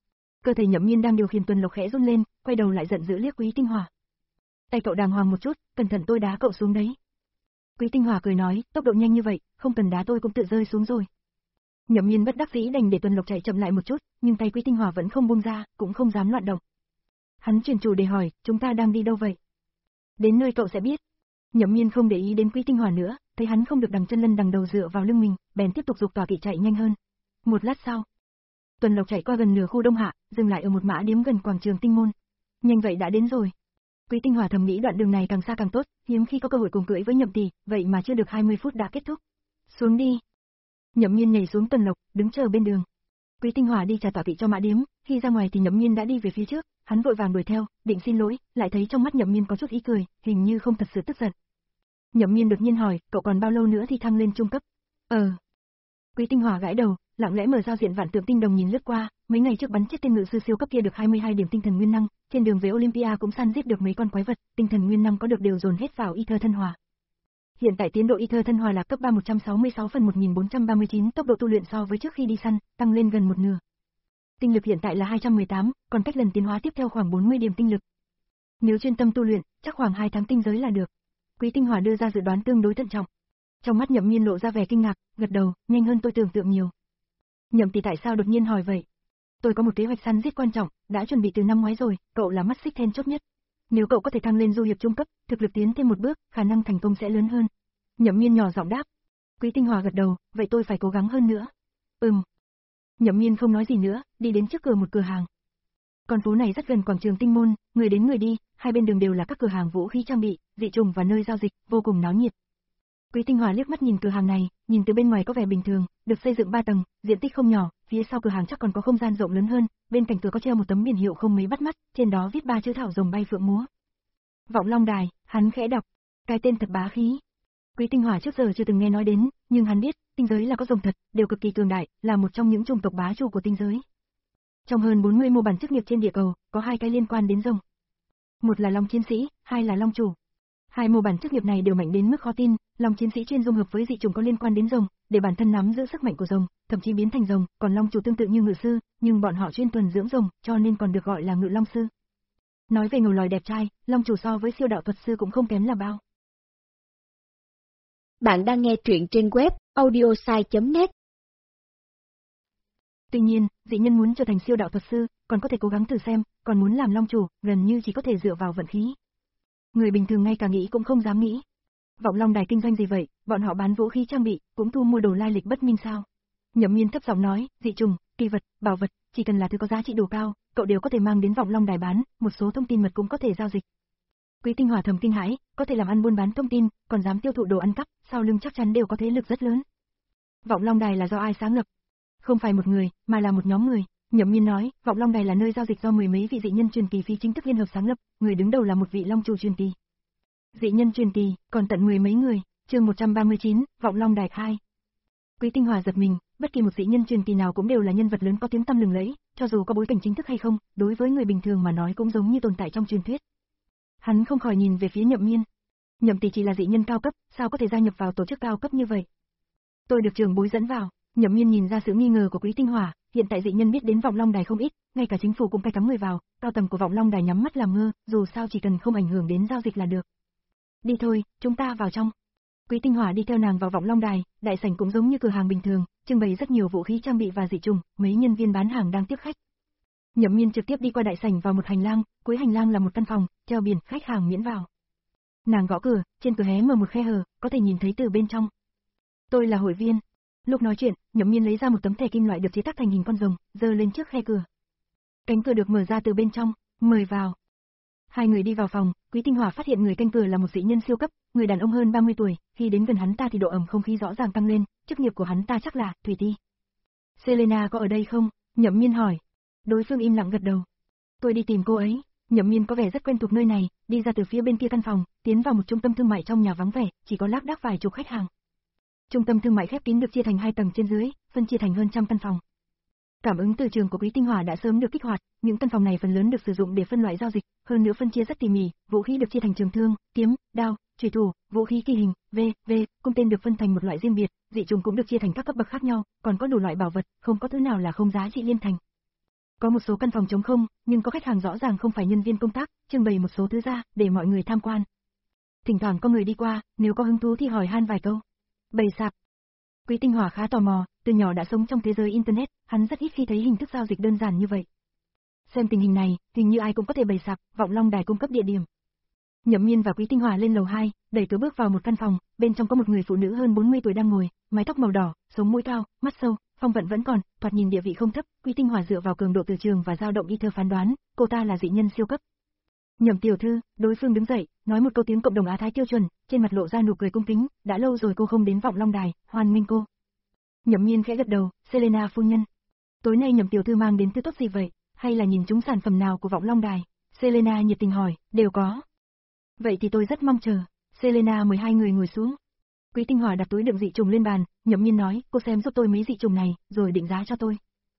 Cơ thể Nhậm Miên đang điều khiển tuần lộc khẽ run lên, quay đầu lại giận dữ liếc Quý Tinh Hỏa. Tay cậu đàng hoàng một chút, cẩn thận tôi đá cậu xuống đấy. Quý Tinh Hỏa cười nói, tốc độ nhanh như vậy, không cần đá tôi cũng tự rơi xuống rồi. Nhậm Miên bất đắc dĩ đành để tuần lộc chạy chậm lại một chút, nhưng tay Quý Tinh Hỏa vẫn không buông ra, cũng không dám loạn động. Hắn chuyển chủ đề hỏi, chúng ta đang đi đâu vậy? Đến nơi cậu sẽ biết. Nhậm Miên không để ý đến Quý Tinh Hỏa nữa, thấy hắn không được đằng chân lân đằng đầu dựa vào lưng mình, bèn tiếp tục giục tọa kỵ chạy nhanh hơn. Một lát sau, tuần lộc chạy qua gần nửa khu Đông Hạ, dừng lại ở một mã điếm gần quảng trường Tinh Môn. Nhanh vậy đã đến rồi. Quý Tinh Hỏa thầm nghĩ đoạn đường này càng xa càng tốt, hiếm khi có cơ hội cùng cưỡi với Nhậm tỷ, vậy mà chưa được hai mươi phút đã kết thúc. Xuống đi. Nhậm Miên nhảy xuống tuần lộc, đứng chờ bên đường. Quý Tinh Hỏa đi trả tọa kỵ cho mã điếm, khi ra ngoài thì Nhậm Miên đã đi về phía trước, hắn vội vàng đuổi theo, định xin lỗi, lại thấy trong mắt Nhậm Miên có chút ý cười, hình như không thật sự tức giận. Nhậm Miên đột nhiên hỏi, cậu còn bao lâu nữa thì thăng lên trung cấp? Ờ. Quý Tinh Hỏa gãi đầu, lặng lẽ mở giao diện vạn tượng tinh đồng nhìn lướt qua, mấy ngày trước bắn chết tên ngự sư siêu cấp kia được hai mươi hai điểm tinh thần nguyên năng, trên đường về Olympia cũng săn giết được mấy con quái vật, tinh thần nguyên năng có được đều dồn hết vào Ether thân hòa. Hiện tại tiến độ Ether thân hòa là cấp ba một trăm sáu mươi sáu phần một nghìn bốn trăm ba mươi chín, tốc độ tu luyện so với trước khi đi săn, tăng lên gần một nửa. Tinh lực hiện tại là hai trăm mười tám, còn cách lần tiến hóa tiếp theo khoảng bốn mươi điểm tinh lực. Nếu chuyên tâm tu luyện, chắc khoảng hai tháng tinh giới là được. Quý Tinh Hỏa đưa ra dự đoán tương đối thận trọng. Trong mắt Nhậm Miên lộ ra vẻ kinh ngạc, gật đầu, nhanh hơn tôi tưởng tượng nhiều. Nhậm tỷ tại sao đột nhiên hỏi vậy? Tôi có một kế hoạch săn giết quan trọng, đã chuẩn bị từ năm ngoái rồi, cậu là mắt xích then chốt nhất. Nếu cậu có thể thăng lên du hiệp trung cấp, thực lực tiến thêm một bước, khả năng thành công sẽ lớn hơn. Nhậm Miên nhỏ giọng đáp. Quý Tinh Hỏa gật đầu, vậy tôi phải cố gắng hơn nữa. Ừm. Nhậm Miên không nói gì nữa, đi đến trước cửa một cửa hàng. Con phố này rất gần quảng trường Tinh Môn, người đến người đi, hai bên đường đều là các cửa hàng vũ khí trang bị, dị trùng và nơi giao dịch, vô cùng náo nhiệt. Quý Tinh Hỏa liếc mắt nhìn cửa hàng này, nhìn từ bên ngoài có vẻ bình thường, được xây dựng ba tầng, diện tích không nhỏ, phía sau cửa hàng chắc còn có không gian rộng lớn hơn, bên cạnh cửa có treo một tấm biển hiệu không mấy bắt mắt, trên đó viết ba chữ thảo rồng bay phượng múa. Vọng Long Đài, hắn khẽ đọc, cái tên thật bá khí. Quý Tinh Hỏa trước giờ chưa từng nghe nói đến, nhưng hắn biết, tinh giới là có rồng thật, đều cực kỳ cường đại, là một trong những chủng tộc bá chủ của tinh giới. Trong hơn bốn mươi mô bản chức nghiệp trên địa cầu, có hai cái liên quan đến rồng. Một là Long Chiến Sĩ, hai là Long Chủ. Hai mô bản chức nghiệp này đều mạnh đến mức khó tin, Long chiến sĩ chuyên dung hợp với dị chủng có liên quan đến rồng, để bản thân nắm giữ sức mạnh của rồng, thậm chí biến thành rồng, còn Long chủ tương tự như ngự sư, nhưng bọn họ chuyên thuần dưỡng rồng, cho nên còn được gọi là ngự long sư. Nói về ngầu lòi đẹp trai, Long chủ so với siêu đạo thuật sư cũng không kém là bao. Bạn đang nghe truyện trên web audiosai chấm net. Tuy nhiên, dị nhân muốn trở thành siêu đạo thuật sư, còn có thể cố gắng thử xem, còn muốn làm Long chủ, gần như chỉ có thể dựa vào vận khí. Người bình thường ngay cả nghĩ cũng không dám nghĩ. Vọng Long đài kinh doanh gì vậy, bọn họ bán vũ khí trang bị, cũng thu mua đồ lai lịch bất minh sao? Nhậm Miên thấp giọng nói, dị trùng, kỳ vật, bảo vật, chỉ cần là thứ có giá trị đủ cao, cậu đều có thể mang đến Vọng Long đài bán, một số thông tin mật cũng có thể giao dịch. Quý Tinh Hỏa thầm kinh hãi, có thể làm ăn buôn bán thông tin, còn dám tiêu thụ đồ ăn cắp, sau lưng chắc chắn đều có thế lực rất lớn. Vọng Long đài là do ai sáng lập? Không phải một người, mà là một nhóm người. Nhậm Miên nói, Vọng Long đài là nơi giao dịch do mười mấy vị dị nhân truyền kỳ phi chính thức liên hợp sáng lập, người đứng đầu là một vị long chủ truyền kỳ. Dị nhân truyền kỳ, còn tận mười mấy người. Chương một trăm ba mươi chín, Vọng Long đài hai. Quý Tinh Hỏa giật mình, bất kỳ một dị nhân truyền kỳ nào cũng đều là nhân vật lớn có tiếng tăm lừng lẫy, cho dù có bối cảnh chính thức hay không, đối với người bình thường mà nói cũng giống như tồn tại trong truyền thuyết. Hắn không khỏi nhìn về phía Nhậm Miên. Nhậm tỷ chỉ là dị nhân cao cấp, sao có thể gia nhập vào tổ chức cao cấp như vậy? Tôi được trưởng bối dẫn vào. Nhậm Miên nhìn ra sự nghi ngờ của Quý Tinh Hỏa, hiện tại dị nhân biết đến Vọng Long đài không ít, ngay cả chính phủ cũng cai cắm người vào, cao tầng của Vọng Long đài nhắm mắt làm ngơ, dù sao chỉ cần không ảnh hưởng đến giao dịch là được. Đi thôi, chúng ta vào trong. Quý Tinh Hỏa đi theo nàng vào Vọng Long đài, đại sảnh cũng giống như cửa hàng bình thường, trưng bày rất nhiều vũ khí trang bị và dị trùng, mấy nhân viên bán hàng đang tiếp khách. Nhậm Miên trực tiếp đi qua đại sảnh vào một hành lang, cuối hành lang là một căn phòng, treo biển khách hàng miễn vào. Nàng gõ cửa, trên cửa hé mở một khe hở, có thể nhìn thấy từ bên trong. Tôi là hội viên. Lúc nói chuyện, Nhậm Miên lấy ra một tấm thẻ kim loại được chế tác thành hình con rồng, giơ lên trước khe cửa. Cánh cửa được mở ra từ bên trong, mời vào. Hai người đi vào phòng, Quý Tinh Hỏa phát hiện người canh cửa là một dị nhân siêu cấp, người đàn ông hơn ba mươi tuổi, khi đến gần hắn ta thì độ ẩm không khí rõ ràng tăng lên, chức nghiệp của hắn ta chắc là thủy ti. Selena có ở đây không? Nhậm Miên hỏi. Đối phương im lặng gật đầu. Tôi đi tìm cô ấy. Nhậm Miên có vẻ rất quen thuộc nơi này, đi ra từ phía bên kia căn phòng, tiến vào một trung tâm thương mại trong nhà vắng vẻ, chỉ có lác đác vài chục khách hàng. Trung tâm thương mại khép kín được chia thành hai tầng trên dưới, phân chia thành hơn trăm căn phòng. Cảm ứng từ trường của Quý Tinh Hỏa đã sớm được kích hoạt, những căn phòng này phần lớn được sử dụng để phân loại giao dịch, hơn nữa phân chia rất tỉ mỉ, vũ khí được chia thành trường thương, kiếm, đao, chủy thủ, vũ khí kỳ hình, v, v, cung tên được phân thành một loại riêng biệt, dị trùng cũng được chia thành các cấp bậc khác nhau, còn có đủ loại bảo vật, không có thứ nào là không giá trị liên thành. Có một số căn phòng trống không, nhưng có khách hàng rõ ràng không phải nhân viên công tác, trưng bày một số thứ ra để mọi người tham quan. Thỉnh thoảng có người đi qua, nếu có hứng thú thì hỏi han vài câu. Bày sạp. Quý Tinh Hỏa khá tò mò, từ nhỏ đã sống trong thế giới internet, hắn rất ít khi thấy hình thức giao dịch đơn giản như vậy. Xem tình hình này, hình như ai cũng có thể bày sạp, Vọng Long đài cung cấp địa điểm. Nhậm Miên và Quý Tinh Hỏa lên lầu hai, đẩy cửa bước vào một căn phòng, bên trong có một người phụ nữ hơn bốn mươi tuổi đang ngồi, mái tóc màu đỏ, sống mũi cao, mắt sâu, phong vận vẫn còn, thoạt nhìn địa vị không thấp. Quý Tinh Hỏa dựa vào cường độ từ trường và dao động y thơ phán đoán, cô ta là dị nhân siêu cấp. Nhậm tiểu thư, đối phương đứng dậy, nói một câu tiếng cộng đồng Á Thái tiêu chuẩn, trên mặt lộ ra nụ cười cung kính, đã lâu rồi cô không đến Vọng Long đài, hoan nghênh cô. Nhậm Miên khẽ gật đầu, Selena phu nhân. Tối nay Nhậm tiểu thư mang đến thứ tốt gì vậy, hay là nhìn chúng sản phẩm nào của Vọng Long đài? Selena nhiệt tình hỏi, đều có. Vậy thì tôi rất mong chờ. Selena mời hai người ngồi xuống. Quý Tinh Hỏa đặt túi đựng dị trùng lên bàn, Nhậm Miên nói, cô xem giúp tôi mấy dị trùng này, rồi định giá cho tôi.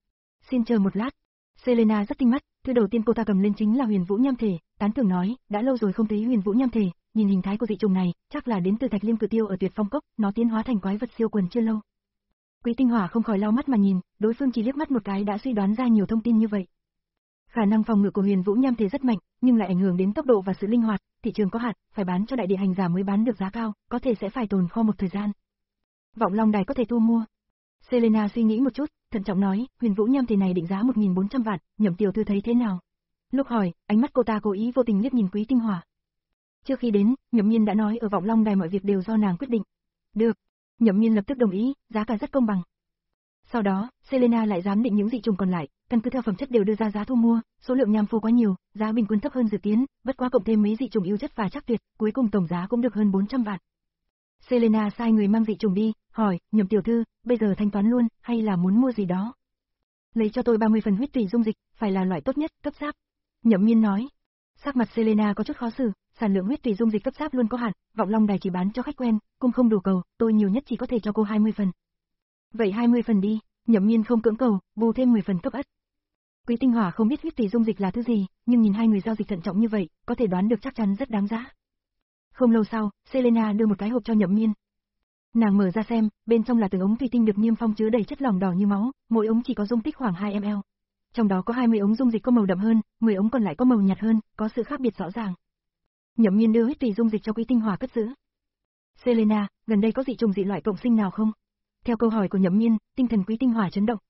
Xin chờ một lát. Selena rất tinh mắt, thứ đầu tiên cô ta cầm lên chính là Huyền Vũ Nham Thể, tán thưởng nói, đã lâu rồi không thấy Huyền Vũ Nham Thể, nhìn hình thái của dị trùng này, chắc là đến từ Thạch Liêm Cự Tiêu ở Tuyệt Phong Cốc, nó tiến hóa thành quái vật siêu quần chưa lâu. Quý Tinh Hỏa không khỏi lau mắt mà nhìn, đối phương chỉ liếc mắt một cái đã suy đoán ra nhiều thông tin như vậy. Khả năng phòng ngự của Huyền Vũ Nham Thể rất mạnh, nhưng lại ảnh hưởng đến tốc độ và sự linh hoạt, thị trường có hạn, phải bán cho đại địa hành giả mới bán được giá cao, có thể sẽ phải tồn kho một thời gian. Vọng Long đài có thể thu mua. Selena suy nghĩ một chút, thận trọng nói, Huyền Vũ Nham Thể này định giá một nghìn bốn trăm vạn, Nhậm tiểu thư thấy thế nào? Lúc hỏi, ánh mắt cô ta cố ý vô tình liếc nhìn Quý Tinh Hỏa. Trước khi đến, Nhậm Miên đã nói ở Vọng Long đài mọi việc đều do nàng quyết định. Được. Nhậm Miên lập tức đồng ý, giá cả rất công bằng. Sau đó, Selena lại giám định những dị trùng còn lại, căn cứ theo phẩm chất đều đưa ra giá thu mua, số lượng nham phù quá nhiều, giá bình quân thấp hơn dự kiến, bất quá cộng thêm mấy dị trùng ưu chất và chắc tuyệt, cuối cùng tổng giá cũng được hơn bốn trăm vạn. Selena sai người mang dị trùng đi, hỏi, Nhậm tiểu thư, bây giờ thanh toán luôn, hay là muốn mua gì đó? Lấy cho tôi ba mươi phần huyết tùy dung dịch, phải là loại tốt nhất, cấp giáp. Nhậm Miên nói. Sắc mặt Selena có chút khó xử, sản lượng huyết tùy dung dịch cấp giáp luôn có hạn, Vọng Long đài chỉ bán cho khách quen, cung không đủ cầu, tôi nhiều nhất chỉ có thể cho cô hai mươi phần. Vậy hai mươi phần đi, Nhậm Miên không cưỡng cầu, bù thêm mười phần cấp ất. Quý Tinh Hỏa không biết huyết tùy dung dịch là thứ gì, nhưng nhìn hai người giao dịch thận trọng như vậy, có thể đoán được chắc chắn rất đáng giá. Không lâu sau, Selena đưa một cái hộp cho Nhậm Miên. Nàng mở ra xem, bên trong là từng ống thủy tinh được niêm phong chứa đầy chất lỏng đỏ như máu, mỗi ống chỉ có dung tích khoảng hai mi li lít. Trong đó có hai mươi ống dung dịch có màu đậm hơn, mười ống còn lại có màu nhạt hơn, có sự khác biệt rõ ràng. Nhậm Miên đưa huyết tùy dung dịch cho Quý Tinh Hòa cất giữ. Selena, gần đây có dị trùng dị loại cộng sinh nào không? Theo câu hỏi của Nhậm Miên, tinh thần Quý Tinh Hòa chấn động.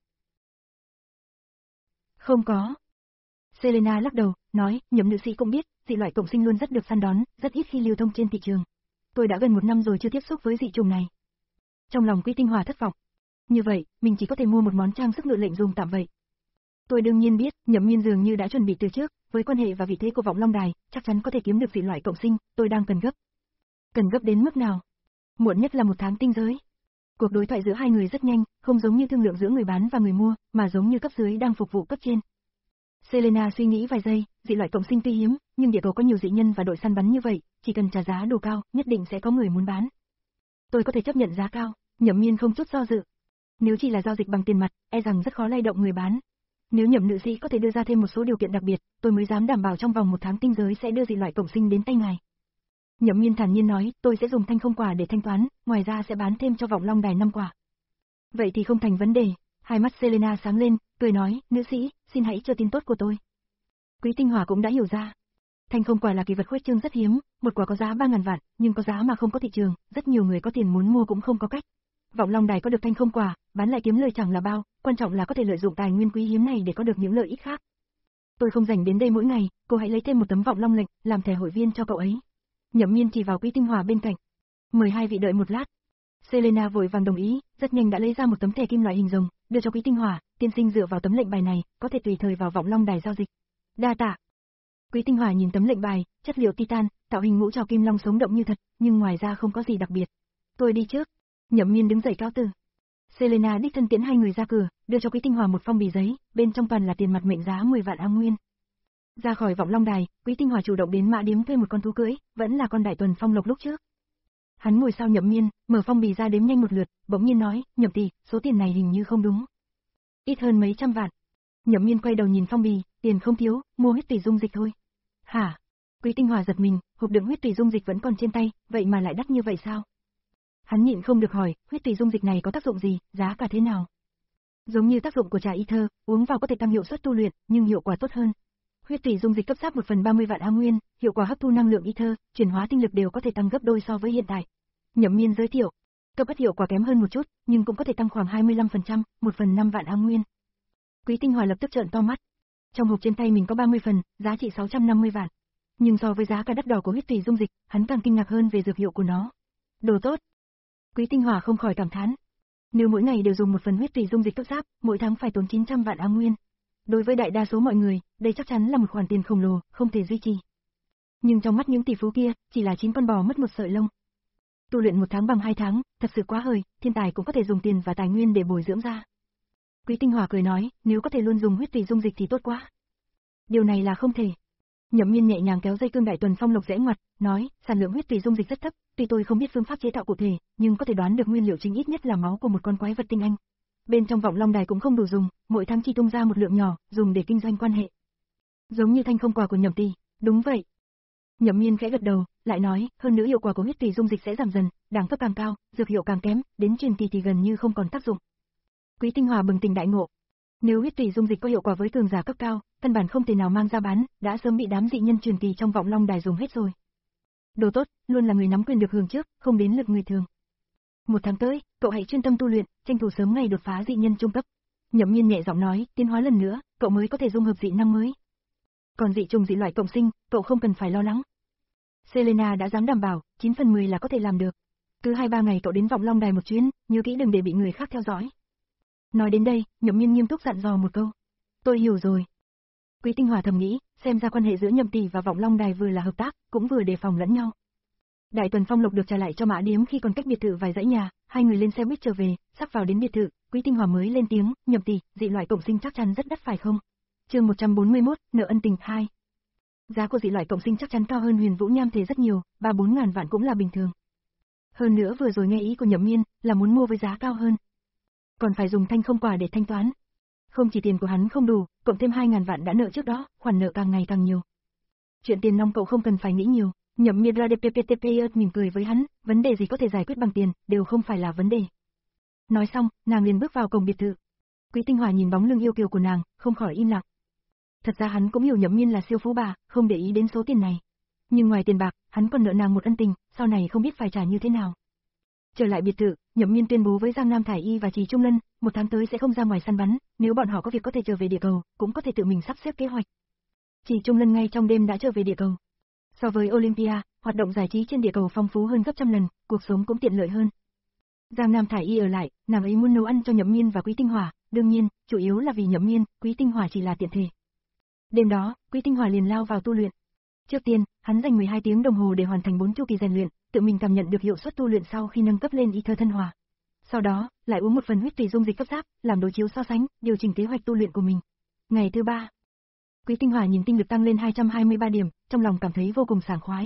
Không có. Selena lắc đầu, nói, Nhậm nữ sĩ cũng biết, dị loại cộng sinh luôn rất được săn đón, rất ít khi lưu thông trên thị trường. Tôi đã gần một năm rồi chưa tiếp xúc với dị trùng này. Trong lòng Quý Tinh Hòa thất vọng. Như vậy, mình chỉ có thể mua một món trang sức ngự lệnh dùng tạm vậy. Tôi đương nhiên biết, Nhậm Miên dường như đã chuẩn bị từ trước, với quan hệ và vị thế của Vọng Long Đài, chắc chắn có thể kiếm được dị loại cộng sinh, tôi đang cần gấp. Cần gấp đến mức nào? Muộn nhất là một tháng tinh giới. Cuộc đối thoại giữa hai người rất nhanh, không giống như thương lượng giữa người bán và người mua, mà giống như cấp dưới đang phục vụ cấp trên. Selena suy nghĩ vài giây, dị loại cộng sinh tuy hiếm, nhưng địa cầu có nhiều dị nhân và đội săn bắn như vậy, chỉ cần trả giá đủ cao, nhất định sẽ có người muốn bán. Tôi có thể chấp nhận giá cao, Nhậm Miên không chút do dự. Nếu chỉ là giao dịch bằng tiền mặt, e rằng rất khó lay động người bán. Nếu Nhậm nữ sĩ có thể đưa ra thêm một số điều kiện đặc biệt, tôi mới dám đảm bảo trong vòng một tháng tinh giới sẽ đưa dị loại cộng sinh đến tay ngài. Nhậm Miên thản nhiên nói, tôi sẽ dùng thanh không quả để thanh toán, ngoài ra sẽ bán thêm cho Vọng Long Đài năm quả. Vậy thì không thành vấn đề. Hai mắt Selena sáng lên, cười nói, nữ sĩ, xin hãy chờ tin tốt của tôi. Quý Tinh Hòa cũng đã hiểu ra. Thanh không quả là kỳ vật khuếch trương rất hiếm, một quả có giá ba ngàn vạn, nhưng có giá mà không có thị trường, rất nhiều người có tiền muốn mua cũng không có cách. Vọng Long Đài có được thanh không quả, bán lại kiếm lời chẳng là bao, quan trọng là có thể lợi dụng tài nguyên quý hiếm này để có được những lợi ích khác. Tôi không rảnh đến đây mỗi ngày, cô hãy lấy thêm một tấm Vọng Long lệnh, làm thẻ hội viên cho cậu ấy. Nhậm Miên chỉ vào Quý Tinh Hòa bên cạnh. Mời hai vị đợi một lát. Selena vội vàng đồng ý, rất nhanh đã lấy ra một tấm thẻ kim loại hình rồng, đưa cho Quý Tinh Hòa, tiên sinh dựa vào tấm lệnh bài này, có thể tùy thời vào Vọng Long Đài giao dịch. Đa tạ. Quý Tinh Hòa nhìn tấm lệnh bài, chất liệu titan, tạo hình ngũ trảo kim long sống động như thật, nhưng ngoài ra không có gì đặc biệt. Tôi đi trước. Nhậm Miên đứng dậy cáo từ. Selena đích thân tiễn hai người ra cửa, đưa cho Quý Tinh Hòa một phong bì giấy, bên trong toàn là tiền mặt mệnh giá mười vạn Am Nguyên. Ra khỏi Vọng Long Đài, Quý Tinh Hòa chủ động đến mã điếm thuê một con thú cưỡi, vẫn là con Đại Tuần Phong Lộc lúc trước. Hắn ngồi sau Nhậm Miên, mở phong bì ra đếm nhanh một lượt, bỗng nhiên nói, Nhậm tỷ, số tiền này hình như không đúng. Ít hơn mấy trăm vạn. Nhậm Miên quay đầu nhìn phong bì, tiền không thiếu, mua huyết tùy dung dịch thôi. Hả? Quý Tinh Hòa giật mình, hộp đựng huyết tùy dung dịch vẫn còn trên tay, vậy mà lại đắt như vậy sao? Hắn nhịn không được hỏi, huyết tùy dung dịch này có tác dụng gì, giá cả thế nào? Giống như tác dụng của trà y thơ, uống vào có thể tăng hiệu suất tu luyện, nhưng hiệu quả tốt hơn. Huyết tùy dung dịch cấp giáp một phần ba mươi vạn Am Nguyên, hiệu quả hấp thu năng lượng y thơ, chuyển hóa tinh lực đều có thể tăng gấp đôi so với hiện tại. Nhậm Miên giới thiệu, cấp bất hiệu quả kém hơn một chút, nhưng cũng có thể tăng khoảng hai mươi lăm phần trăm, một phần năm vạn Am Nguyên. Quý Tinh Hòa lập tức trợn to mắt. Trong hộp trên tay mình có ba mươi phần, giá trị sáu trăm năm mươi vạn. Nhưng so với giá cả đắt đỏ của huyết tùy dung dịch, hắn càng kinh ngạc hơn về dược hiệu của nó. Đồ tốt. Quý Tinh Hòa không khỏi cảm thán. Nếu mỗi ngày đều dùng một phần huyết tùy dung dịch cấp giáp, mỗi tháng phải tốn chín trăm vạn Am Nguyên. Đối với đại đa số mọi người, đây chắc chắn là một khoản tiền khổng lồ, không thể duy trì. Nhưng trong mắt những tỷ phú kia, chỉ là chín con bò mất một sợi lông. Tu luyện một tháng bằng hai tháng, thật sự quá hời, thiên tài cũng có thể dùng tiền và tài nguyên để bồi dưỡng ra. Quý Tinh Hòa cười nói, nếu có thể luôn dùng huyết tùy dung dịch thì tốt quá. Điều này là không thể. Nhậm Miên nhẹ nhàng kéo dây cương Đại Tuần Phong Lộc rẽ ngoặt, nói, sản lượng huyết tùy dung dịch rất thấp, tuy tôi không biết phương pháp chế tạo cụ thể, nhưng có thể đoán được nguyên liệu chính ít nhất là máu của một con quái vật tinh anh. Bên trong Vọng Long Đài cũng không đủ dùng, mỗi tháng chỉ tung ra một lượng nhỏ, dùng để kinh doanh quan hệ. Giống như thanh không quả của Nhậm tỷ, đúng vậy. Nhậm Miên khẽ gật đầu, lại nói, hơn nữa hiệu quả của huyết tùy dung dịch sẽ giảm dần, đẳng cấp càng cao, dược hiệu càng kém, đến truyền kỳ thì gần như không còn tác dụng. Quý Tinh Hòa bừng tỉnh đại ngộ. Nếu huyết tùy dung dịch có hiệu quả với cường giả cấp cao, căn bản không thể nào mang ra bán, đã sớm bị đám dị nhân truyền kỳ trong Vọng Long Đài dùng hết rồi. Đồ tốt, luôn là người nắm quyền được hưởng trước, không đến lượt người thường. Một tháng tới, cậu hãy chuyên tâm tu luyện, tranh thủ sớm ngày đột phá dị nhân trung cấp. Nhậm Miên nhẹ giọng nói, tiến hóa lần nữa, cậu mới có thể dung hợp dị năng mới. Còn dị trùng dị loại cộng sinh, cậu không cần phải lo lắng. Selena đã dám đảm bảo, chín phần mười là có thể làm được. Cứ hai ba ngày cậu đến Vọng Long Đài một chuyến, nhớ kỹ đừng để bị người khác theo dõi. Nói đến đây, Nhậm Miên nghiêm túc dặn dò một câu. Tôi hiểu rồi. Quý Tinh Hòa thầm nghĩ, xem ra quan hệ giữa Nhậm tỷ và Vọng Long Đài vừa là hợp tác, cũng vừa đề phòng lẫn nhau. Đại Tuần Phong Lộc được trả lại cho mã điếm khi còn cách biệt thự vài dãy nhà, hai người lên xe buýt trở về, sắp vào đến biệt thự, Quý Tinh Hòa mới lên tiếng, Nhậm tỷ, dị loại cộng sinh chắc chắn rất đắt phải không? Chương một trăm bốn mươi mốt, nợ ân tình hai. Giá của dị loại cộng sinh chắc chắn cao hơn Huyền Vũ Nham Thế rất nhiều, ba bốn ngàn vạn cũng là bình thường. Hơn nữa vừa rồi nghe ý của Nhậm Miên, là muốn mua với giá cao hơn. Còn phải dùng thanh không quả để thanh toán. Không chỉ tiền của hắn không đủ, cộng thêm hai ngàn vạn đã nợ trước đó, khoản nợ càng ngày càng nhiều. Chuyện tiền nong cậu không cần phải nghĩ nhiều, Nhậm Miradeppptp mỉm cười với hắn, vấn đề gì có thể giải quyết bằng tiền, đều không phải là vấn đề. Nói xong, nàng liền bước vào cổng biệt thự. Quý Tinh Hòa nhìn bóng lưng yêu kiều của nàng, không khỏi im lặng. Thật ra hắn cũng hiểu Nhậm Miên là siêu phú bà, không để ý đến số tiền này. Nhưng ngoài tiền bạc, hắn còn nợ nàng một ân tình, sau này không biết phải trả như thế nào. Trở lại biệt thự, Nhậm Miên tuyên bố với Giang Nam Thải Y và Trì Trung Lân, một tháng tới sẽ không ra ngoài săn bắn, nếu bọn họ có việc có thể trở về địa cầu, cũng có thể tự mình sắp xếp kế hoạch. Trì Trung Lân ngay trong đêm đã trở về địa cầu. So với Olympia, hoạt động giải trí trên địa cầu phong phú hơn gấp trăm lần, cuộc sống cũng tiện lợi hơn. Giang Nam Thải Y ở lại, nàng ấy muốn nấu ăn cho Nhậm Miên và Quý Tinh Hòa, đương nhiên, chủ yếu là vì Nhậm Miên, Quý Tinh Hòa chỉ là tiện thể. Đêm đó, Quý Tinh Hòa liền lao vào tu luyện. Trước tiên, hắn dành mười hai tiếng đồng hồ để hoàn thành bốn chu kỳ rèn luyện, tự mình cảm nhận được hiệu suất tu luyện sau khi nâng cấp lên y thơ thân hòa. Sau đó, lại uống một phần huyết tùy dung dịch cấp giáp, làm đối chiếu so sánh, điều chỉnh kế hoạch tu luyện của mình. Ngày thứ ba, Quý Tinh Hòa nhìn tinh lực tăng lên hai trăm hai mươi ba điểm, trong lòng cảm thấy vô cùng sảng khoái.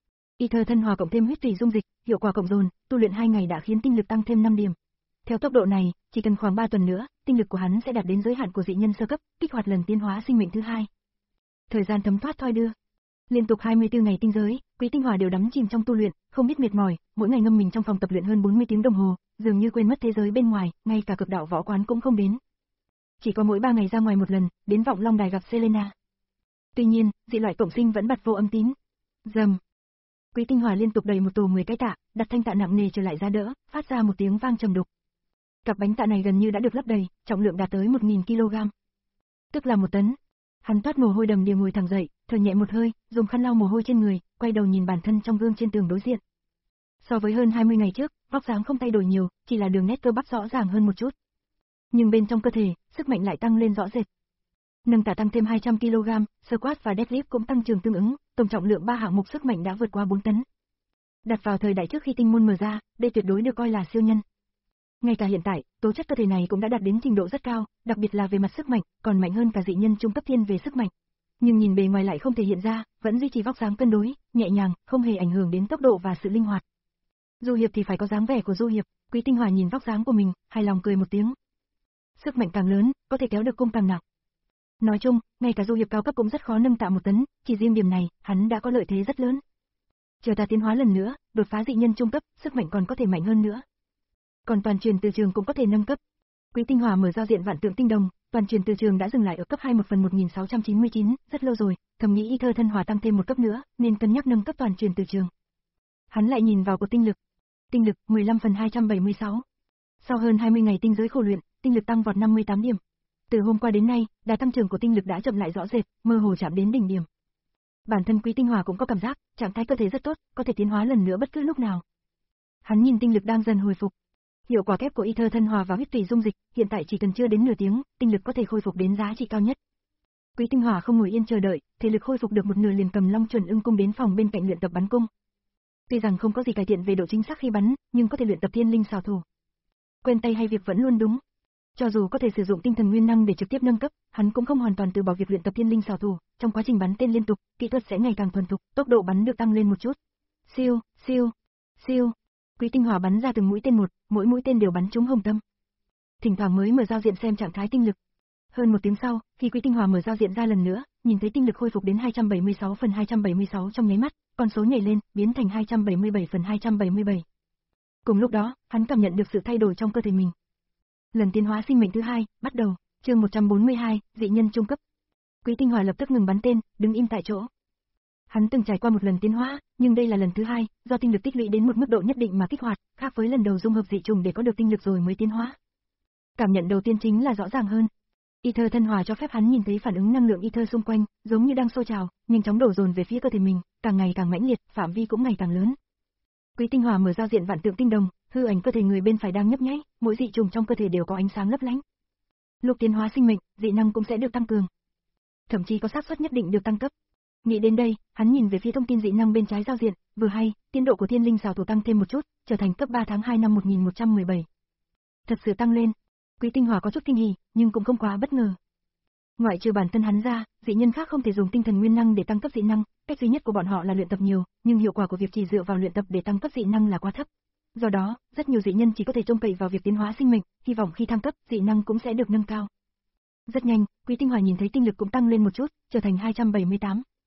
Y thơ thân hòa cộng thêm huyết tùy dung dịch, hiệu quả cộng dồn, tu luyện hai ngày đã khiến tinh lực tăng thêm năm điểm. Theo tốc độ này, chỉ cần khoảng ba tuần nữa, tinh lực của hắn sẽ đạt đến giới hạn của dị nhân sơ cấp, kích hoạt lần tiến hóa sinh mệnh thứ hai. Thời gian thấm thoát thoi đưa. Liên tục hai mươi tư ngày tinh giới, Quý Tinh Hòa đều đắm chìm trong tu luyện, không biết mệt mỏi, mỗi ngày ngâm mình trong phòng tập luyện hơn bốn mươi tiếng đồng hồ, dường như quên mất thế giới bên ngoài, ngay cả cực đạo võ quán cũng không đến. Chỉ có mỗi ba ngày ra ngoài một lần, đến Vọng Long Đài gặp Selena. Tuy nhiên, dị loại cộng sinh vẫn bật vô âm tín. Rầm. Quý Tinh Hòa liên tục đẩy một tổ mười cái tạ, đặt thanh tạ nặng nề trở lại ra đỡ, phát ra một tiếng vang trầm đục. Cặp bánh tạ này gần như đã được lấp đầy, trọng lượng đạt tới một nghìn ki lô gam. Tức là một tấn. Hắn toát mồ hôi đầm đìa ngồi thẳng dậy, thở nhẹ một hơi, dùng khăn lau mồ hôi trên người, quay đầu nhìn bản thân trong gương trên tường đối diện. So với hơn hai mươi ngày trước, vóc dáng không thay đổi nhiều, chỉ là đường nét cơ bắp rõ ràng hơn một chút. Nhưng bên trong cơ thể, sức mạnh lại tăng lên rõ rệt. Nâng tạ tăng thêm hai trăm ki lô gam, squat và deadlift cũng tăng trưởng tương ứng, tổng trọng lượng ba hạng mục sức mạnh đã vượt qua bốn tấn. Đặt vào thời đại trước khi tinh môn mở ra, đây tuyệt đối được coi là siêu nhân. Ngay cả hiện tại, tố chất cơ thể này cũng đã đạt đến trình độ rất cao, đặc biệt là về mặt sức mạnh, còn mạnh hơn cả dị nhân trung cấp thiên về sức mạnh. Nhưng nhìn bề ngoài lại không thể hiện ra, vẫn duy trì vóc dáng cân đối, nhẹ nhàng, không hề ảnh hưởng đến tốc độ và sự linh hoạt. Du Hiệp thì phải có dáng vẻ của Du Hiệp, Quý Tinh Hòa nhìn vóc dáng của mình, hài lòng cười một tiếng. Sức mạnh càng lớn, có thể kéo được cung càng nặng. Nói chung, ngay cả Du Hiệp cao cấp cũng rất khó nâng tạ một tấn, chỉ riêng điểm này, hắn đã có lợi thế rất lớn. Chờ ta tiến hóa lần nữa, đột phá dị nhân trung cấp, sức mạnh còn có thể mạnh hơn nữa. Còn toàn truyền từ trường cũng có thể nâng cấp. Quý Tinh Hòa mở giao diện vạn tượng tinh đồng, toàn truyền từ trường đã dừng lại ở cấp hai một phần một nghìn sáu trăm chín mươi chín, rất lâu rồi, thầm nghĩ y thơ thân hòa tăng thêm một cấp nữa, nên cân nhắc nâng cấp toàn truyền từ trường. Hắn lại nhìn vào cột tinh lực. Tinh lực mười lăm phần hai trăm bảy mươi sáu. Sau hơn hai mươi ngày tinh giới khổ luyện, tinh lực tăng vọt năm mươi tám điểm. Từ hôm qua đến nay, đà tăng trưởng của tinh lực đã chậm lại rõ rệt, mơ hồ chạm đến đỉnh điểm. Bản thân Quý Tinh Hòa cũng có cảm giác, trạng thái cơ thể rất tốt, có thể tiến hóa lần nữa bất cứ lúc nào. Hắn nhìn tinh lực đang dần hồi phục. Hiệu quả kép của y thơ thân hòa và huyết tùy dung dịch, hiện tại chỉ cần chưa đến nửa tiếng, tinh lực có thể khôi phục đến giá trị cao nhất. Quý Tinh Hòa không ngồi yên chờ đợi, thể lực khôi phục được một nửa liền cầm Long Chuẩn Ưng cung đến phòng bên cạnh luyện tập bắn cung. Tuy rằng không có gì cải thiện về độ chính xác khi bắn, nhưng có thể luyện tập thiên linh xảo thủ. Quen tay hay việc vẫn luôn đúng. Cho dù có thể sử dụng tinh thần nguyên năng để trực tiếp nâng cấp, hắn cũng không hoàn toàn từ bỏ việc luyện tập thiên linh xảo thủ, trong quá trình bắn tên liên tục, kỹ thuật sẽ ngày càng thuần thục, tốc độ bắn được tăng lên một chút. Siêu, siêu, siêu. Quý Tinh Hòa bắn ra từng mũi tên một, mỗi mũi tên đều bắn trúng hồng tâm. Thỉnh thoảng mới mở giao diện xem trạng thái tinh lực. Hơn một tiếng sau, khi Quý Tinh Hòa mở giao diện ra lần nữa, nhìn thấy tinh lực khôi phục đến hai trăm bảy mươi sáu phần hai trăm bảy mươi sáu trong nháy mắt, con số nhảy lên, biến thành hai trăm bảy mươi bảy phần hai trăm bảy mươi bảy. Cùng lúc đó, hắn cảm nhận được sự thay đổi trong cơ thể mình. Lần tiến hóa sinh mệnh thứ hai, bắt đầu, chương một trăm bốn mươi hai, dị nhân trung cấp. Quý Tinh Hòa lập tức ngừng bắn tên, đứng im tại chỗ. Hắn từng trải qua một lần tiến hóa, nhưng đây là lần thứ hai, do tinh lực tích lũy đến một mức độ nhất định mà kích hoạt, khác với lần đầu dung hợp dị trùng để có được tinh lực rồi mới tiến hóa. Cảm nhận đầu tiên chính là rõ ràng hơn. Y thơ thân hòa cho phép hắn nhìn thấy phản ứng năng lượng y thơ xung quanh, giống như đang sôi trào, nhanh chóng đổ dồn về phía cơ thể mình, càng ngày càng mãnh liệt, phạm vi cũng ngày càng lớn. Quý Tinh Hòa mở giao diện vạn tượng tinh đồng, hư ảnh cơ thể người bên phải đang nhấp nháy, mỗi dị trùng trong cơ thể đều có ánh sáng lấp lánh. Lúc tiến hóa sinh mệnh, dị năng cũng sẽ được tăng cường, thậm chí có xác suất nhất định được tăng cấp. Nghĩ đến đây, hắn nhìn về phía thông tin dị năng bên trái giao diện, vừa hay, tiến độ của thiên linh xảo thủ tăng thêm một chút, trở thành cấp ba tháng hai năm một nghìn một trăm mười bảy. Thật sự tăng lên. Quý Tinh Hòa có chút kinh hỉ, nhưng cũng không quá bất ngờ. Ngoại trừ bản thân hắn ra, dị nhân khác không thể dùng tinh thần nguyên năng để tăng cấp dị năng, cách duy nhất của bọn họ là luyện tập nhiều, nhưng hiệu quả của việc chỉ dựa vào luyện tập để tăng cấp dị năng là quá thấp. Do đó, rất nhiều dị nhân chỉ có thể trông cậy vào việc tiến hóa sinh mệnh, hy vọng khi thăng cấp, dị năng cũng sẽ được nâng cao. Rất nhanh, Quý Tinh Hòa nhìn thấy tinh lực cũng tăng lên một chút, trở thành hai trăm bảy mươi tám.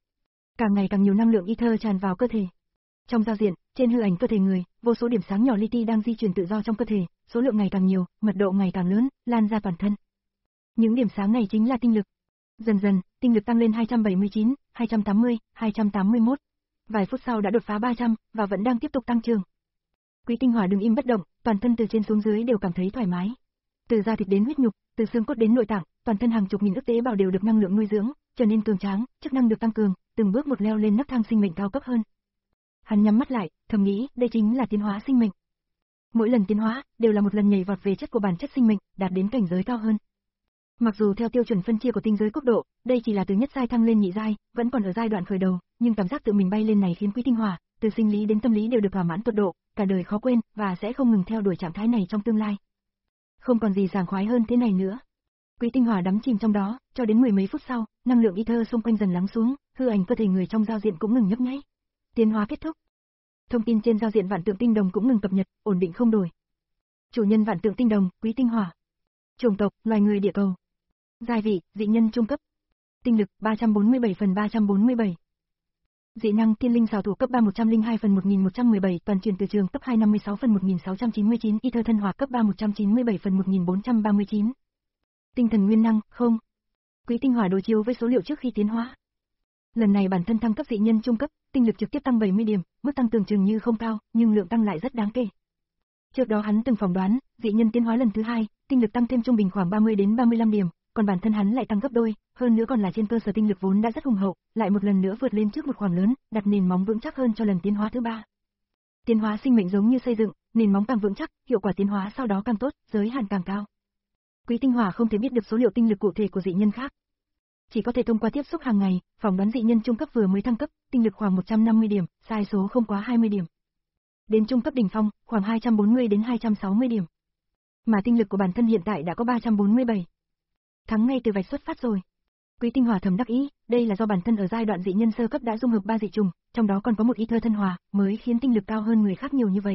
Càng ngày càng nhiều năng lượng ether tràn vào cơ thể. Trong giao diện, trên hư ảnh cơ thể người, vô số điểm sáng nhỏ li ti đang di chuyển tự do trong cơ thể, số lượng ngày càng nhiều, mật độ ngày càng lớn, lan ra toàn thân. Những điểm sáng này chính là tinh lực. Dần dần, tinh lực tăng lên hai trăm bảy mươi chín, hai trăm tám mươi, hai trăm tám mươi mốt. Vài phút sau đã đột phá ba trăm, và vẫn đang tiếp tục tăng trưởng. Quý Tinh Hỏa đứng im bất động, toàn thân từ trên xuống dưới đều cảm thấy thoải mái. Từ da thịt đến huyết nhục, từ xương cốt đến nội tạng, toàn thân hàng chục nghìn ức tế bào đều được năng lượng nuôi dưỡng, trở nên cường tráng, chức năng được tăng cường, từng bước một leo lên nấc thang sinh mệnh cao cấp hơn. Hắn nhắm mắt lại, thầm nghĩ, đây chính là tiến hóa sinh mệnh. Mỗi lần tiến hóa đều là một lần nhảy vọt về chất của bản chất sinh mệnh, đạt đến cảnh giới cao hơn. Mặc dù theo tiêu chuẩn phân chia của tinh giới quốc độ, đây chỉ là từ nhất giai thăng lên nhị giai, vẫn còn ở giai đoạn khởi đầu, nhưng cảm giác tự mình bay lên này khiến Quý Tinh Hỏa, từ sinh lý đến tâm lý đều được thỏa mãn tột độ, cả đời khó quên và sẽ không ngừng theo đuổi trạng thái này trong tương lai. Không còn gì sảng khoái hơn thế này nữa. Quý Tinh Hỏa đắm chìm trong đó, cho đến mười mấy phút sau, năng lượng ether xung quanh dần lắng xuống, hư ảnh cơ thể người trong giao diện cũng ngừng nhấp nháy. Tiến hóa kết thúc. Thông tin trên giao diện Vạn Tượng Tinh Đồng cũng ngừng cập nhật, ổn định không đổi. Chủ nhân Vạn Tượng Tinh Đồng, Quý Tinh Hỏa. Chủng tộc, loài người địa cầu. Giai vị, dị nhân trung cấp. Tinh lực, ba trăm bốn mươi bảy phần ba trăm bốn mươi bảy. Dị năng, Thiên Linh Xảo Thủ cấp ba một trăm lẻ hai phần một nghìn một trăm mười bảy, Toàn truyền từ trường cấp hai năm mươi sáu phần một nghìn sáu trăm chín mươi chín, Ether thân hỏa cấp ba một trăm chín mươi bảy phần một nghìn bốn trăm ba mươi chín. Tinh thần nguyên năng, không. Quý Tinh Hỏa đối chiếu với số liệu trước khi tiến hóa. Lần này bản thân thăng cấp dị nhân trung cấp, tinh lực trực tiếp tăng bảy mươi điểm, mức tăng tưởng chừng như không cao, nhưng lượng tăng lại rất đáng kể. Trước đó hắn từng phỏng đoán, dị nhân tiến hóa lần thứ hai, tinh lực tăng thêm trung bình khoảng ba mươi đến ba mươi lăm điểm, còn bản thân hắn lại tăng gấp đôi, hơn nữa còn là trên cơ sở tinh lực vốn đã rất hùng hậu, lại một lần nữa vượt lên trước một khoảng lớn, đặt nền móng vững chắc hơn cho lần tiến hóa thứ ba. Tiến hóa sinh mệnh giống như xây dựng, nền móng càng vững chắc, hiệu quả tiến hóa sau đó càng tốt, giới hạn càng cao. Quý Tinh Hỏa không thể biết được số liệu tinh lực cụ thể của dị nhân khác, chỉ có thể thông qua tiếp xúc hàng ngày, phỏng đoán dị nhân trung cấp vừa mới thăng cấp, tinh lực khoảng một trăm năm mươi điểm, sai số không quá hai mươi điểm. Đến trung cấp đỉnh phong, khoảng hai trăm bốn mươi đến hai trăm sáu mươi điểm. Mà tinh lực của bản thân hiện tại đã có ba trăm bốn mươi bảy. Thắng ngay từ vạch xuất phát rồi. Quý Tinh Hỏa thầm đắc ý, đây là do bản thân ở giai đoạn dị nhân sơ cấp đã dung hợp ba dị trùng, trong đó còn có một ether thân hòa, mới khiến tinh lực cao hơn người khác nhiều như vậy.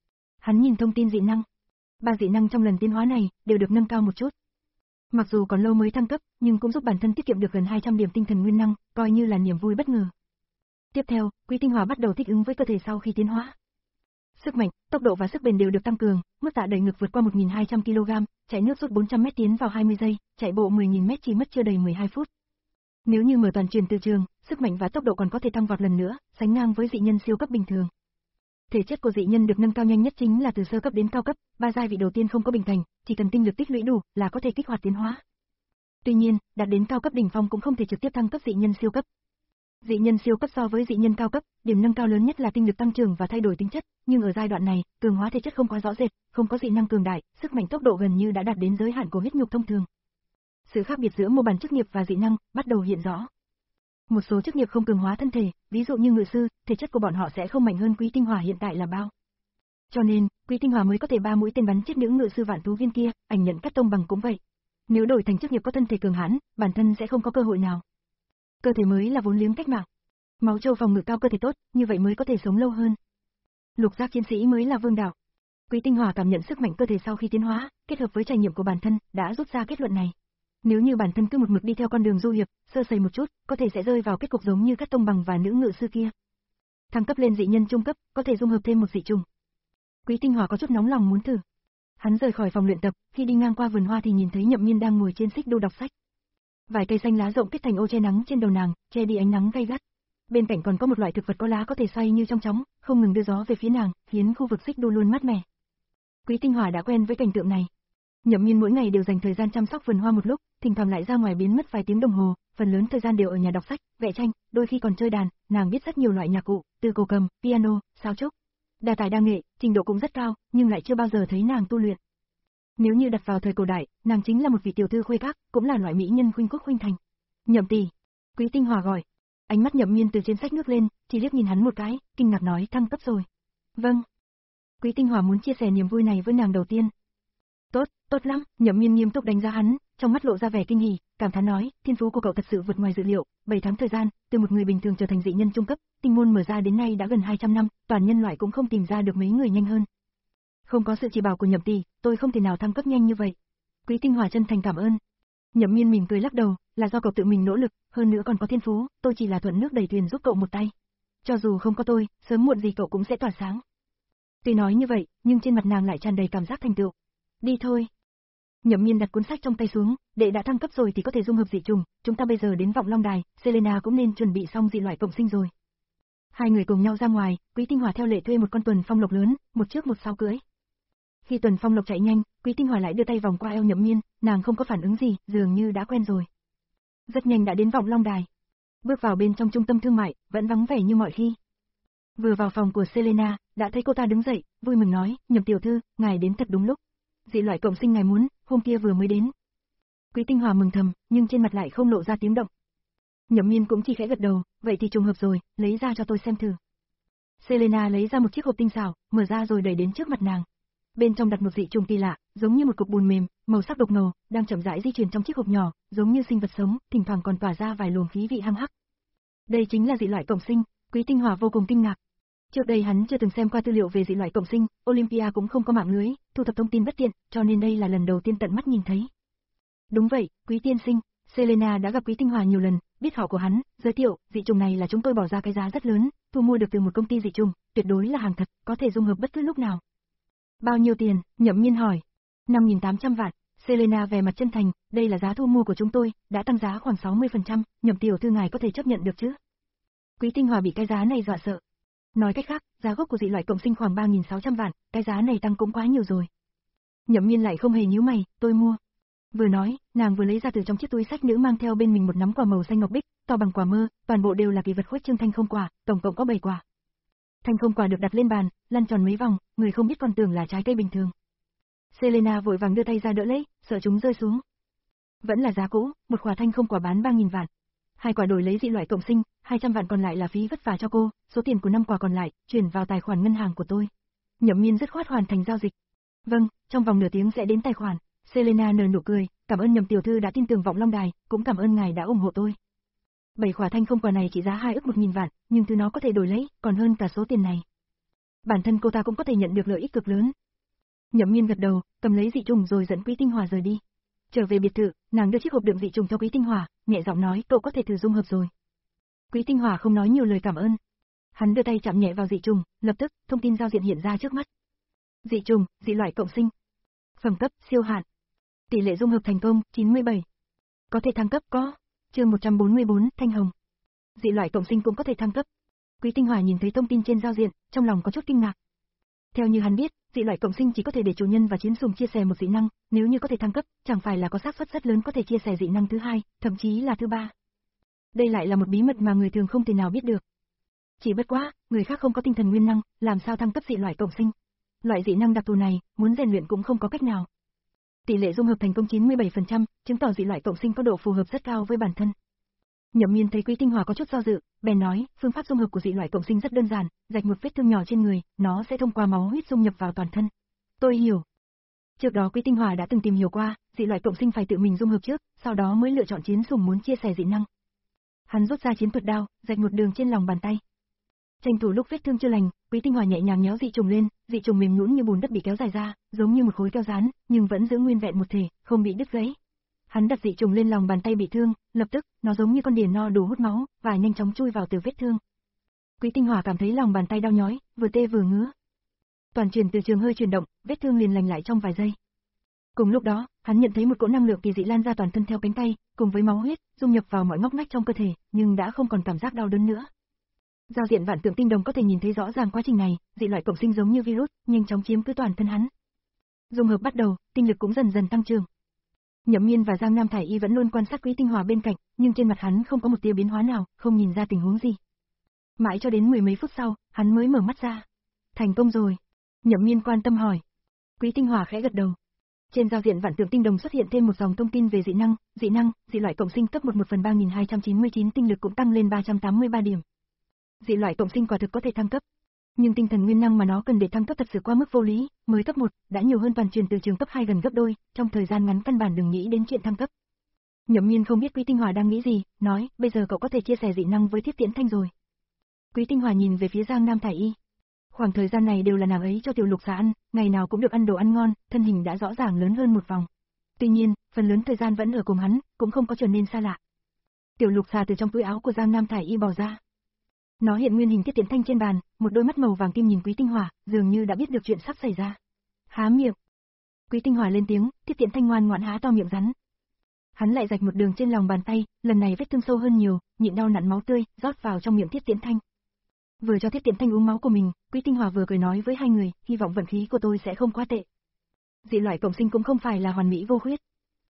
Hắn nhìn thông tin dị năng. Ba dị năng trong lần tiến hóa này đều được nâng cao một chút. Mặc dù còn lâu mới thăng cấp, nhưng cũng giúp bản thân tiết kiệm được gần hai trăm điểm tinh thần nguyên năng, coi như là niềm vui bất ngờ. Tiếp theo, Quý Tinh Hỏa bắt đầu thích ứng với cơ thể sau khi tiến hóa. Sức mạnh, tốc độ và sức bền đều được tăng cường, mức tạ đẩy ngực vượt qua một nghìn hai trăm ki lô gam, chạy nước rút bốn trăm mét tiến vào hai mươi giây, chạy bộ mười nghìn mét chỉ mất chưa đầy mười hai phút. Nếu như mở toàn truyền từ trường, sức mạnh và tốc độ còn có thể tăng vọt lần nữa, sánh ngang với dị nhân siêu cấp bình thường. Thể chất của dị nhân được nâng cao nhanh nhất chính là từ sơ cấp đến cao cấp, ba giai vị đầu tiên không có bình cảnh, chỉ cần tinh lực tích lũy đủ là có thể kích hoạt tiến hóa. Tuy nhiên, đạt đến cao cấp đỉnh phong cũng không thể trực tiếp thăng cấp dị nhân siêu cấp. Dị nhân siêu cấp so với dị nhân cao cấp, điểm nâng cao lớn nhất là tinh lực tăng trưởng và thay đổi tính chất, nhưng ở giai đoạn này, cường hóa thể chất không quá rõ rệt, không có dị năng cường đại, sức mạnh tốc độ gần như đã đạt đến giới hạn của huyết nhục thông thường. Sự khác biệt giữa mô bản chức nghiệp và dị năng bắt đầu hiện rõ. Một số chức nghiệp không cường hóa thân thể, ví dụ như ngự sư, thể chất của bọn họ sẽ không mạnh hơn Quý Tinh Hỏa hiện tại là bao. Cho nên, Quý Tinh Hỏa mới có thể ba mũi tên bắn chết nữ ngự sư vạn thú viên kia, ảnh nhận cắt tông bằng cũng vậy. Nếu đổi thành chức nghiệp có thân thể cường hãn, bản thân sẽ không có cơ hội nào. Cơ thể mới là vốn liếng cách mạng. Máu châu phòng ngự cao cơ thể tốt, như vậy mới có thể sống lâu hơn. Lục giác chiến sĩ mới là vương đạo. Quý Tinh Hỏa cảm nhận sức mạnh cơ thể sau khi tiến hóa, kết hợp với trải nghiệm của bản thân, đã rút ra kết luận này. Nếu như bản thân cứ một mực đi theo con đường du hiệp, sơ sẩy một chút, có thể sẽ rơi vào kết cục giống như Cát Tông Bằng và nữ ngự sư kia. Thăng cấp lên dị nhân trung cấp, có thể dung hợp thêm một dị trùng. Quý Tinh Hỏa có chút nóng lòng muốn thử. Hắn rời khỏi phòng luyện tập, khi đi ngang qua vườn hoa thì nhìn thấy Nhậm Miên đang ngồi trên xích đu đọc sách. Vài cây xanh lá rộng kết thành ô che nắng trên đầu nàng, che đi ánh nắng gay gắt. Bên cạnh còn có một loại thực vật có lá có thể xoay như trong chóng, không ngừng đưa gió về phía nàng, khiến khu vực xích đu luôn mát mẻ. Quý Tinh Hỏa đã quen với cảnh tượng này. Nhậm Miên mỗi ngày đều dành thời gian chăm sóc vườn hoa một lúc, thỉnh thoảng lại ra ngoài biến mất vài tiếng đồng hồ, phần lớn thời gian đều ở nhà đọc sách, vẽ tranh, đôi khi còn chơi đàn, nàng biết rất nhiều loại nhạc cụ, từ cổ cầm, piano, sáo trúc. Đa tài đa nghệ, trình độ cũng rất cao, nhưng lại chưa bao giờ thấy nàng tu luyện. Nếu như đặt vào thời cổ đại, nàng chính là một vị tiểu thư khuê các, cũng là loại mỹ nhân khuynh quốc khuynh thành. Nhậm tỷ, Quý Tinh Hỏa gọi. Ánh mắt Nhậm Miên từ trên sách nước lên, chỉ liếc nhìn hắn một cái, kinh ngạc nói thăng cấp rồi. Vâng. Quý Tinh Hỏa muốn chia sẻ niềm vui này với nàng đầu tiên. Tốt, tốt lắm, Nhậm Miên nghiêm túc đánh giá hắn, trong mắt lộ ra vẻ kinh hỉ, cảm thán nói, thiên phú của cậu thật sự vượt ngoài dự liệu, bảy tháng thời gian, từ một người bình thường trở thành dị nhân trung cấp, tinh môn mở ra đến nay đã gần hai trăm năm, toàn nhân loại cũng không tìm ra được mấy người nhanh hơn. Không có sự chỉ bảo của Nhậm tỷ, tôi không thể nào thăng cấp nhanh như vậy. Quý Tinh Hỏa chân thành cảm ơn. Nhậm Miên mỉm cười lắc đầu, là do cậu tự mình nỗ lực, hơn nữa còn có thiên phú, tôi chỉ là thuận nước đẩy thuyền giúp cậu một tay. Cho dù không có tôi, sớm muộn gì cậu cũng sẽ tỏa sáng. Tuy nói như vậy, nhưng trên mặt nàng lại tràn đầy cảm giác thành tựu. Đi thôi. Nhậm Miên đặt cuốn sách trong tay xuống, đệ đã thăng cấp rồi thì có thể dung hợp dị trùng, chúng ta bây giờ đến Vọng Long Đài, Selena cũng nên chuẩn bị xong dị loại cộng sinh rồi. Hai người cùng nhau ra ngoài, Quý Tinh Hòa theo lệ thuê một con tuần phong lộc lớn, một trước một sau cưỡi. Khi tuần phong lộc chạy nhanh, Quý Tinh Hòa lại đưa tay vòng qua eo Nhậm Miên, nàng không có phản ứng gì, dường như đã quen rồi. Rất nhanh đã đến Vọng Long Đài. Bước vào bên trong trung tâm thương mại, vẫn vắng vẻ như mọi khi. Vừa vào phòng của Selena, đã thấy cô ta đứng dậy, vui mừng nói, Nhậm tiểu thư, ngài đến thật đúng lúc. Dị loại cộng sinh ngài muốn, hôm kia vừa mới đến. Quý Tinh Hòa mừng thầm, nhưng trên mặt lại không lộ ra tiếng động. Nhậm Miên cũng chỉ khẽ gật đầu, vậy thì trùng hợp rồi, lấy ra cho tôi xem thử. Selena lấy ra một chiếc hộp tinh xảo, mở ra rồi đẩy đến trước mặt nàng. Bên trong đặt một dị trùng kỳ lạ, giống như một cục bùn mềm, màu sắc độc ngầu, đang chậm rãi di chuyển trong chiếc hộp nhỏ, giống như sinh vật sống, thỉnh thoảng còn tỏa ra vài luồng khí vị hăng hắc. Đây chính là dị loại cộng sinh, Quý Tinh Hòa vô cùng kinh ngạc. Trước đây hắn chưa từng xem qua tư liệu về dị loại cộng sinh, Olympia cũng không có mạng lưới, thu thập thông tin bất tiện, cho nên đây là lần đầu tiên tận mắt nhìn thấy. Đúng vậy, Quý tiên sinh, Selena đã gặp Quý Tinh Hòa nhiều lần, biết họ của hắn, giới thiệu, dị trùng này là chúng tôi bỏ ra cái giá rất lớn, thu mua được từ một công ty dị trùng, tuyệt đối là hàng thật, có thể dung hợp bất cứ lúc nào. Bao nhiêu tiền? Nhậm Miên hỏi. năm nghìn tám trăm vạn. Selena vẻ mặt chân thành, đây là giá thu mua của chúng tôi, đã tăng giá khoảng sáu mươi phần trăm, Nhậm tiểu thư ngài có thể chấp nhận được chứ? Quý Tinh Hòa bị cái giá này dọa sợ. Nói cách khác, giá gốc của dị loại cộng sinh khoảng ba nghìn sáu trăm vạn, cái giá này tăng cũng quá nhiều rồi. Nhậm Miên lại không hề nhíu mày, tôi mua. Vừa nói, nàng vừa lấy ra từ trong chiếc túi sách nữ mang theo bên mình một nắm quả màu xanh ngọc bích, to bằng quả mơ, toàn bộ đều là kỳ vật khuếch trương thanh không quả, tổng cộng có bảy quả. Thanh không quả được đặt lên bàn, lăn tròn mấy vòng, người không biết còn tưởng là trái cây bình thường. Selena vội vàng đưa tay ra đỡ lấy, sợ chúng rơi xuống. Vẫn là giá cũ, một quả thanh không quả bán ba nghìn vạn. Hai quả đổi lấy dị loại cộng sinh, hai trăm vạn còn lại là phí vất vả cho cô, số tiền của năm quả còn lại, chuyển vào tài khoản ngân hàng của tôi. Nhậm Miên dứt khoát hoàn thành giao dịch. Vâng, trong vòng nửa tiếng sẽ đến tài khoản. Selena nở nụ cười, cảm ơn Nhậm tiểu thư đã tin tưởng Vọng Long Đài, cũng cảm ơn ngài đã ủng hộ tôi. Bảy quả thanh không quả này chỉ giá hai ức một nghìn vạn, nhưng thứ nó có thể đổi lấy, còn hơn cả số tiền này. Bản thân cô ta cũng có thể nhận được lợi ích cực lớn. Nhậm Miên gật đầu, cầm lấy dị trùng rồi dẫn Quý Tinh Hòa rời đi. Trở về biệt thự, nàng đưa chiếc hộp đựng dị trùng cho Quý Tinh Hòa, nhẹ giọng nói, cậu có thể thử dung hợp rồi. Quý Tinh Hòa không nói nhiều lời cảm ơn. Hắn đưa tay chạm nhẹ vào dị trùng, lập tức, thông tin giao diện hiện ra trước mắt. Dị trùng, dị loại cộng sinh. Phẩm cấp, siêu hạn. Tỷ lệ dung hợp thành công, chín mươi bảy. Có thể thăng cấp có. Chương một trăm bốn mươi bốn, Thanh Hồng. Dị loại cộng sinh cũng có thể thăng cấp. Quý Tinh Hòa nhìn thấy thông tin trên giao diện, trong lòng có chút kinh ngạc. Theo như hắn biết, dị loại cộng sinh chỉ có thể để chủ nhân và chiến sùng chia sẻ một dị năng, nếu như có thể thăng cấp, chẳng phải là có xác suất rất lớn có thể chia sẻ dị năng thứ hai, thậm chí là thứ ba. Đây lại là một bí mật mà người thường không thể nào biết được. Chỉ bất quá, người khác không có tinh thần nguyên năng, làm sao thăng cấp dị loại cộng sinh? Loại dị năng đặc thù này, muốn rèn luyện cũng không có cách nào. Tỷ lệ dung hợp thành công chín mươi bảy phần trăm, chứng tỏ dị loại cộng sinh có độ phù hợp rất cao với bản thân. Nhậm Miên thấy Quý Tinh Hòa có chút do dự, bèn nói, phương pháp dung hợp của dị loại cộng sinh rất đơn giản, rạch một vết thương nhỏ trên người, nó sẽ thông qua máu huyết dung nhập vào toàn thân. Tôi hiểu. Trước đó Quý Tinh Hòa đã từng tìm hiểu qua, dị loại cộng sinh phải tự mình dung hợp trước, sau đó mới lựa chọn chiến sủng muốn chia sẻ dị năng. Hắn rút ra chiến thuật đao, rạch một đường trên lòng bàn tay. Tranh thủ lúc vết thương chưa lành, Quý Tinh Hòa nhẹ nhàng nhéo dị trùng lên, dị trùng mềm nhũn như bùn đất bị kéo dài ra, giống như một khối keo dán, nhưng vẫn giữ nguyên vẹn một thể, không bị đứt gãy. Hắn đặt dị trùng lên lòng bàn tay bị thương, lập tức, nó giống như con điền no đủ hút máu, và nhanh chóng chui vào từ vết thương. Quý Tinh Hòa cảm thấy lòng bàn tay đau nhói, vừa tê vừa ngứa. Toàn truyền từ trường hơi chuyển động, vết thương liền lành lại trong vài giây. Cùng lúc đó, hắn nhận thấy một cỗ năng lượng kỳ dị lan ra toàn thân theo cánh tay, cùng với máu huyết, dung nhập vào mọi ngóc ngách trong cơ thể, nhưng đã không còn cảm giác đau đớn nữa. Giao diện vạn tượng tinh đồng có thể nhìn thấy rõ ràng quá trình này, dị loại cộng sinh giống như virus, nhanh chóng chiếm cứ toàn thân hắn. Dung hợp bắt đầu, tinh lực cũng dần dần tăng trưởng. Nhậm Miên và Giang Nam Thải Y vẫn luôn quan sát Quý Tinh Hòa bên cạnh, nhưng trên mặt hắn không có một tia biến hóa nào, không nhìn ra tình huống gì. Mãi cho đến mười mấy phút sau, hắn mới mở mắt ra. Thành công rồi. Nhậm Miên quan tâm hỏi. Quý Tinh Hòa khẽ gật đầu. Trên giao diện vạn tượng tinh đồng xuất hiện thêm một dòng thông tin về dị năng, dị năng, dị loại cộng sinh cấp một một phần ba nghìn hai trăm chín mươi chín, tinh lực cũng tăng lên ba trăm tám mươi ba điểm. Dị loại cộng sinh quả thực có thể thăng cấp. Nhưng tinh thần nguyên năng mà nó cần để thăng cấp thật sự quá mức vô lý, mới cấp một, đã nhiều hơn toàn truyền từ trường cấp hai gần gấp đôi, trong thời gian ngắn căn bản đừng nghĩ đến chuyện thăng cấp. Nhậm Miên không biết Quý Tinh Hòa đang nghĩ gì, nói, bây giờ cậu có thể chia sẻ dị năng với Thiết Tiễn Thanh rồi. Quý Tinh Hòa nhìn về phía Giang Nam Thải Y. Khoảng thời gian này đều là nàng ấy cho tiểu lục xà ăn, ngày nào cũng được ăn đồ ăn ngon, thân hình đã rõ ràng lớn hơn một vòng. Tuy nhiên, phần lớn thời gian vẫn ở cùng hắn, cũng không có trở nên xa lạ. Tiểu lục xà từ trong túi áo của Giang Nam Thải Y bò ra. Nó hiện nguyên hình Tiết Tiễn Thanh trên bàn, một đôi mắt màu vàng kim nhìn Quý Tinh Hỏa, dường như đã biết được chuyện sắp xảy ra. Há miệng. Quý Tinh Hỏa lên tiếng, Tiết Tiễn Thanh ngoan ngoãn há to miệng rắn. Hắn lại rạch một đường trên lòng bàn tay, lần này vết thương sâu hơn nhiều, nhịn đau nặn máu tươi, rót vào trong miệng Tiết Tiễn Thanh. Vừa cho Tiết Tiễn Thanh uống máu của mình, Quý Tinh Hỏa vừa cười nói với hai người, hy vọng vận khí của tôi sẽ không quá tệ. Dị loại cộng sinh cũng không phải là hoàn mỹ vô khuyết.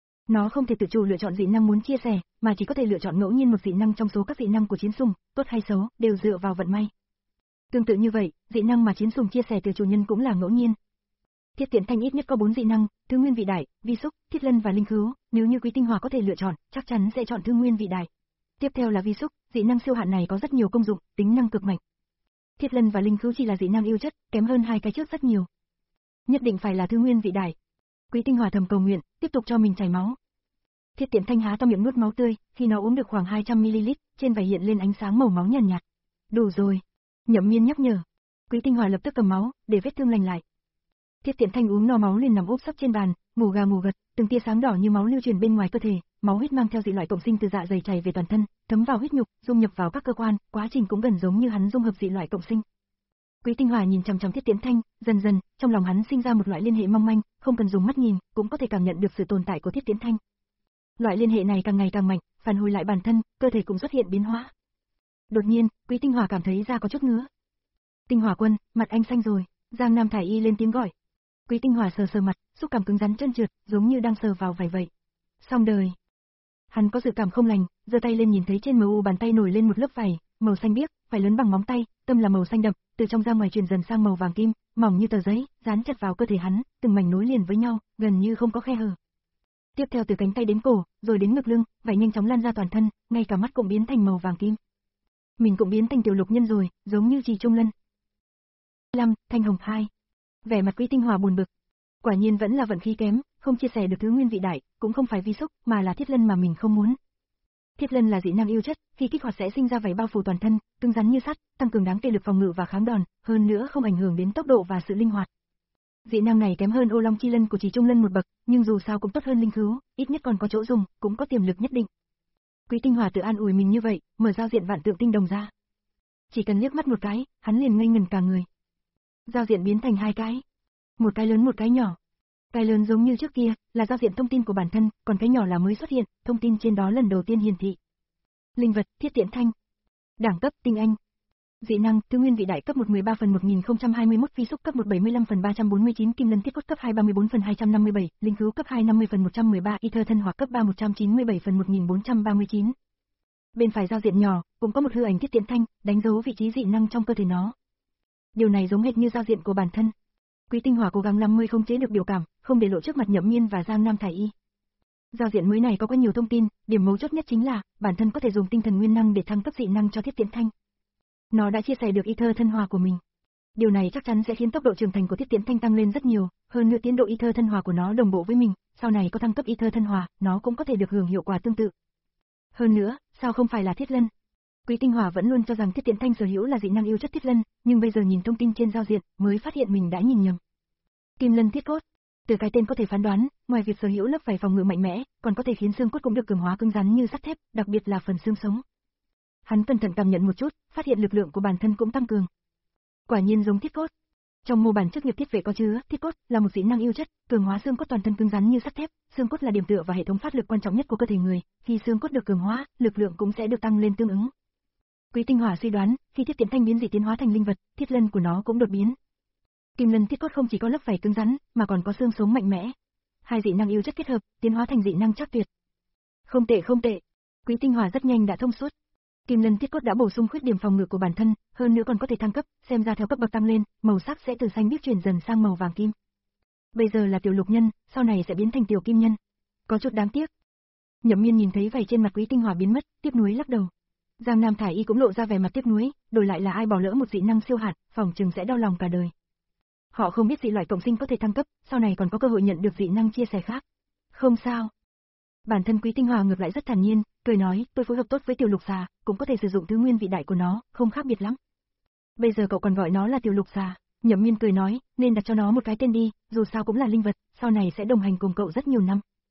Nó không thể tự chủ lựa chọn dị năng muốn chia sẻ, mà chỉ có thể lựa chọn ngẫu nhiên một dị năng trong số các dị năng của chiến sùng, tốt hay xấu, đều dựa vào vận may. Tương tự như vậy, dị năng mà chiến sùng chia sẻ từ chủ nhân cũng là ngẫu nhiên. Tiết Tiễn Thanh ít nhất có bốn dị năng, Thứ Nguyên Vị Đại, Vi Xúc, Thiết Lân và Linh Khứu, nếu như Quý Tinh Hỏa có thể lựa chọn, chắc chắn sẽ chọn Thứ Nguyên Vị Đại. Tiếp theo là Vi Xúc, dị năng siêu hạn này có rất nhiều công dụng, tính năng cực mạnh. Thiết Lân và Linh Khứu chỉ là dị năng yêu chất, kém hơn hai cái trước rất nhiều. Nhất định phải là Thứ Nguyên Vị Đại. Quý Tinh Hỏa thầm cầu nguyện, tiếp tục cho mình chảy máu. Thiết Tiễn Thanh há to miệng nuốt máu tươi, khi nó uống được khoảng hai trăm mi li lít, trên vảy hiện lên ánh sáng màu máu nhàn nhạt, nhạt. Đủ rồi. Nhậm Miên nhắc nhở. Quý Tinh Hỏa lập tức cầm máu, để vết thương lành lại. Thiết Tiễn Thanh uống no máu liền nằm úp sấp trên bàn, ngủ gà ngủ gật, từng tia sáng đỏ như máu lưu truyền bên ngoài cơ thể, máu huyết mang theo dị loại cộng sinh từ dạ dày chảy về toàn thân, thấm vào huyết nhục, dung nhập vào các cơ quan, quá trình cũng gần giống như hắn dung hợp dị loại cộng sinh. Quý Tinh Hỏa nhìn chằm chằm Thiết Tiễn Thanh, dần dần, trong lòng hắn sinh ra một loại liên hệ mong manh, không cần dùng mắt nhìn, cũng có thể cảm nhận được sự tồn tại của Thiết Tiễn Thanh. Loại liên hệ này càng ngày càng mạnh, phản hồi lại bản thân, cơ thể cũng xuất hiện biến hóa. Đột nhiên, Quý Tinh Hỏa cảm thấy da có chút ngứa. Tinh Hỏa Quân, mặt anh xanh rồi, Giang Nam Thải Y lên tiếng gọi. Quý Tinh Hỏa sờ sờ mặt, xúc cảm cứng rắn trơn trượt, giống như đang sờ vào vảy vậy. Xong đời. Hắn có dự cảm không lành, giơ tay lên nhìn thấy trên mu bàn tay nổi lên một lớp vảy, màu xanh biếc, vảy lớn bằng móng tay, tâm là màu xanh đậm, từ trong ra ngoài chuyển dần sang màu vàng kim, mỏng như tờ giấy, dán chặt vào cơ thể hắn, từng mảnh nối liền với nhau, gần như không có khe hở. Tiếp theo từ cánh tay đến cổ, rồi đến ngực lưng, vảy nhanh chóng lan ra toàn thân, ngay cả mắt cũng biến thành màu vàng kim. Mình cũng biến thành tiểu lục nhân rồi, giống như Trì Trung Lân. Lâm, Thanh Hồng hai. Vẻ mặt Quý Tinh Hỏa buồn bực. Quả nhiên vẫn là vận khí kém, không chia sẻ được Thứ Nguyên Vị Đại, cũng không phải Vi Xúc, mà là Thiết Lân mà mình không muốn. Thiết Lân là dị năng yêu chất, khi kích hoạt sẽ sinh ra vảy bao phủ toàn thân, cứng rắn như sắt, tăng cường đáng kể lực phòng ngự và kháng đòn, hơn nữa không ảnh hưởng đến tốc độ và sự linh hoạt. Dị năng này kém hơn Ô Long Chi Lân của Trì Trung Lân một bậc, nhưng dù sao cũng tốt hơn Linh Khứu, ít nhất còn có chỗ dùng, cũng có tiềm lực nhất định. Quý Tinh Hỏa tự an ủi mình như vậy, mở giao diện vạn tượng tinh đồng ra. Chỉ cần liếc mắt một cái, hắn liền ngây ngẩn cả người. Giao diện biến thành hai cái, một cái lớn một cái nhỏ. Cái lớn giống như trước kia, là giao diện thông tin của bản thân, còn cái nhỏ là mới xuất hiện, thông tin trên đó lần đầu tiên hiển thị. Linh vật, Thiết Tiễn Thanh. Đẳng cấp, tinh anh. Dị năng, Thứ Nguyên Vị Đại cấp một mười ba phần một nghìn không trăm hai mươi mốt, Vi Xúc cấp một bảy mươi lăm phần ba trăm bốn mươi chín, Kim Lân Thiết Cốt cấp hai ba mươi bốn phần hai trăm năm mươi bảy, Linh Khứu cấp hai năm mươi phần một trăm mười ba, Y Thơ Thân Hỏa cấp ba một trăm chín mươi bảy phần một nghìn bốn trăm ba mươi chín. Bên phải giao diện nhỏ, cũng có một hư ảnh Thiết Tiễn Thanh, đánh dấu vị trí dị năng trong cơ thể nó. Điều này giống hệt như giao diện của bản thân. Quý Tinh Hỏa cố gắng lắm mới không chế được biểu cảm, không để lộ trước mặt Nhậm Miên và Giang Nam Thải Y. Giao diện mới này có quá nhiều thông tin, điểm mấu chốt nhất chính là, bản thân có thể dùng tinh thần nguyên năng để thăng cấp dị năng cho Thiết Tiễn Thanh. Nó đã chia sẻ được Y Thơ Thân Hỏa của mình. Điều này chắc chắn sẽ khiến tốc độ trưởng thành của Thiết Tiễn Thanh tăng lên rất nhiều, hơn nữa tiến độ Y Thơ Thân Hỏa của nó đồng bộ với mình, sau này có thăng cấp Y Thơ Thân Hỏa, nó cũng có thể được hưởng hiệu quả tương tự. Hơn nữa, sao không phải là Thiết Lân? Quý Tinh Hỏa vẫn luôn cho rằng Thiết Tiễn Thanh sở hữu là dị năng yêu chất Thiết Lân, nhưng bây giờ nhìn thông tin trên giao diện, mới phát hiện mình đã nhìn nhầm. Kim Lân Thiết Cốt. Từ cái tên có thể phán đoán, ngoài việc sở hữu lớp vảy phòng ngự mạnh mẽ, còn có thể khiến xương cốt cũng được cường hóa cứng rắn như sắt thép, đặc biệt là phần xương sống. Hắn cẩn thận cảm nhận một chút, phát hiện lực lượng của bản thân cũng tăng cường. Quả nhiên giống thiết cốt. Trong mô bản chức nghiệp thiết vệ có chứa, thiết cốt là một dị năng yêu chất, cường hóa xương cốt toàn thân cứng rắn như sắt thép, xương cốt là điểm tựa và hệ thống phát lực quan trọng nhất của cơ thể người, khi xương cốt được cường hóa, lực lượng cũng sẽ được tăng lên tương ứng. Quý Tinh Hỏa suy đoán, khi Thiết Tiễn Thanh biến dị tiến hóa thành linh vật, thiết lân của nó cũng đột biến. Kim Lân Thiết Cốt không chỉ có lớp vảy cứng rắn, mà còn có xương sống mạnh mẽ. Hai dị năng yêu chất kết hợp, tiến hóa thành dị năng chắc tuyệt. Không tệ không tệ. Quý Tinh Hỏa rất nhanh đã thông suốt. Kim Lân Thiết Cốt đã bổ sung khuyết điểm phòng ngự của bản thân, hơn nữa còn có thể thăng cấp, xem ra theo cấp bậc tăng lên, màu sắc sẽ từ xanh biếc chuyển dần sang màu vàng kim. Bây giờ là tiểu lục nhân, sau này sẽ biến thành tiểu kim nhân. Có chút đáng tiếc. Nhậm Miên nhìn thấy vảy trên mặt Quý Tinh Hỏa biến mất, tiếc nuối lắc đầu. Giang Nam Thải Y cũng lộ ra vẻ mặt tiếc nuối, đổi lại là ai bỏ lỡ một dị năng siêu hạn, phòng chừng sẽ đau lòng cả đời. Họ không biết dị loại cộng sinh có thể thăng cấp, sau này còn có cơ hội nhận được dị năng chia sẻ khác. Không sao. Bản thân Quý Tinh Hỏa ngược lại rất thản nhiên, cười nói, tôi phối hợp tốt với tiểu lục xà, cũng có thể sử dụng thứ nguyên vị đại của nó, không khác biệt lắm. Bây giờ cậu còn gọi nó là tiểu lục xà. Nhậm Miên cười nói, nên đặt cho nó một cái tên đi, dù sao cũng là linh vật, sau này sẽ đồng hành cùng cậu rất nhiều năm.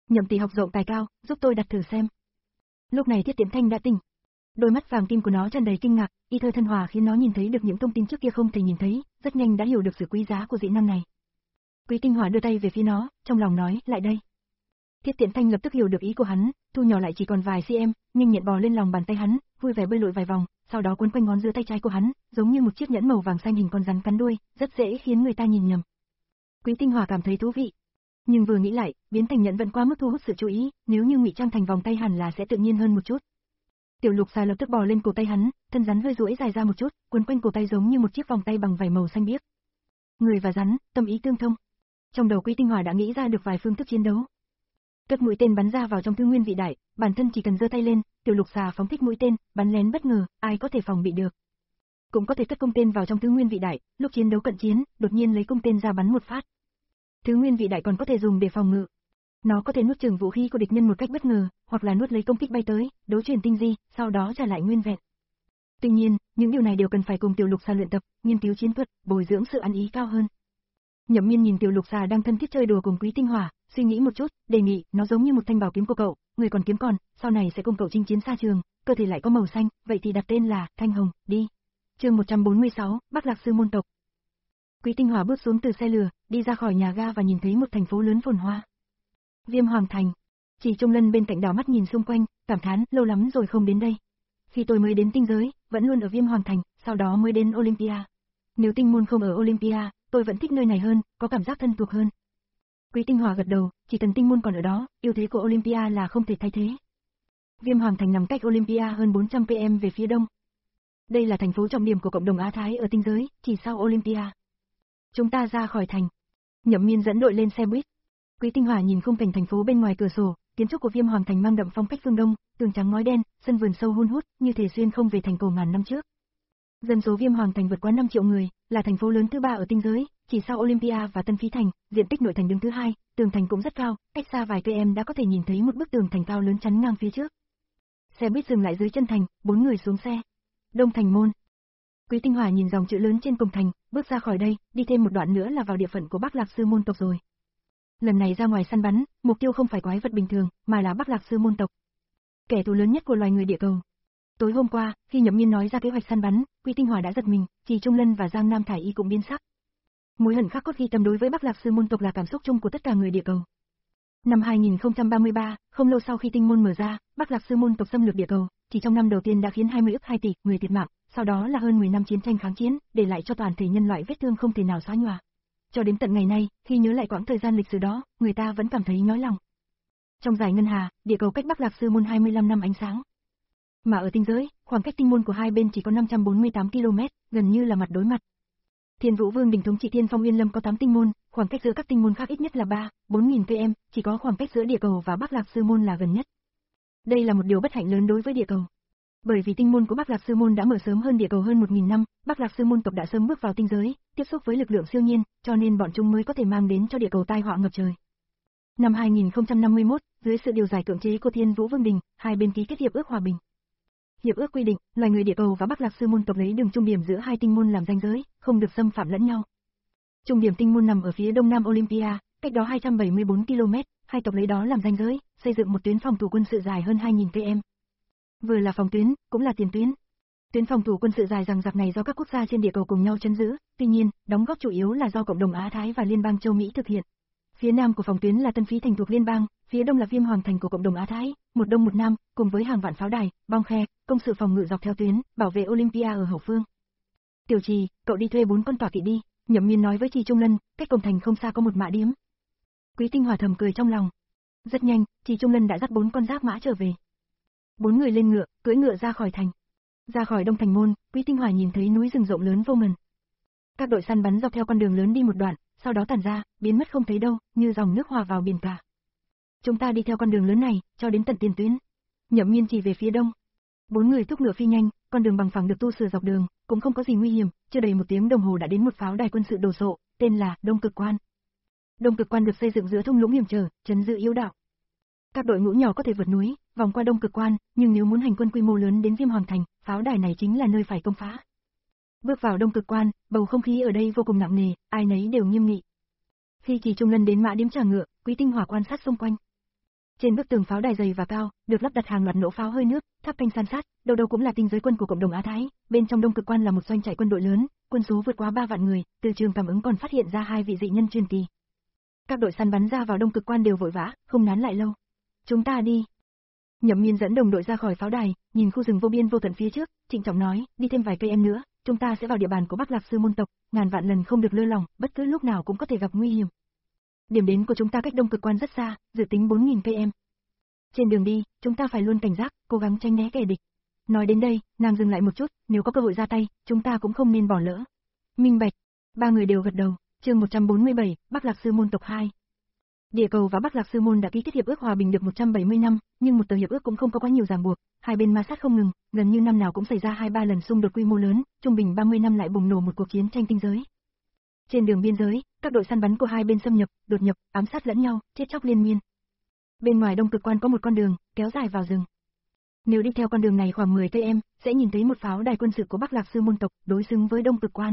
Nhậm tỷ học rộng tài cao, giúp tôi đặt thử xem. Lúc này Tiết Tiễn Thanh đã tỉnh. Đôi mắt vàng kim của nó tràn đầy kinh ngạc, y thơ thân hòa khiến nó nhìn thấy được những thông tin trước kia không thể nhìn thấy, rất nhanh đã hiểu được sự quý giá của dị năng này. Quý Tinh Hỏa đưa tay về phía nó, trong lòng nói, lại đây. Tiết Tiễn Thanh lập tức hiểu được ý của hắn, thu nhỏ lại chỉ còn vài cm, nhanh nhẹn bò lên lòng bàn tay hắn, vui vẻ bơi lội vài vòng, sau đó quấn quanh ngón giữa tay trái của hắn, giống như một chiếc nhẫn màu vàng xanh hình con rắn cắn đuôi, rất dễ khiến người ta nhìn nhầm. Quý Tinh Hỏa cảm thấy thú vị, nhưng vừa nghĩ lại, biến thành nhẫn vẫn quá mức thu hút sự chú ý, nếu như ngụy trang thành vòng tay hẳn là sẽ tự nhiên hơn một chút. Tiểu Lục Xà lập tức bò lên cổ tay hắn, thân rắn hơi duỗi dài ra một chút, quấn quanh cổ tay giống như một chiếc vòng tay bằng vảy màu xanh biếc. Người và rắn, tâm ý tương thông. Trong đầu Quý Tinh Hỏa đã nghĩ ra được vài phương thức chiến đấu. Cất mũi tên bắn ra vào trong Thứ Nguyên Vị Đại, bản thân chỉ cần giơ tay lên, Tiểu Lục Xà phóng thích mũi tên, bắn lén bất ngờ, ai có thể phòng bị được. Cũng có thể cất cung tên vào trong Thứ Nguyên Vị Đại, lúc chiến đấu cận chiến, đột nhiên lấy cung tên ra bắn một phát. Thứ Nguyên Vị Đại còn có thể dùng để phòng ngự. Nó có thể nuốt chửng vũ khí của địch nhân một cách bất ngờ, hoặc là nuốt lấy công kích bay tới, đấu chuyển tinh di, sau đó trả lại nguyên vẹn. Tuy nhiên, những điều này đều cần phải cùng Tiểu Lục Xà luyện tập, nghiên cứu chiến thuật, bồi dưỡng sự ăn ý cao hơn. Nhậm Miên nhìn Tiểu Lục Xà đang thân thiết chơi đùa cùng Quý Tinh Hỏa, suy nghĩ một chút, đề nghị, nó giống như một thanh bảo kiếm của cậu, người còn kiếm còn, sau này sẽ cùng cậu chinh chiến xa trường, cơ thể lại có màu xanh, vậy thì đặt tên là Thanh Hồng, đi. Chương một trăm bốn mươi sáu, Bắc Lạc Sư môn tộc. Quý Tinh Hỏa bước xuống từ xe lửa, đi ra khỏi nhà ga và nhìn thấy một thành phố lớn phồn hoa. Viêm Hoàng Thành. Chỉ Trung Lân bên cạnh đảo mắt nhìn xung quanh, cảm thán, lâu lắm rồi không đến đây. Khi tôi mới đến tinh giới, vẫn luôn ở Viêm Hoàng Thành, sau đó mới đến Olympia. Nếu tinh môn không ở Olympia, tôi vẫn thích nơi này hơn, có cảm giác thân thuộc hơn. Quý Tinh Hỏa gật đầu, chỉ cần tinh môn còn ở đó, ưu thế của Olympia là không thể thay thế. Viêm Hoàng Thành nằm cách Olympia hơn bốn trăm ki lô mét về phía đông. Đây là thành phố trọng điểm của cộng đồng Á Thái ở tinh giới, chỉ sau Olympia. Chúng ta ra khỏi thành. Nhậm Miên dẫn đội lên xe buýt. Quý Tinh Hỏa nhìn khung cảnh thành phố bên ngoài cửa sổ, kiến trúc của Viêm Hoàng Thành mang đậm phong cách phương Đông, tường trắng ngói đen, sân vườn sâu hun hút, như thể xuyên không về thành cổ ngàn năm trước. Dân số Viêm Hoàng Thành vượt quá năm triệu người, là thành phố lớn thứ ba ở tinh giới, chỉ sau Olympia và Tân Phí Thành, diện tích nội thành đứng thứ hai, tường thành cũng rất cao, cách xa vài km đã có thể nhìn thấy một bức tường thành cao lớn chắn ngang phía trước. Xe buýt dừng lại dưới chân thành, bốn người xuống xe. Đông Thành môn. Quý Tinh Hỏa nhìn dòng chữ lớn trên cổng thành, bước ra khỏi đây, đi thêm một đoạn nữa là vào địa phận của Bắc Lạc Sư môn tộc rồi. Lần này ra ngoài săn bắn, mục tiêu không phải quái vật bình thường, mà là Bắc Lạc Sư môn tộc. Kẻ thù lớn nhất của loài người địa cầu. Tối hôm qua, khi Nhậm Miên nói ra kế hoạch săn bắn, Quý Tinh Hỏa đã giật mình, Chỉ Trung Lân và Giang Nam Thải Y cũng biến sắc. Mối hận khắc cốt ghi tâm đối với Bắc Lạc Sư môn tộc là cảm xúc chung của tất cả người địa cầu. Năm hai nghìn không trăm ba mươi ba, không lâu sau khi tinh môn mở ra, Bắc Lạc Sư môn tộc xâm lược địa cầu, chỉ trong năm đầu tiên đã khiến hai mươi ức hai tỷ người thiệt mạng, sau đó là hơn mười năm chiến tranh kháng chiến, để lại cho toàn thể nhân loại vết thương không thể nào xóa nhòa. Cho đến tận ngày nay, khi nhớ lại quãng thời gian lịch sử đó, người ta vẫn cảm thấy nhói lòng. Trong giải ngân hà, địa cầu cách Bắc Lạc Sư môn hai mươi lăm năm ánh sáng. Mà ở tinh giới, khoảng cách tinh môn của hai bên chỉ có năm trăm bốn mươi tám ki lô mét, gần như là mặt đối mặt. Thiên Vũ Vương đỉnh thống trị Thiên Phong Uyên Lâm có tám tinh môn, khoảng cách giữa các tinh môn khác ít nhất là ba, bốn nghìn ki lô mét, chỉ có khoảng cách giữa địa cầu và Bắc Lạc Sư môn là gần nhất. Đây là một điều bất hạnh lớn đối với địa cầu. Bởi vì tinh môn của Bắc Lạc Sư môn đã mở sớm hơn địa cầu hơn một nghìn năm, Bắc Lạc Sư môn tộc đã sớm bước vào tinh giới, tiếp xúc với lực lượng siêu nhiên, cho nên bọn chúng mới có thể mang đến cho địa cầu tai họa ngập trời. Năm hai nghìn không trăm năm mươi mốt, dưới sự điều giải cưỡng chế của Thiên Vũ Vương đình, hai bên ký kết hiệp ước hòa bình. Hiệp ước quy định, loài người địa cầu và Bắc Lạc Sư môn tộc lấy đường trung điểm giữa hai tinh môn làm ranh giới, không được xâm phạm lẫn nhau. Trung điểm tinh môn nằm ở phía đông nam Olympia, cách đó hai trăm bảy mươi bốn ki lô mét, hai tộc lấy đó làm ranh giới, xây dựng một tuyến phòng thủ quân sự dài hơn hai nghìn ki lô mét. Vừa là phòng tuyến, cũng là tiền tuyến. Tuyến phòng thủ quân sự dài dằng dặc này do các quốc gia trên địa cầu cùng nhau trấn giữ, tuy nhiên, đóng góp chủ yếu là do cộng đồng Á Thái và Liên bang châu Mỹ thực hiện. Phía nam của phòng tuyến là Tân Phí Thành thuộc Liên bang, phía đông là Viêm Hoàng Thành của cộng đồng Á Thái, một đông một nam, cùng với hàng vạn pháo đài, bom khe, công sự phòng ngự dọc theo tuyến, bảo vệ Olympia ở hậu phương. Tiểu Trì, cậu đi thuê bốn con tọa kỵ đi, Nhậm Miên nói với Trì Trung Lân, cách cổng thành không xa có một mã điếm. Quý Tinh Hỏa thầm cười trong lòng. Rất nhanh, Trì Trung Lân đã dắt bốn con giác mã trở về. Bốn người lên ngựa, cưỡi ngựa ra khỏi thành. Ra khỏi Đông Thành môn, Quý Tinh Hỏa nhìn thấy núi rừng rộng lớn vô ngần. Các đội săn bắn dọc theo con đường lớn đi một đoạn, sau đó tản ra, biến mất không thấy đâu, như dòng nước hòa vào biển cả. Chúng ta đi theo con đường lớn này, cho đến tận tiền tuyến. Nhậm Miên chỉ về phía đông. Bốn người thúc ngựa phi nhanh, con đường bằng phẳng được tu sửa dọc đường, cũng không có gì nguy hiểm, chưa đầy một tiếng đồng hồ đã đến một pháo đài quân sự đồ sộ, tên là Đông Cực Quan. Đông Cực Quan được xây dựng giữa thung lũng hiểm trở, trấn giữ yếu đạo. Các đội ngũ nhỏ có thể vượt núi, vòng qua Đông Cực Quan, nhưng nếu muốn hành quân quy mô lớn đến Viêm Hoàng Thành, pháo đài này chính là nơi phải công phá. Bước vào Đông Cực Quan, bầu không khí ở đây vô cùng nặng nề, ai nấy đều nghiêm nghị. Khi Trì Trung Lân đến mã điếm trả ngựa, Quý Tinh Hỏa quan sát xung quanh. Trên bức tường pháo đài dày và cao, được lắp đặt hàng loạt nỗ pháo hơi nước, tháp canh san sát, đâu đâu cũng là tinh giới quân của cộng đồng Á Thái, bên trong Đông Cực Quan là một doanh trại quân đội lớn, quân số vượt quá ba vạn người, Từ Trường cảm ứng còn phát hiện ra hai vị dị nhân truyền kỳ. Các đội săn bắn ra vào Đông Cực Quan đều vội vã, không nán lại lâu. Chúng ta đi. Nhậm Miên dẫn đồng đội ra khỏi pháo đài, nhìn khu rừng vô biên vô tận phía trước, trịnh trọng nói, đi thêm vài cây em nữa, chúng ta sẽ vào địa bàn của Bắc Lạc Sư môn tộc, ngàn vạn lần không được lơ lòng, bất cứ lúc nào cũng có thể gặp nguy hiểm. Điểm đến của chúng ta cách Đông Cực Quan rất xa, dự tính bốn nghìn cây em. Trên đường đi, chúng ta phải luôn cảnh giác, cố gắng tránh né kẻ địch. Nói đến đây, nàng dừng lại một chút, nếu có cơ hội ra tay, chúng ta cũng không nên bỏ lỡ. Minh bạch. Ba người đều gật đầu. Chương một trăm bốn mươi bảy, Bắc Lạc Sư môn tộc hai. Địa cầu và Bắc Lạc Sư môn đã ký kết hiệp ước hòa bình được một trăm bảy mươi năm, nhưng một tờ hiệp ước cũng không có quá nhiều ràng buộc, hai bên ma sát không ngừng, gần như năm nào cũng xảy ra hai ba lần xung đột quy mô lớn, trung bình ba mươi năm lại bùng nổ một cuộc chiến tranh tinh giới. Trên đường biên giới, các đội săn bắn của hai bên xâm nhập, đột nhập, ám sát lẫn nhau, chết chóc liên miên. Bên ngoài Đông Cực Quan có một con đường, kéo dài vào rừng. Nếu đi theo con đường này khoảng mười cây em, sẽ nhìn thấy một pháo đài quân sự của Bắc Lạc Sư môn tộc, đối xứng với Đông Cực Quan.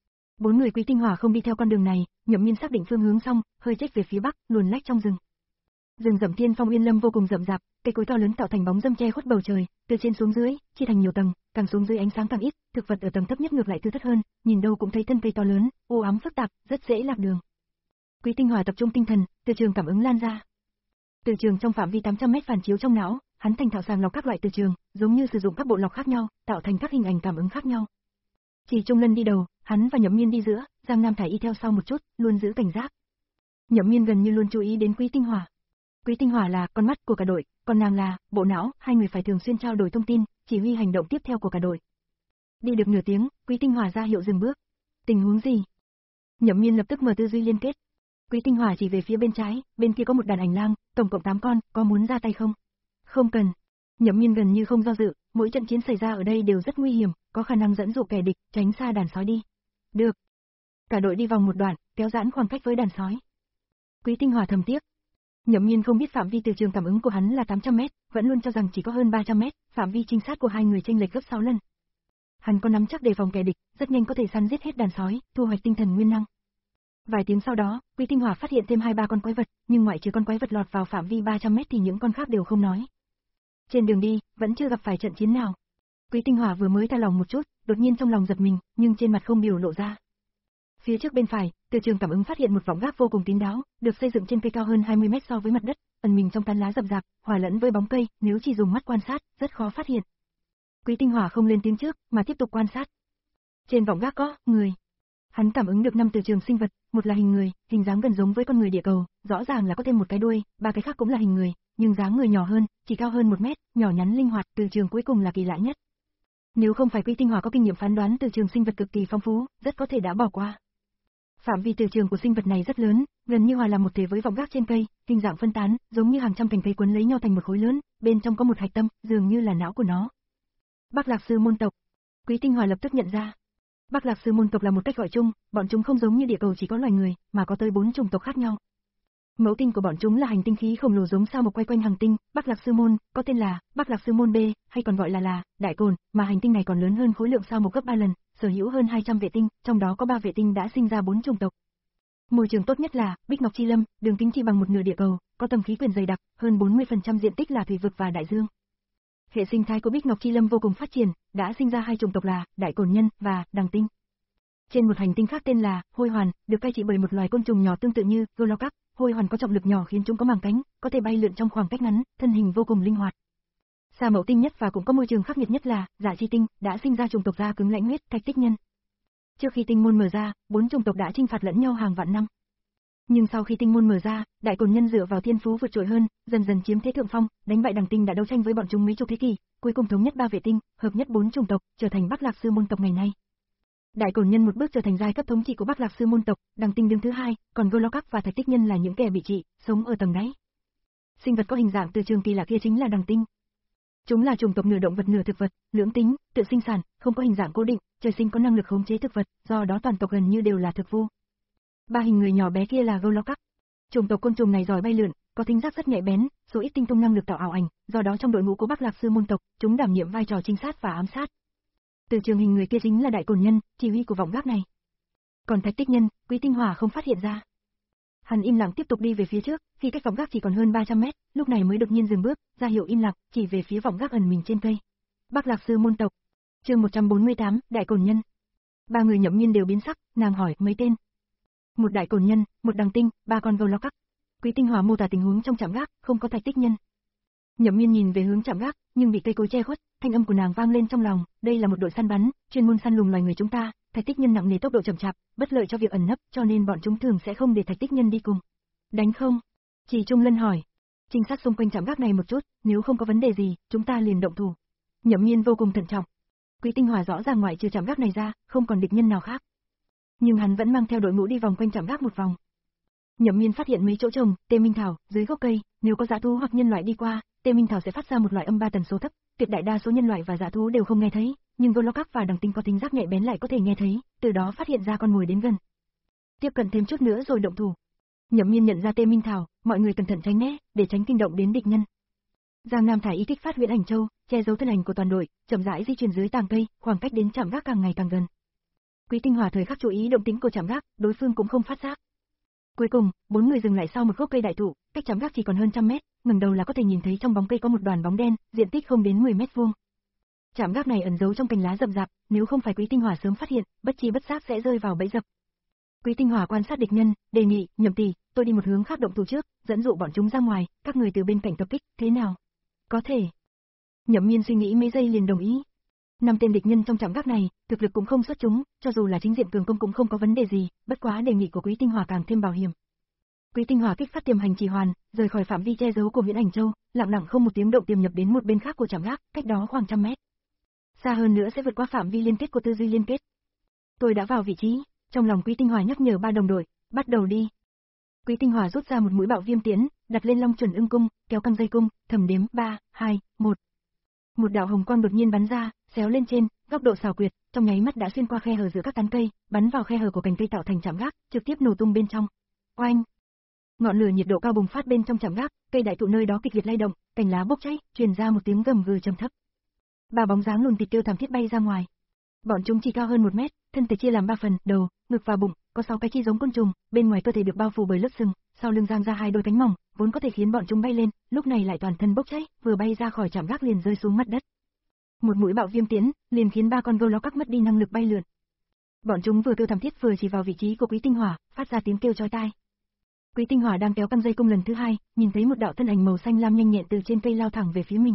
Bốn người Quý Tinh Hỏa không đi theo con đường này, Nhậm Miên xác định phương hướng xong, hơi chếch về phía bắc, luồn lách trong rừng. Rừng rậm thiên phong uyên lâm vô cùng rậm rạp, cây cối to lớn tạo thành bóng râm che khuất bầu trời, từ trên xuống dưới, chia thành nhiều tầng, càng xuống dưới ánh sáng càng ít, thực vật ở tầng thấp nhất ngược lại thưa thớt hơn, nhìn đâu cũng thấy thân cây to lớn, u ám phức tạp, rất dễ lạc đường. Quý Tinh Hỏa tập trung tinh thần, từ trường cảm ứng lan ra. Từ trường trong phạm vi tám trăm mét phản chiếu trong não, hắn thành thạo sàng lọc các loại từ trường, giống như sử dụng các bộ lọc khác nhau, tạo thành các hình ảnh cảm ứng khác nhau. Chỉ Trung Lân đi đầu, hắn và Nhậm Miên đi giữa, Giang Nam Thải y theo sau một chút, luôn giữ cảnh giác. Nhậm Miên gần như luôn chú ý đến Quý Tinh Hỏa. Quý Tinh Hỏa là con mắt của cả đội, còn nàng là bộ não, hai người phải thường xuyên trao đổi thông tin, chỉ huy hành động tiếp theo của cả đội. Đi được nửa tiếng, Quý Tinh Hỏa ra hiệu dừng bước. Tình huống gì? Nhậm Miên lập tức mở tư duy liên kết. Quý Tinh Hỏa chỉ về phía bên trái, bên kia có một đàn ảnh lang, tổng cộng tám con, có muốn ra tay không? Không cần. Nhậm Miên gần như không do dự, mỗi trận chiến xảy ra ở đây đều rất nguy hiểm, có khả năng dẫn dụ kẻ địch, tránh xa đàn sói đi. Được. Cả đội đi vòng một đoạn, kéo giãn khoảng cách với đàn sói. Quý Tinh Hỏa thầm tiếc. Nhậm Miên không biết phạm vi từ trường cảm ứng của hắn là tám trăm mét, vẫn luôn cho rằng chỉ có hơn ba trăm mét, phạm vi trinh sát của hai người chênh lệch gấp sáu lần. Hắn có nắm chắc đề phòng kẻ địch, rất nhanh có thể săn giết hết đàn sói, thu hoạch tinh thần nguyên năng. Vài tiếng sau đó, Quý Tinh Hỏa phát hiện thêm hai ba con quái vật, nhưng ngoại trừ con quái vật lọt vào phạm vi ba trăm mét thì những con khác đều không nói. Trên đường đi, vẫn chưa gặp phải trận chiến nào. Quý Tinh Hỏa vừa mới thả lòng một chút, đột nhiên trong lòng giật mình, nhưng trên mặt không biểu lộ ra. Phía trước bên phải, từ trường cảm ứng phát hiện một võng gác vô cùng kín đáo, được xây dựng trên cây cao hơn hai mươi mét so với mặt đất, ẩn mình trong tán lá rậm rạp, hòa lẫn với bóng cây, nếu chỉ dùng mắt quan sát, rất khó phát hiện. Quý Tinh Hỏa không lên tiếng trước, mà tiếp tục quan sát. Trên võng gác có người. Hắn cảm ứng được năm từ trường sinh vật, một là hình người, hình dáng gần giống với con người địa cầu, rõ ràng là có thêm một cái đuôi, ba cái khác cũng là hình người, nhưng dáng người nhỏ hơn, chỉ cao hơn một mét, nhỏ nhắn linh hoạt, từ trường cuối cùng là kỳ lạ nhất. Nếu không phải Quý Tinh Hỏa có kinh nghiệm phán đoán từ trường sinh vật cực kỳ phong phú, rất có thể đã bỏ qua. Phạm vi từ trường của sinh vật này rất lớn, gần như hòa làm một thể với võng gác trên cây, hình dạng phân tán, giống như hàng trăm cành cây quấn lấy nhau thành một khối lớn, bên trong có một hạch tâm, dường như là não của nó. Bắc Lạc Sư môn tộc. Quý Tinh Hỏa lập tức nhận ra. Bắc Lạc Sư môn tộc là một cách gọi chung, bọn chúng không giống như địa cầu chỉ có loài người, mà có tới bốn chủng tộc khác nhau. Mẫu tinh của bọn chúng là hành tinh khí khổng lồ giống sao mộc quay quanh hành tinh, Bắc Lạc Sư môn, có tên là Bắc Lạc Sư môn B, hay còn gọi là là Đại Cồn, mà hành tinh này còn lớn hơn khối lượng sao mộc gấp ba lần, sở hữu hơn hai trăm vệ tinh, trong đó có ba vệ tinh đã sinh ra bốn chủng tộc. Môi trường tốt nhất là Bích Ngọc Chi Lâm, đường kính chỉ bằng một nửa địa cầu, có tầng khí quyển dày đặc, hơn bốn mươi phần trăm diện tích là thủy vực và đại dương. Hệ sinh thái của Bích Ngọc Chi Lâm vô cùng phát triển, đã sinh ra hai chủng tộc là Đại Cồn nhân và Đằng tinh. Trên một hành tinh khác tên là Hôi Hoàn, được cai trị bởi một loài côn trùng nhỏ tương tự như Golokak. Hôi Hoàn có trọng lực nhỏ khiến chúng có màng cánh, có thể bay lượn trong khoảng cách ngắn, thân hình vô cùng linh hoạt. Xa mẫu tinh nhất và cũng có môi trường khắc nghiệt nhất là Dạ Chi tinh, đã sinh ra chủng tộc da cứng lãnh huyết, Thạch Tích nhân. Trước khi tinh môn mở ra, bốn chủng tộc đã chinh phạt lẫn nhau hàng vạn năm. Nhưng sau khi tinh môn mở ra, Đại Cồn nhân dựa vào thiên phú vượt trội hơn, dần dần chiếm thế thượng phong, đánh bại Đằng tinh đã đấu tranh với bọn chúng mấy chục thế kỷ, cuối cùng thống nhất ba vệ tinh, hợp nhất bốn chủng tộc, trở thành Bắc Lạc Sư môn tộc ngày nay. Đại Cồn nhân một bước trở thành giai cấp thống trị của Bắc Lạc Sư môn tộc, Đằng tinh đứng thứ hai, còn Golokak và Thạch Tích nhân là những kẻ bị trị, sống ở tầng đáy. Sinh vật có hình dạng từ trường kỳ lạ kia chính là Đằng tinh. Chúng là chủng tộc nửa động vật nửa thực vật, lưỡng tính, tự sinh sản, không có hình dạng cố định, trời sinh có năng lực khống chế thực vật, do đó toàn tộc gần như đều là thực vu. Ba hình người nhỏ bé kia là Golokak. Chủng tộc côn trùng này giỏi bay lượn, có thính giác rất nhạy bén, số ít tinh thông năng lực tạo ảo ảnh, do đó trong đội ngũ của Bắc Lạc Sư môn tộc, chúng đảm nhiệm vai trò trinh sát và ám sát. Từ trường hình người kia chính là Đại Cồn nhân, chỉ huy của vọng gác này. Còn Thạch Tích nhân, Quý Tinh Hỏa không phát hiện ra. Hắn im lặng tiếp tục đi về phía trước, khi cách vọng gác chỉ còn hơn ba trăm mét, lúc này mới đột nhiên dừng bước, ra hiệu im lặng, chỉ về phía vọng gác ẩn mình trên cây. Bắc Lạc sư môn tộc. Chương một trăm bốn mươi tám, Đại Cổn Nhân. Ba người Nhậm Miên đều biến sắc, nàng hỏi, mấy tên? Một Đại Cổn Nhân, một Đằng Tinh, ba con gâu lao cắc. Quý Tinh Hỏa mô tả tình huống trong trạm gác, không có thạch tích nhân. Nhậm Miên nhìn về hướng trạm gác, nhưng bị cây cối che khuất, thanh âm của nàng vang lên trong lòng, đây là một đội săn bắn, chuyên môn săn lùng loài người chúng ta, thạch tích nhân nặng nề tốc độ chậm chạp, bất lợi cho việc ẩn nấp, cho nên bọn chúng thường sẽ không để thạch tích nhân đi cùng. Đánh không? Chỉ Trung Lân hỏi. Trinh sát xung quanh trạm gác này một chút, nếu không có vấn đề gì, chúng ta liền động thủ. Nhậm Miên vô cùng thận trọng. Quý Tinh Hỏa rõ ràng ngoại trừ trạm gác này ra, không còn địch nhân nào khác. Nhưng hắn vẫn mang theo đội ngũ đi vòng quanh trạm gác một vòng. Nhậm Miên phát hiện mấy chỗ trồng tê minh thảo dưới gốc cây, nếu có dã thú hoặc nhân loại đi qua, tê minh thảo sẽ phát ra một loại âm ba tần số thấp, tuyệt đại đa số nhân loại và dã thú đều không nghe thấy, nhưng Golokak và Đằng Tinh có tính giác nhạy bén lại có thể nghe thấy, từ đó phát hiện ra con mồi đến gần. Tiếp cận thêm chút nữa rồi động thủ. Nhậm Miên nhận ra tê minh thảo, mọi người cẩn thận tránh né, để tránh kinh động đến địch nhân. Giang Nam thải ý kích phát Huyễn Ảnh Châu, che giấu thân ảnh của toàn đội, chậm rãi di chuyển dưới tàng cây, khoảng cách đến trạm gác càng ngày càng gần. Quý Tinh Hỏa thời khắc chú ý động tĩnh của trạm gác, đối phương cũng không phát giác. Cuối cùng, bốn người dừng lại sau một gốc cây đại thụ, cách trạm gác chỉ còn hơn trăm mét, ngẩng đầu là có thể nhìn thấy trong bóng cây có một đoàn bóng đen, diện tích không đến mười mét vuông. Trạm gác này ẩn giấu trong cành lá rậm rạp, nếu không phải Quý Tinh Hỏa sớm phát hiện, bất chi bất giác sẽ rơi vào bẫy dập. Quý Tinh Hỏa quan sát địch nhân, đề nghị, Nhậm tỷ, tôi đi một hướng khác động thủ trước, dẫn dụ bọn chúng ra ngoài, các người từ bên cạnh tập kích, thế nào? Có thể. Nhậm Miên suy nghĩ mấy giây liền đồng ý. Năm tên địch nhân trong trạm gác này, thực lực cũng không xuất chúng, cho dù là chính diện cường công cũng không có vấn đề gì, bất quá đề nghị của Quý Tinh Hỏa càng thêm bảo hiểm. Quý Tinh Hỏa kích phát tiềm hành trì hoàn, rời khỏi phạm vi che giấu của Huyễn Ảnh Châu, lặng lặng không một tiếng động tiềm nhập đến một bên khác của trạm gác, cách đó khoảng trăm mét. Xa hơn nữa sẽ vượt qua phạm vi liên kết của tư duy liên kết. Tôi đã vào vị trí, trong lòng Quý Tinh Hỏa nhắc nhở ba đồng đội, bắt đầu đi. Quý Tinh Hỏa rút ra một mũi bạo viêm tiễn, đặt lên long chuẩn ưng cung, kéo căng dây cung, thầm đếm ba, hai, một. Một đạo hồng quang đột nhiên bắn ra, xéo lên trên, góc độ xảo quyệt, trong nháy mắt đã xuyên qua khe hở giữa các tán cây, bắn vào khe hở của cành cây tạo thành trạm gác, trực tiếp nổ tung bên trong. Oanh! Ngọn lửa nhiệt độ cao bùng phát bên trong trạm gác, cây đại thụ nơi đó kịch liệt lay động, cành lá bốc cháy, truyền ra một tiếng gầm gừ trầm thấp. Ba bóng dáng lùn thịt kêu thảm thiết bay ra ngoài. Bọn chúng chỉ cao hơn một mét, thân thể chia làm ba phần, đầu, ngực và bụng, có sáu cái chi giống côn trùng, bên ngoài cơ thể được bao phủ bởi lớp sừng, sau lưng giang ra hai đôi cánh mỏng, vốn có thể khiến bọn chúng bay lên, lúc này lại toàn thân bốc cháy, vừa bay ra khỏi trạm gác liền rơi xuống mặt đất. Một mũi bạo viêm tiễn, liền khiến ba con Golokak mất đi năng lực bay lượn. Bọn chúng vừa kêu thảm thiết vừa chỉ vào vị trí của Quý Tinh Hỏa, phát ra tiếng kêu chói tai. Quý Tinh Hỏa đang kéo căng dây cung lần thứ hai, nhìn thấy một đạo thân ảnh màu xanh lam nhanh nhẹn từ trên cây lao thẳng về phía mình.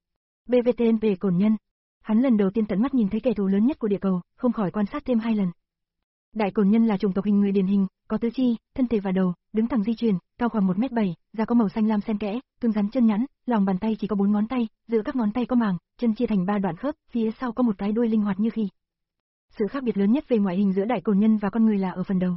bê vê tê en pê Cổn Nhân. Hắn lần đầu tiên tận mắt nhìn thấy kẻ thù lớn nhất của địa cầu, không khỏi quan sát thêm hai lần. Đại Cổn Nhân là chủng tộc hình người điển hình, có tứ chi, thân thể và đầu, đứng thẳng di chuyển, cao khoảng một mét bảy, da có màu xanh lam xen kẽ, cứng rắn chân nhẵn, lòng bàn tay chỉ có bốn ngón tay, giữa các ngón tay có màng, chân chia thành ba đoạn khớp, phía sau có một cái đuôi linh hoạt như khỉ. Sự khác biệt lớn nhất về ngoại hình giữa Đại Cổn Nhân và con người là ở phần đầu.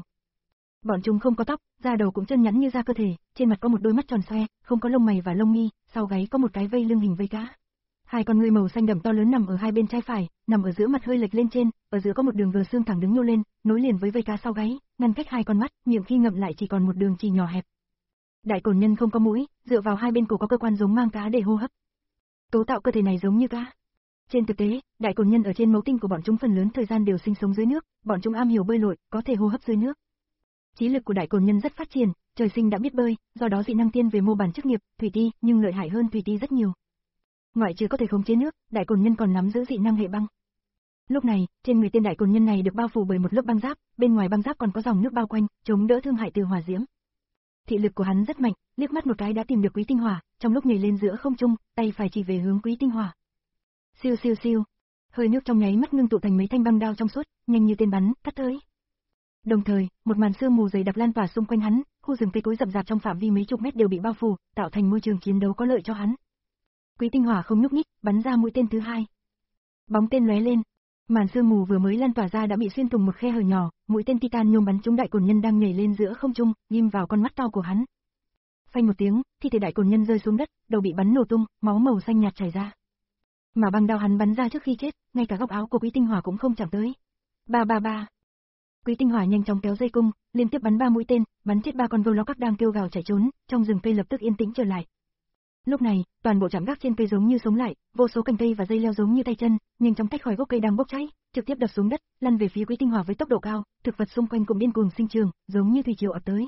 Bọn chúng không có tóc, da đầu cũng chân nhẵn như da cơ thể, trên mặt có một đôi mắt tròn xoe, không có lông mày và lông mi, sau gáy có một cái vây lưng hình vây cá. Hai con ngươi màu xanh đậm to lớn nằm ở hai bên trái phải, nằm ở giữa mặt hơi lệch lên trên, ở giữa có một đường gờ xương thẳng đứng nhô lên, nối liền với vây cá sau gáy, ngăn cách hai con mắt, miệng khi ngậm lại chỉ còn một đường chỉ nhỏ hẹp. Đại Cổn Nhân không có mũi, dựa vào hai bên cổ có cơ quan giống mang cá để hô hấp. Cấu tạo cơ thể này giống như cá. Trên thực tế, Đại Cổn Nhân ở trên mẫu tinh của bọn chúng phần lớn thời gian đều sinh sống dưới nước, bọn chúng am hiểu bơi lội, có thể hô hấp dưới nước. Trí lực của Đại Cổn Nhân rất phát triển, trời sinh đã biết bơi, do đó dị năng tiên về mô bản chức nghiệp, thủy ti, nhưng lợi hại hơn thủy ti rất nhiều. Ngoại trừ có thể khống chế nước, Đại Cổn Nhân còn nắm giữ dị năng hệ băng. Lúc này, trên người tên Đại Cổn Nhân này được bao phủ bởi một lớp băng giáp, bên ngoài băng giáp còn có dòng nước bao quanh, chống đỡ thương hại từ hỏa diễm. Thị lực của hắn rất mạnh, liếc mắt một cái đã tìm được Quý Tinh Hỏa, trong lúc nhảy lên giữa không trung, tay phải chỉ về hướng Quý Tinh Hỏa. Siêu siêu siêu, hơi nước trong nháy mắt ngưng tụ thành mấy thanh băng đao trong suốt, nhanh như tên bắn, cắt tới. Đồng thời, một màn sương mù dày đặc lan tỏa xung quanh hắn, khu rừng cây cối rậm rạp trong phạm vi mấy chục mét đều bị bao phủ, tạo thành môi trường chiến đấu có lợi cho hắn. Quý Tinh Hỏa không nhúc nhích, bắn ra mũi tên thứ hai. Bóng tên lóe lên, màn sương mù vừa mới lan tỏa ra đã bị xuyên thủng một khe hở nhỏ, mũi tên titan nhôm bắn trúng Đại Cổn Nhân đang nhảy lên giữa không trung, ghim vào con mắt to của hắn. Phanh một tiếng, thi thể Đại Cổn Nhân rơi xuống đất, đầu bị bắn nổ tung, máu màu xanh nhạt chảy ra. Mà băng đao hắn bắn ra trước khi chết, ngay cả góc áo của Quý Tinh Hỏa cũng không chạm tới. Ba ba ba. Quý Tinh Hỏa nhanh chóng kéo dây cung, liên tiếp bắn ba mũi tên, bắn chết ba con Golokak đang kêu gào chạy trốn, trong rừng cây lập tức yên tĩnh trở lại. Lúc này, toàn bộ trạm gác trên cây giống như sống lại, vô số cành cây và dây leo giống như tay chân, nhanh chóng tách khỏi gốc cây đang bốc cháy, trực tiếp đập xuống đất, lăn về phía Quý Tinh Hỏa với tốc độ cao, thực vật xung quanh cũng điên cuồng sinh trưởng, giống như thủy triều ập tới.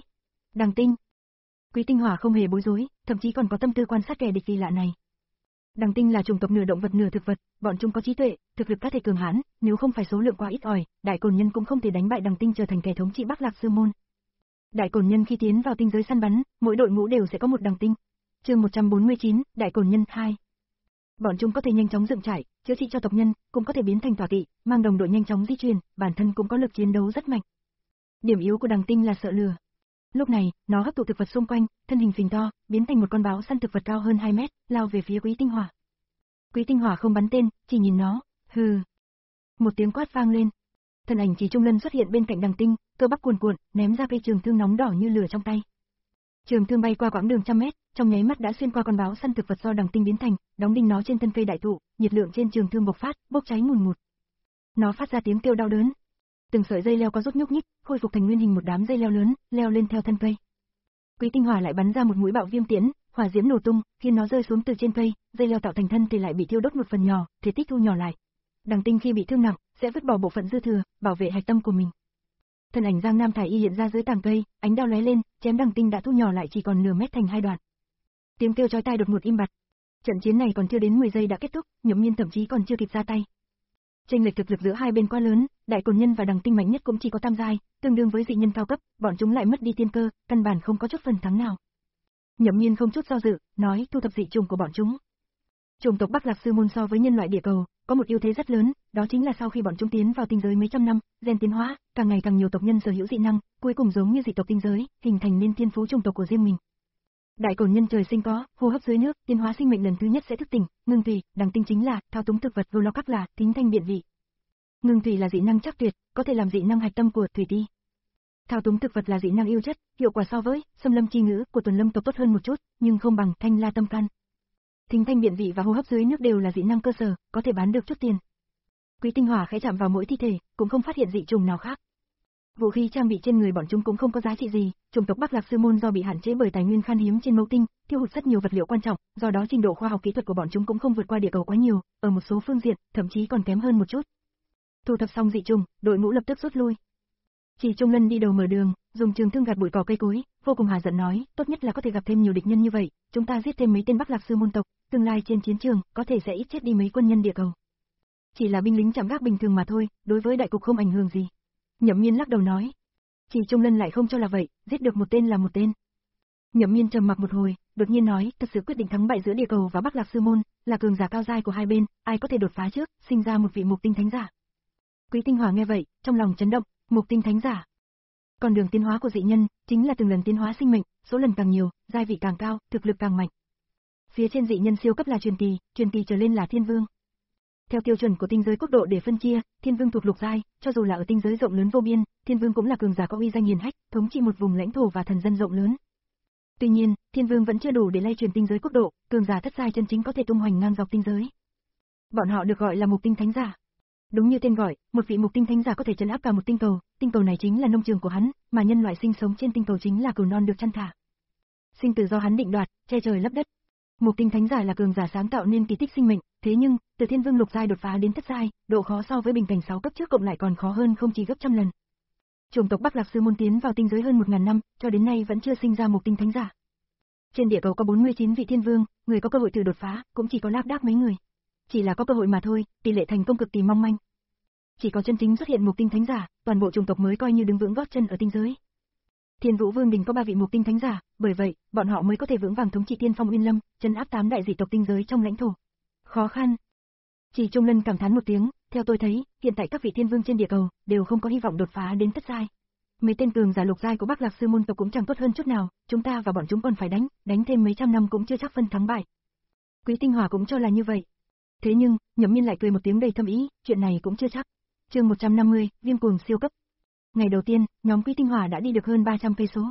Đằng Tinh. Quý Tinh Hỏa không hề bối rối, thậm chí còn có tâm tư quan sát kẻ địch kỳ lạ này. Đằng Tinh là chủng tộc nửa động vật nửa thực vật, bọn chúng có trí tuệ, thực lực các thể cường hãn, nếu không phải số lượng quá ít ỏi, Đại Cổn Nhân cũng không thể đánh bại Đằng Tinh trở thành kẻ thống trị Bắc Lạc Sư môn. Đại Cổn Nhân khi tiến vào tinh giới săn bắn, mỗi đội ngũ đều sẽ có một Đằng Tinh. Chương một trăm bốn mươi chín, Đại Cổn Nhân hai. Bọn chúng có thể nhanh chóng dựng trại, chữa trị cho tộc nhân, cũng có thể biến thành tọa kỵ, mang đồng đội nhanh chóng di chuyển, bản thân cũng có lực chiến đấu rất mạnh. Điểm yếu của Đằng Tinh là sợ lửa. Lúc này, nó hấp thụ thực vật xung quanh, thân hình phình to, biến thành một con báo săn thực vật cao hơn hai mét, lao về phía Quý Tinh Hỏa. Quý Tinh Hỏa không bắn tên, chỉ nhìn nó, hừ. Một tiếng quát vang lên. Thân ảnh Chỉ Trung Lân xuất hiện bên cạnh Đằng Tinh, cơ bắp cuồn cuộn, ném ra cây trường thương nóng đỏ như lửa trong tay. Trường thương bay qua quãng đường trăm mét, trong nháy mắt đã xuyên qua con báo săn thực vật do Đằng Tinh biến thành, đóng đinh nó trên thân cây đại thụ, nhiệt lượng trên trường thương bộc phát, bốc cháy ngùn ngụt. Nó phát ra tiếng kêu đau đớn. Từng sợi dây leo có rút nhúc nhích, khôi phục thành nguyên hình một đám dây leo lớn, leo lên theo thân cây. Quý Tinh Hỏa lại bắn ra một mũi bạo viêm tiễn, hỏa diễm nổ tung, khiến nó rơi xuống từ trên cây, dây leo tạo thành thân thì lại bị thiêu đốt một phần nhỏ, thể tích thu nhỏ lại. Đằng Tinh khi bị thương nặng, sẽ vứt bỏ bộ phận dư thừa, bảo vệ hạch tâm của mình. Thân ảnh Giang Nam Thải Y hiện ra dưới tàng cây, ánh đao lóe lên, chém Đằng Tinh đã thu nhỏ lại chỉ còn nửa mét thành hai đoạn. Tiếng kêu chói tai đột ngột im bặt. Trận chiến này còn chưa đến mười giây đã kết thúc, Nhậm Miên thậm chí còn chưa kịp ra tay. Chênh lệch thực lực giữa hai bên quá lớn, Đại Cổn Nhân và Đằng Tinh mạnh nhất cũng chỉ có tam giai, tương đương với dị nhân cao cấp, bọn chúng lại mất đi tiên cơ, căn bản không có chút phần thắng nào. Nhậm Miên không chút do dự, nói thu thập dị chủng của bọn chúng. Chủng tộc Bắc Lạc Sư môn so với nhân loại địa cầu, có một ưu thế rất lớn, đó chính là sau khi bọn chúng tiến vào tinh giới mấy trăm năm, gen tiến hóa, càng ngày càng nhiều tộc nhân sở hữu dị năng, cuối cùng giống như dị tộc tinh giới, hình thành nên thiên phú chủng tộc của riêng mình. Đại Cổn Nhân trời sinh có, hô hấp dưới nước, tiến hóa sinh mệnh lần thứ nhất sẽ thức tỉnh, ngưng tùy, Đằng Tinh chính là thao túng thực vật, vô lo các là thính thanh biện vị. Ngưng tùy là dị năng chắc tuyệt, có thể làm dị năng hạch tâm của thủy ti. Thao túng thực vật là dị năng yêu chất, hiệu quả so với xâm lâm chi ngữ của tuần lâm tộc tốt hơn một chút, nhưng không bằng thanh la tâm can. Thính thanh biện vị và hô hấp dưới nước đều là dị năng cơ sở, có thể bán được chút tiền. Quý Tinh Hỏa khẽ chạm vào mỗi thi thể, cũng không phát hiện dị trùng nào khác. Vũ khí trang bị trên người bọn chúng cũng không có giá trị gì, chủng tộc Bắc Lạc Sư môn do bị hạn chế bởi tài nguyên khan hiếm trên mẫu tinh, tiêu hụt rất nhiều vật liệu quan trọng, do đó trình độ khoa học kỹ thuật của bọn chúng cũng không vượt qua địa cầu quá nhiều, ở một số phương diện, thậm chí còn kém hơn một chút. Thu thập xong dị trùng, đội ngũ lập tức rút lui. Chỉ Trung Lân đi đầu mở đường, dùng trường thương gạt bụi cỏ cây cối, vô cùng hà giận nói, tốt nhất là có thể gặp thêm nhiều địch nhân như vậy, chúng ta giết thêm mấy tên Bắc Lạc Sư môn tộc, tương lai trên chiến trường, có thể sẽ ít chết đi mấy quân nhân địa cầu. Chỉ là binh lính chạm gác bình thường mà thôi, đối với đại cục không ảnh hưởng gì. Nhậm Miên lắc đầu nói. Chỉ Trung Lân lại không cho là vậy, giết được một tên là một tên. Nhậm Miên trầm mặc một hồi, đột nhiên nói, thật sự quyết định thắng bại giữa địa cầu và Bắc Lạc Sư môn, là cường giả cao giai của hai bên, ai có thể đột phá trước, sinh ra một vị mục tinh thánh giả. Quý Tinh Hỏa nghe vậy, trong lòng chấn động, mục tinh thánh giả. Con đường tiến hóa của dị nhân, chính là từng lần tiến hóa sinh mệnh, số lần càng nhiều, giai vị càng cao, thực lực càng mạnh. Phía trên dị nhân siêu cấp là truyền kỳ, truyền kỳ trở lên là thiên vương. Theo tiêu chuẩn của tinh giới quốc độ để phân chia, thiên vương thuộc lục giai, cho dù là ở tinh giới rộng lớn vô biên, thiên vương cũng là cường giả có uy danh hiển hách, thống trị một vùng lãnh thổ và thần dân rộng lớn. Tuy nhiên, thiên vương vẫn chưa đủ để lay truyền tinh giới quốc độ, cường giả thất giai chân chính có thể tung hoành ngang dọc tinh giới. Bọn họ được gọi là mục tinh thánh giả. Đúng như tên gọi, một vị mục tinh thánh giả có thể trấn áp cả một tinh cầu, tinh cầu này chính là nông trường của hắn, mà nhân loại sinh sống trên tinh cầu chính là cừu non được chăn thả. Sinh tử do hắn định đoạt, che trời lấp đất. Mục tinh thánh giả là cường giả sáng tạo nên kỳ tích sinh mệnh, thế nhưng, từ thiên vương lục giai đột phá đến thất giai, độ khó so với bình cảnh sáu cấp trước cộng lại còn khó hơn không chỉ gấp trăm lần. Chủng tộc Bắc Lạc Sư môn tiến vào tinh giới hơn một ngàn năm, cho đến nay vẫn chưa sinh ra mục tinh thánh giả. Trên địa cầu có bốn mươi chín vị thiên vương, người có cơ hội thử đột phá, cũng chỉ có lác đác mấy người. Chỉ là có cơ hội mà thôi, tỷ lệ thành công cực kỳ mong manh. Chỉ có chân chính xuất hiện mục tinh thánh giả, toàn bộ chủng tộc mới coi như đứng vững gót chân ở tinh giới. Thiên Vũ Vương Đình có ba vị mục tinh thánh giả, bởi vậy, bọn họ mới có thể vững vàng thống trị Tiên Phong Uyên Lâm, trấn áp tám đại dị tộc tinh giới trong lãnh thổ. Khó khăn. Chỉ Trung Lân cảm thán một tiếng, theo tôi thấy, hiện tại các vị thiên vương trên địa cầu đều không có hy vọng đột phá đến thất giai. Mấy tên cường giả lục giai của Bắc Lạc Sư môn tộc cũng chẳng tốt hơn chút nào, chúng ta và bọn chúng còn phải đánh, đánh thêm mấy trăm năm cũng chưa chắc phân thắng bại. Quý Tinh Hỏa cũng cho là như vậy. Thế nhưng, Nhậm Miên lại cười một tiếng đầy thâm ý, chuyện này cũng chưa chắc. Chương một trăm năm mươi, Viêm Cuồng siêu cấp. Ngày đầu tiên, nhóm Quý Tinh Hỏa đã đi được hơn ba trăm cây số.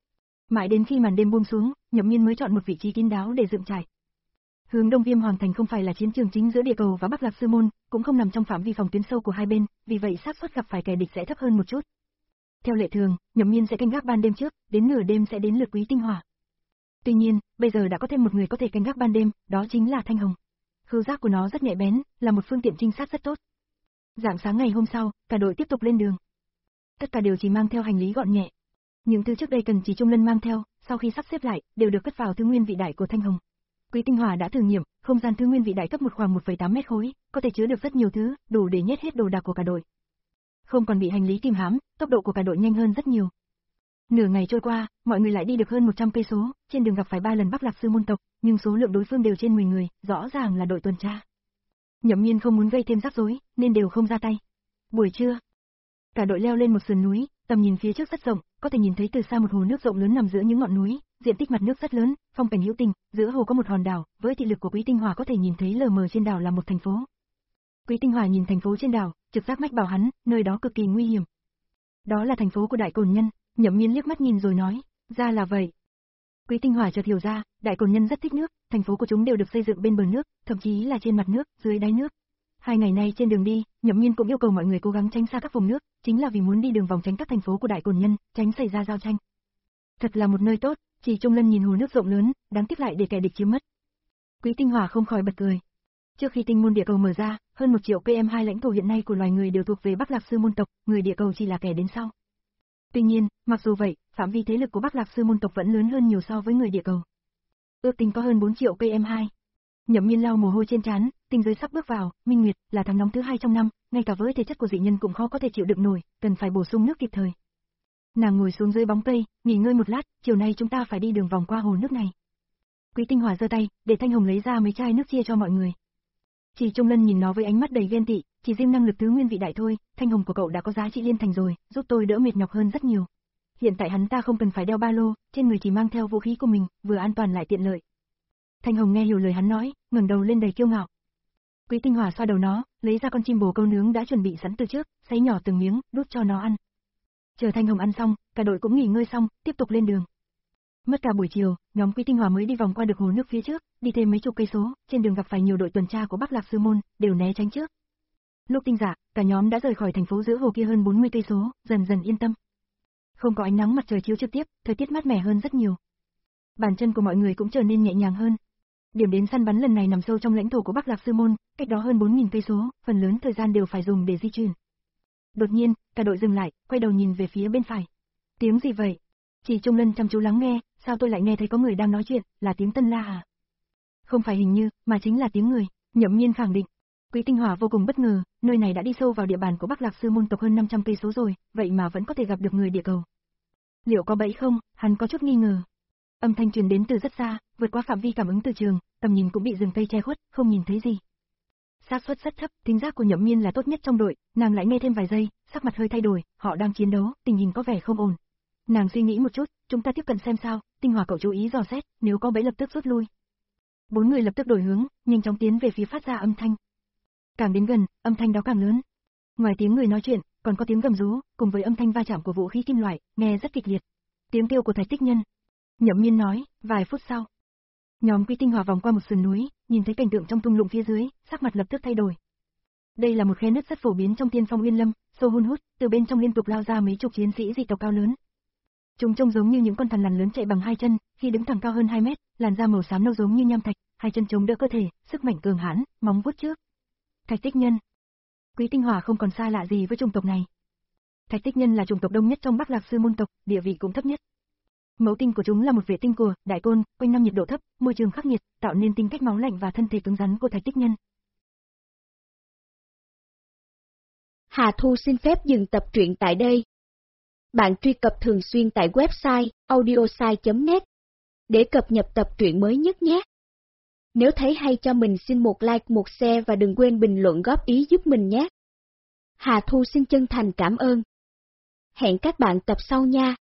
Mãi đến khi màn đêm buông xuống, Nhậm Miên mới chọn một vị trí kín đáo để dựng trại. Hướng Đông Viêm Hoàng thành không phải là chiến trường chính giữa địa cầu và Bắc Lạc Sư môn, cũng không nằm trong phạm vi phòng tuyến sâu của hai bên, vì vậy xác suất gặp phải kẻ địch sẽ thấp hơn một chút. Theo lệ thường, Nhậm Miên sẽ canh gác ban đêm trước, đến nửa đêm sẽ đến lượt Quý Tinh Hỏa. Tuy nhiên, bây giờ đã có thêm một người có thể canh gác ban đêm, đó chính là Thanh Hồng. Khứu giác của nó rất nhạy bén, là một phương tiện trinh sát rất tốt. Rạng sáng ngày hôm sau, cả đội tiếp tục lên đường. Tất cả đều chỉ mang theo hành lý gọn nhẹ. Những thứ trước đây cần Chỉ Trung Lân mang theo, sau khi sắp xếp lại, đều được cất vào thứ nguyên vị đại của Thanh Hồng. Quý Tinh Hỏa đã thử nghiệm, không gian thứ nguyên vị đại cấp một khoảng một phẩy tám mét khối, có thể chứa được rất nhiều thứ, đủ để nhét hết đồ đạc của cả đội. Không còn bị hành lý kìm hãm, tốc độ của cả đội nhanh hơn rất nhiều. Nửa ngày trôi qua, mọi người lại đi được hơn một trăm cây số, trên đường gặp phải ba lần Bắc Lạc Sư môn tộc, nhưng số lượng đối phương đều trên mười người, rõ ràng là đội tuần tra. Nhậm Miên không muốn gây thêm rắc rối, nên đều không ra tay. Buổi trưa, cả đội leo lên một sườn núi, tầm nhìn phía trước rất rộng, có thể nhìn thấy từ xa một hồ nước rộng lớn nằm giữa những ngọn núi, diện tích mặt nước rất lớn, phong cảnh hữu tình, giữa hồ có một hòn đảo, với thị lực của Quý Tinh Hỏa có thể nhìn thấy lờ mờ trên đảo là một thành phố. Quý Tinh Hỏa nhìn thành phố trên đảo, trực giác mách bảo hắn, nơi đó cực kỳ nguy hiểm. Đó là thành phố của Đại Cổn Nhân. Nhậm Miên liếc mắt nhìn rồi nói, ra là vậy. Quý Tinh Hỏa chợt hiểu ra, Đại Cổn Nhân rất thích nước, thành phố của chúng đều được xây dựng bên bờ nước, thậm chí là trên mặt nước, dưới đáy nước. Hai ngày nay trên đường đi, Nhậm Miên cũng yêu cầu mọi người cố gắng tránh xa các vùng nước, chính là vì muốn đi đường vòng tránh các thành phố của Đại Cổn Nhân, tránh xảy ra giao tranh. Thật là một nơi tốt. Chỉ Trung Lân nhìn hồ nước rộng lớn, đáng tiếc lại để kẻ địch chiếm mất. Quý Tinh Hỏa không khỏi bật cười. Trước khi tinh môn địa cầu mở ra, hơn một triệu pê em hai lãnh thổ hiện nay của loài người đều thuộc về Bắc Lạc Sư môn tộc, người địa cầu chỉ là kẻ đến sau. Tuy nhiên, mặc dù vậy, phạm vi thế lực của Bắc Lạc Sư môn tộc vẫn lớn hơn nhiều so với người địa cầu. Ước tính có hơn bốn triệu pê em hai. Nhậm Miên lau mồ hôi trên trán, tinh giới sắp bước vào, Minh Nguyệt là tháng nóng thứ hai trong năm, ngay cả với thể chất của dị nhân cũng khó có thể chịu đựng nổi, cần phải bổ sung nước kịp thời. Nàng ngồi xuống dưới bóng cây, nghỉ ngơi một lát, chiều nay chúng ta phải đi đường vòng qua hồ nước này. Quý Tinh Hỏa giơ tay, để Thanh Hồng lấy ra mấy chai nước chia cho mọi người. Chỉ Trung Lân nhìn nó với ánh mắt đầy ghen tị, chỉ riêng năng lực tứ nguyên vị đại thôi, Thanh Hồng của cậu đã có giá trị liên thành rồi, giúp tôi đỡ mệt nhọc hơn rất nhiều. Hiện tại hắn ta không cần phải đeo ba lô, trên người chỉ mang theo vũ khí của mình, vừa an toàn lại tiện lợi. Thanh Hồng nghe hiểu lời hắn nói, ngẩng đầu lên đầy kiêu ngạo. Quý Tinh Hỏa xoa đầu nó, lấy ra con chim bồ câu nướng đã chuẩn bị sẵn từ trước, xé nhỏ từng miếng, đút cho nó ăn. Chờ Thanh Hồng ăn xong, cả đội cũng nghỉ ngơi xong, tiếp tục lên đường. Mất cả buổi chiều, nhóm Quý Tinh Hỏa mới đi vòng qua được hồ nước phía trước, đi thêm mấy chục cây số, trên đường gặp phải nhiều đội tuần tra của Bắc Lạc Sư môn, đều né tránh trước. Lúc tinh dạ, cả nhóm đã rời khỏi thành phố giữa hồ kia hơn bốn mươi cây số, dần dần yên tâm. Không có ánh nắng mặt trời chiếu trực tiếp, thời tiết mát mẻ hơn rất nhiều. Bàn chân của mọi người cũng trở nên nhẹ nhàng hơn. Điểm đến săn bắn lần này nằm sâu trong lãnh thổ của Bắc Lạc Sư môn, cách đó hơn bốn nghìn cây số, phần lớn thời gian đều phải dùng để di chuyển. Đột nhiên, cả đội dừng lại, quay đầu nhìn về phía bên phải. Tiếng gì vậy? Chỉ Trung Lân chăm chú lắng nghe, sao tôi lại nghe thấy có người đang nói chuyện, là tiếng Tân La à? Không phải hình như, mà chính là tiếng người, Nhậm Miên khẳng định. Quý Tinh Hỏa vô cùng bất ngờ, nơi này đã đi sâu vào địa bàn của Bắc Lạc Sư môn tộc hơn năm trăm cây số rồi, vậy mà vẫn có thể gặp được người địa cầu. Liệu có bẫy không? Hắn có chút nghi ngờ. Âm thanh truyền đến từ rất xa, vượt qua phạm vi cảm ứng từ trường, tầm nhìn cũng bị rừng cây che khuất, không nhìn thấy gì. Xác suất rất thấp, thính giác của Nhậm Miên là tốt nhất trong đội, nàng lại nghe thêm vài giây, sắc mặt hơi thay đổi, họ đang chiến đấu, tình hình có vẻ không ổn. Nàng suy nghĩ một chút, chúng ta tiếp cận xem sao, Tinh Hỏa cậu chú ý dò xét, nếu có bẫy lập tức rút lui. Bốn người lập tức đổi hướng, nhanh chóng tiến về phía phát ra âm thanh. Càng đến gần, âm thanh đó càng lớn. Ngoài tiếng người nói chuyện, còn có tiếng gầm rú, cùng với âm thanh va chạm của vũ khí kim loại, nghe rất kịch liệt. Tiếng kêu của Thạch Tích Nhân. Nhậm Miên nói, vài phút sau. Nhóm Quý Tinh Hỏa vòng qua một sườn núi, nhìn thấy cảnh tượng trong thung lũng phía dưới, sắc mặt lập tức thay đổi. Đây là một khe nứt rất phổ biến trong Tiên Phong Uyên Lâm, sâu hun hút, từ bên trong liên tục lao ra mấy chục chiến sĩ dị tộc cao lớn. Chúng trông giống như những con thằn lằn lớn chạy bằng hai chân, khi đứng thẳng cao hơn hai mét, làn da màu xám nâu giống như nham thạch, hai chân chống đỡ cơ thể, sức mạnh cường hãn, móng vuốt trước. Thạch Tích Nhân. Quý Tinh Hỏa không còn xa lạ gì với chủng tộc này. Thạch Tích Nhân là chủng tộc đông nhất trong Bắc Lạc Sư môn tộc, địa vị cũng thấp nhất. Mẫu tinh của chúng là một vệ tinh của Đại Côn, quanh năm nhiệt độ thấp, môi trường khắc nghiệt, tạo nên tính cách máu lạnh và thân thể cứng rắn của Thạch Tích Nhân. Hà Thu xin phép dừng tập truyện tại đây. Bạn truy cập thường xuyên tại website audiosai chấm net để cập nhật tập truyện mới nhất nhé. Nếu thấy hay cho mình xin một like, một share và đừng quên bình luận góp ý giúp mình nhé. Hà Thu xin chân thành cảm ơn. Hẹn các bạn tập sau nha.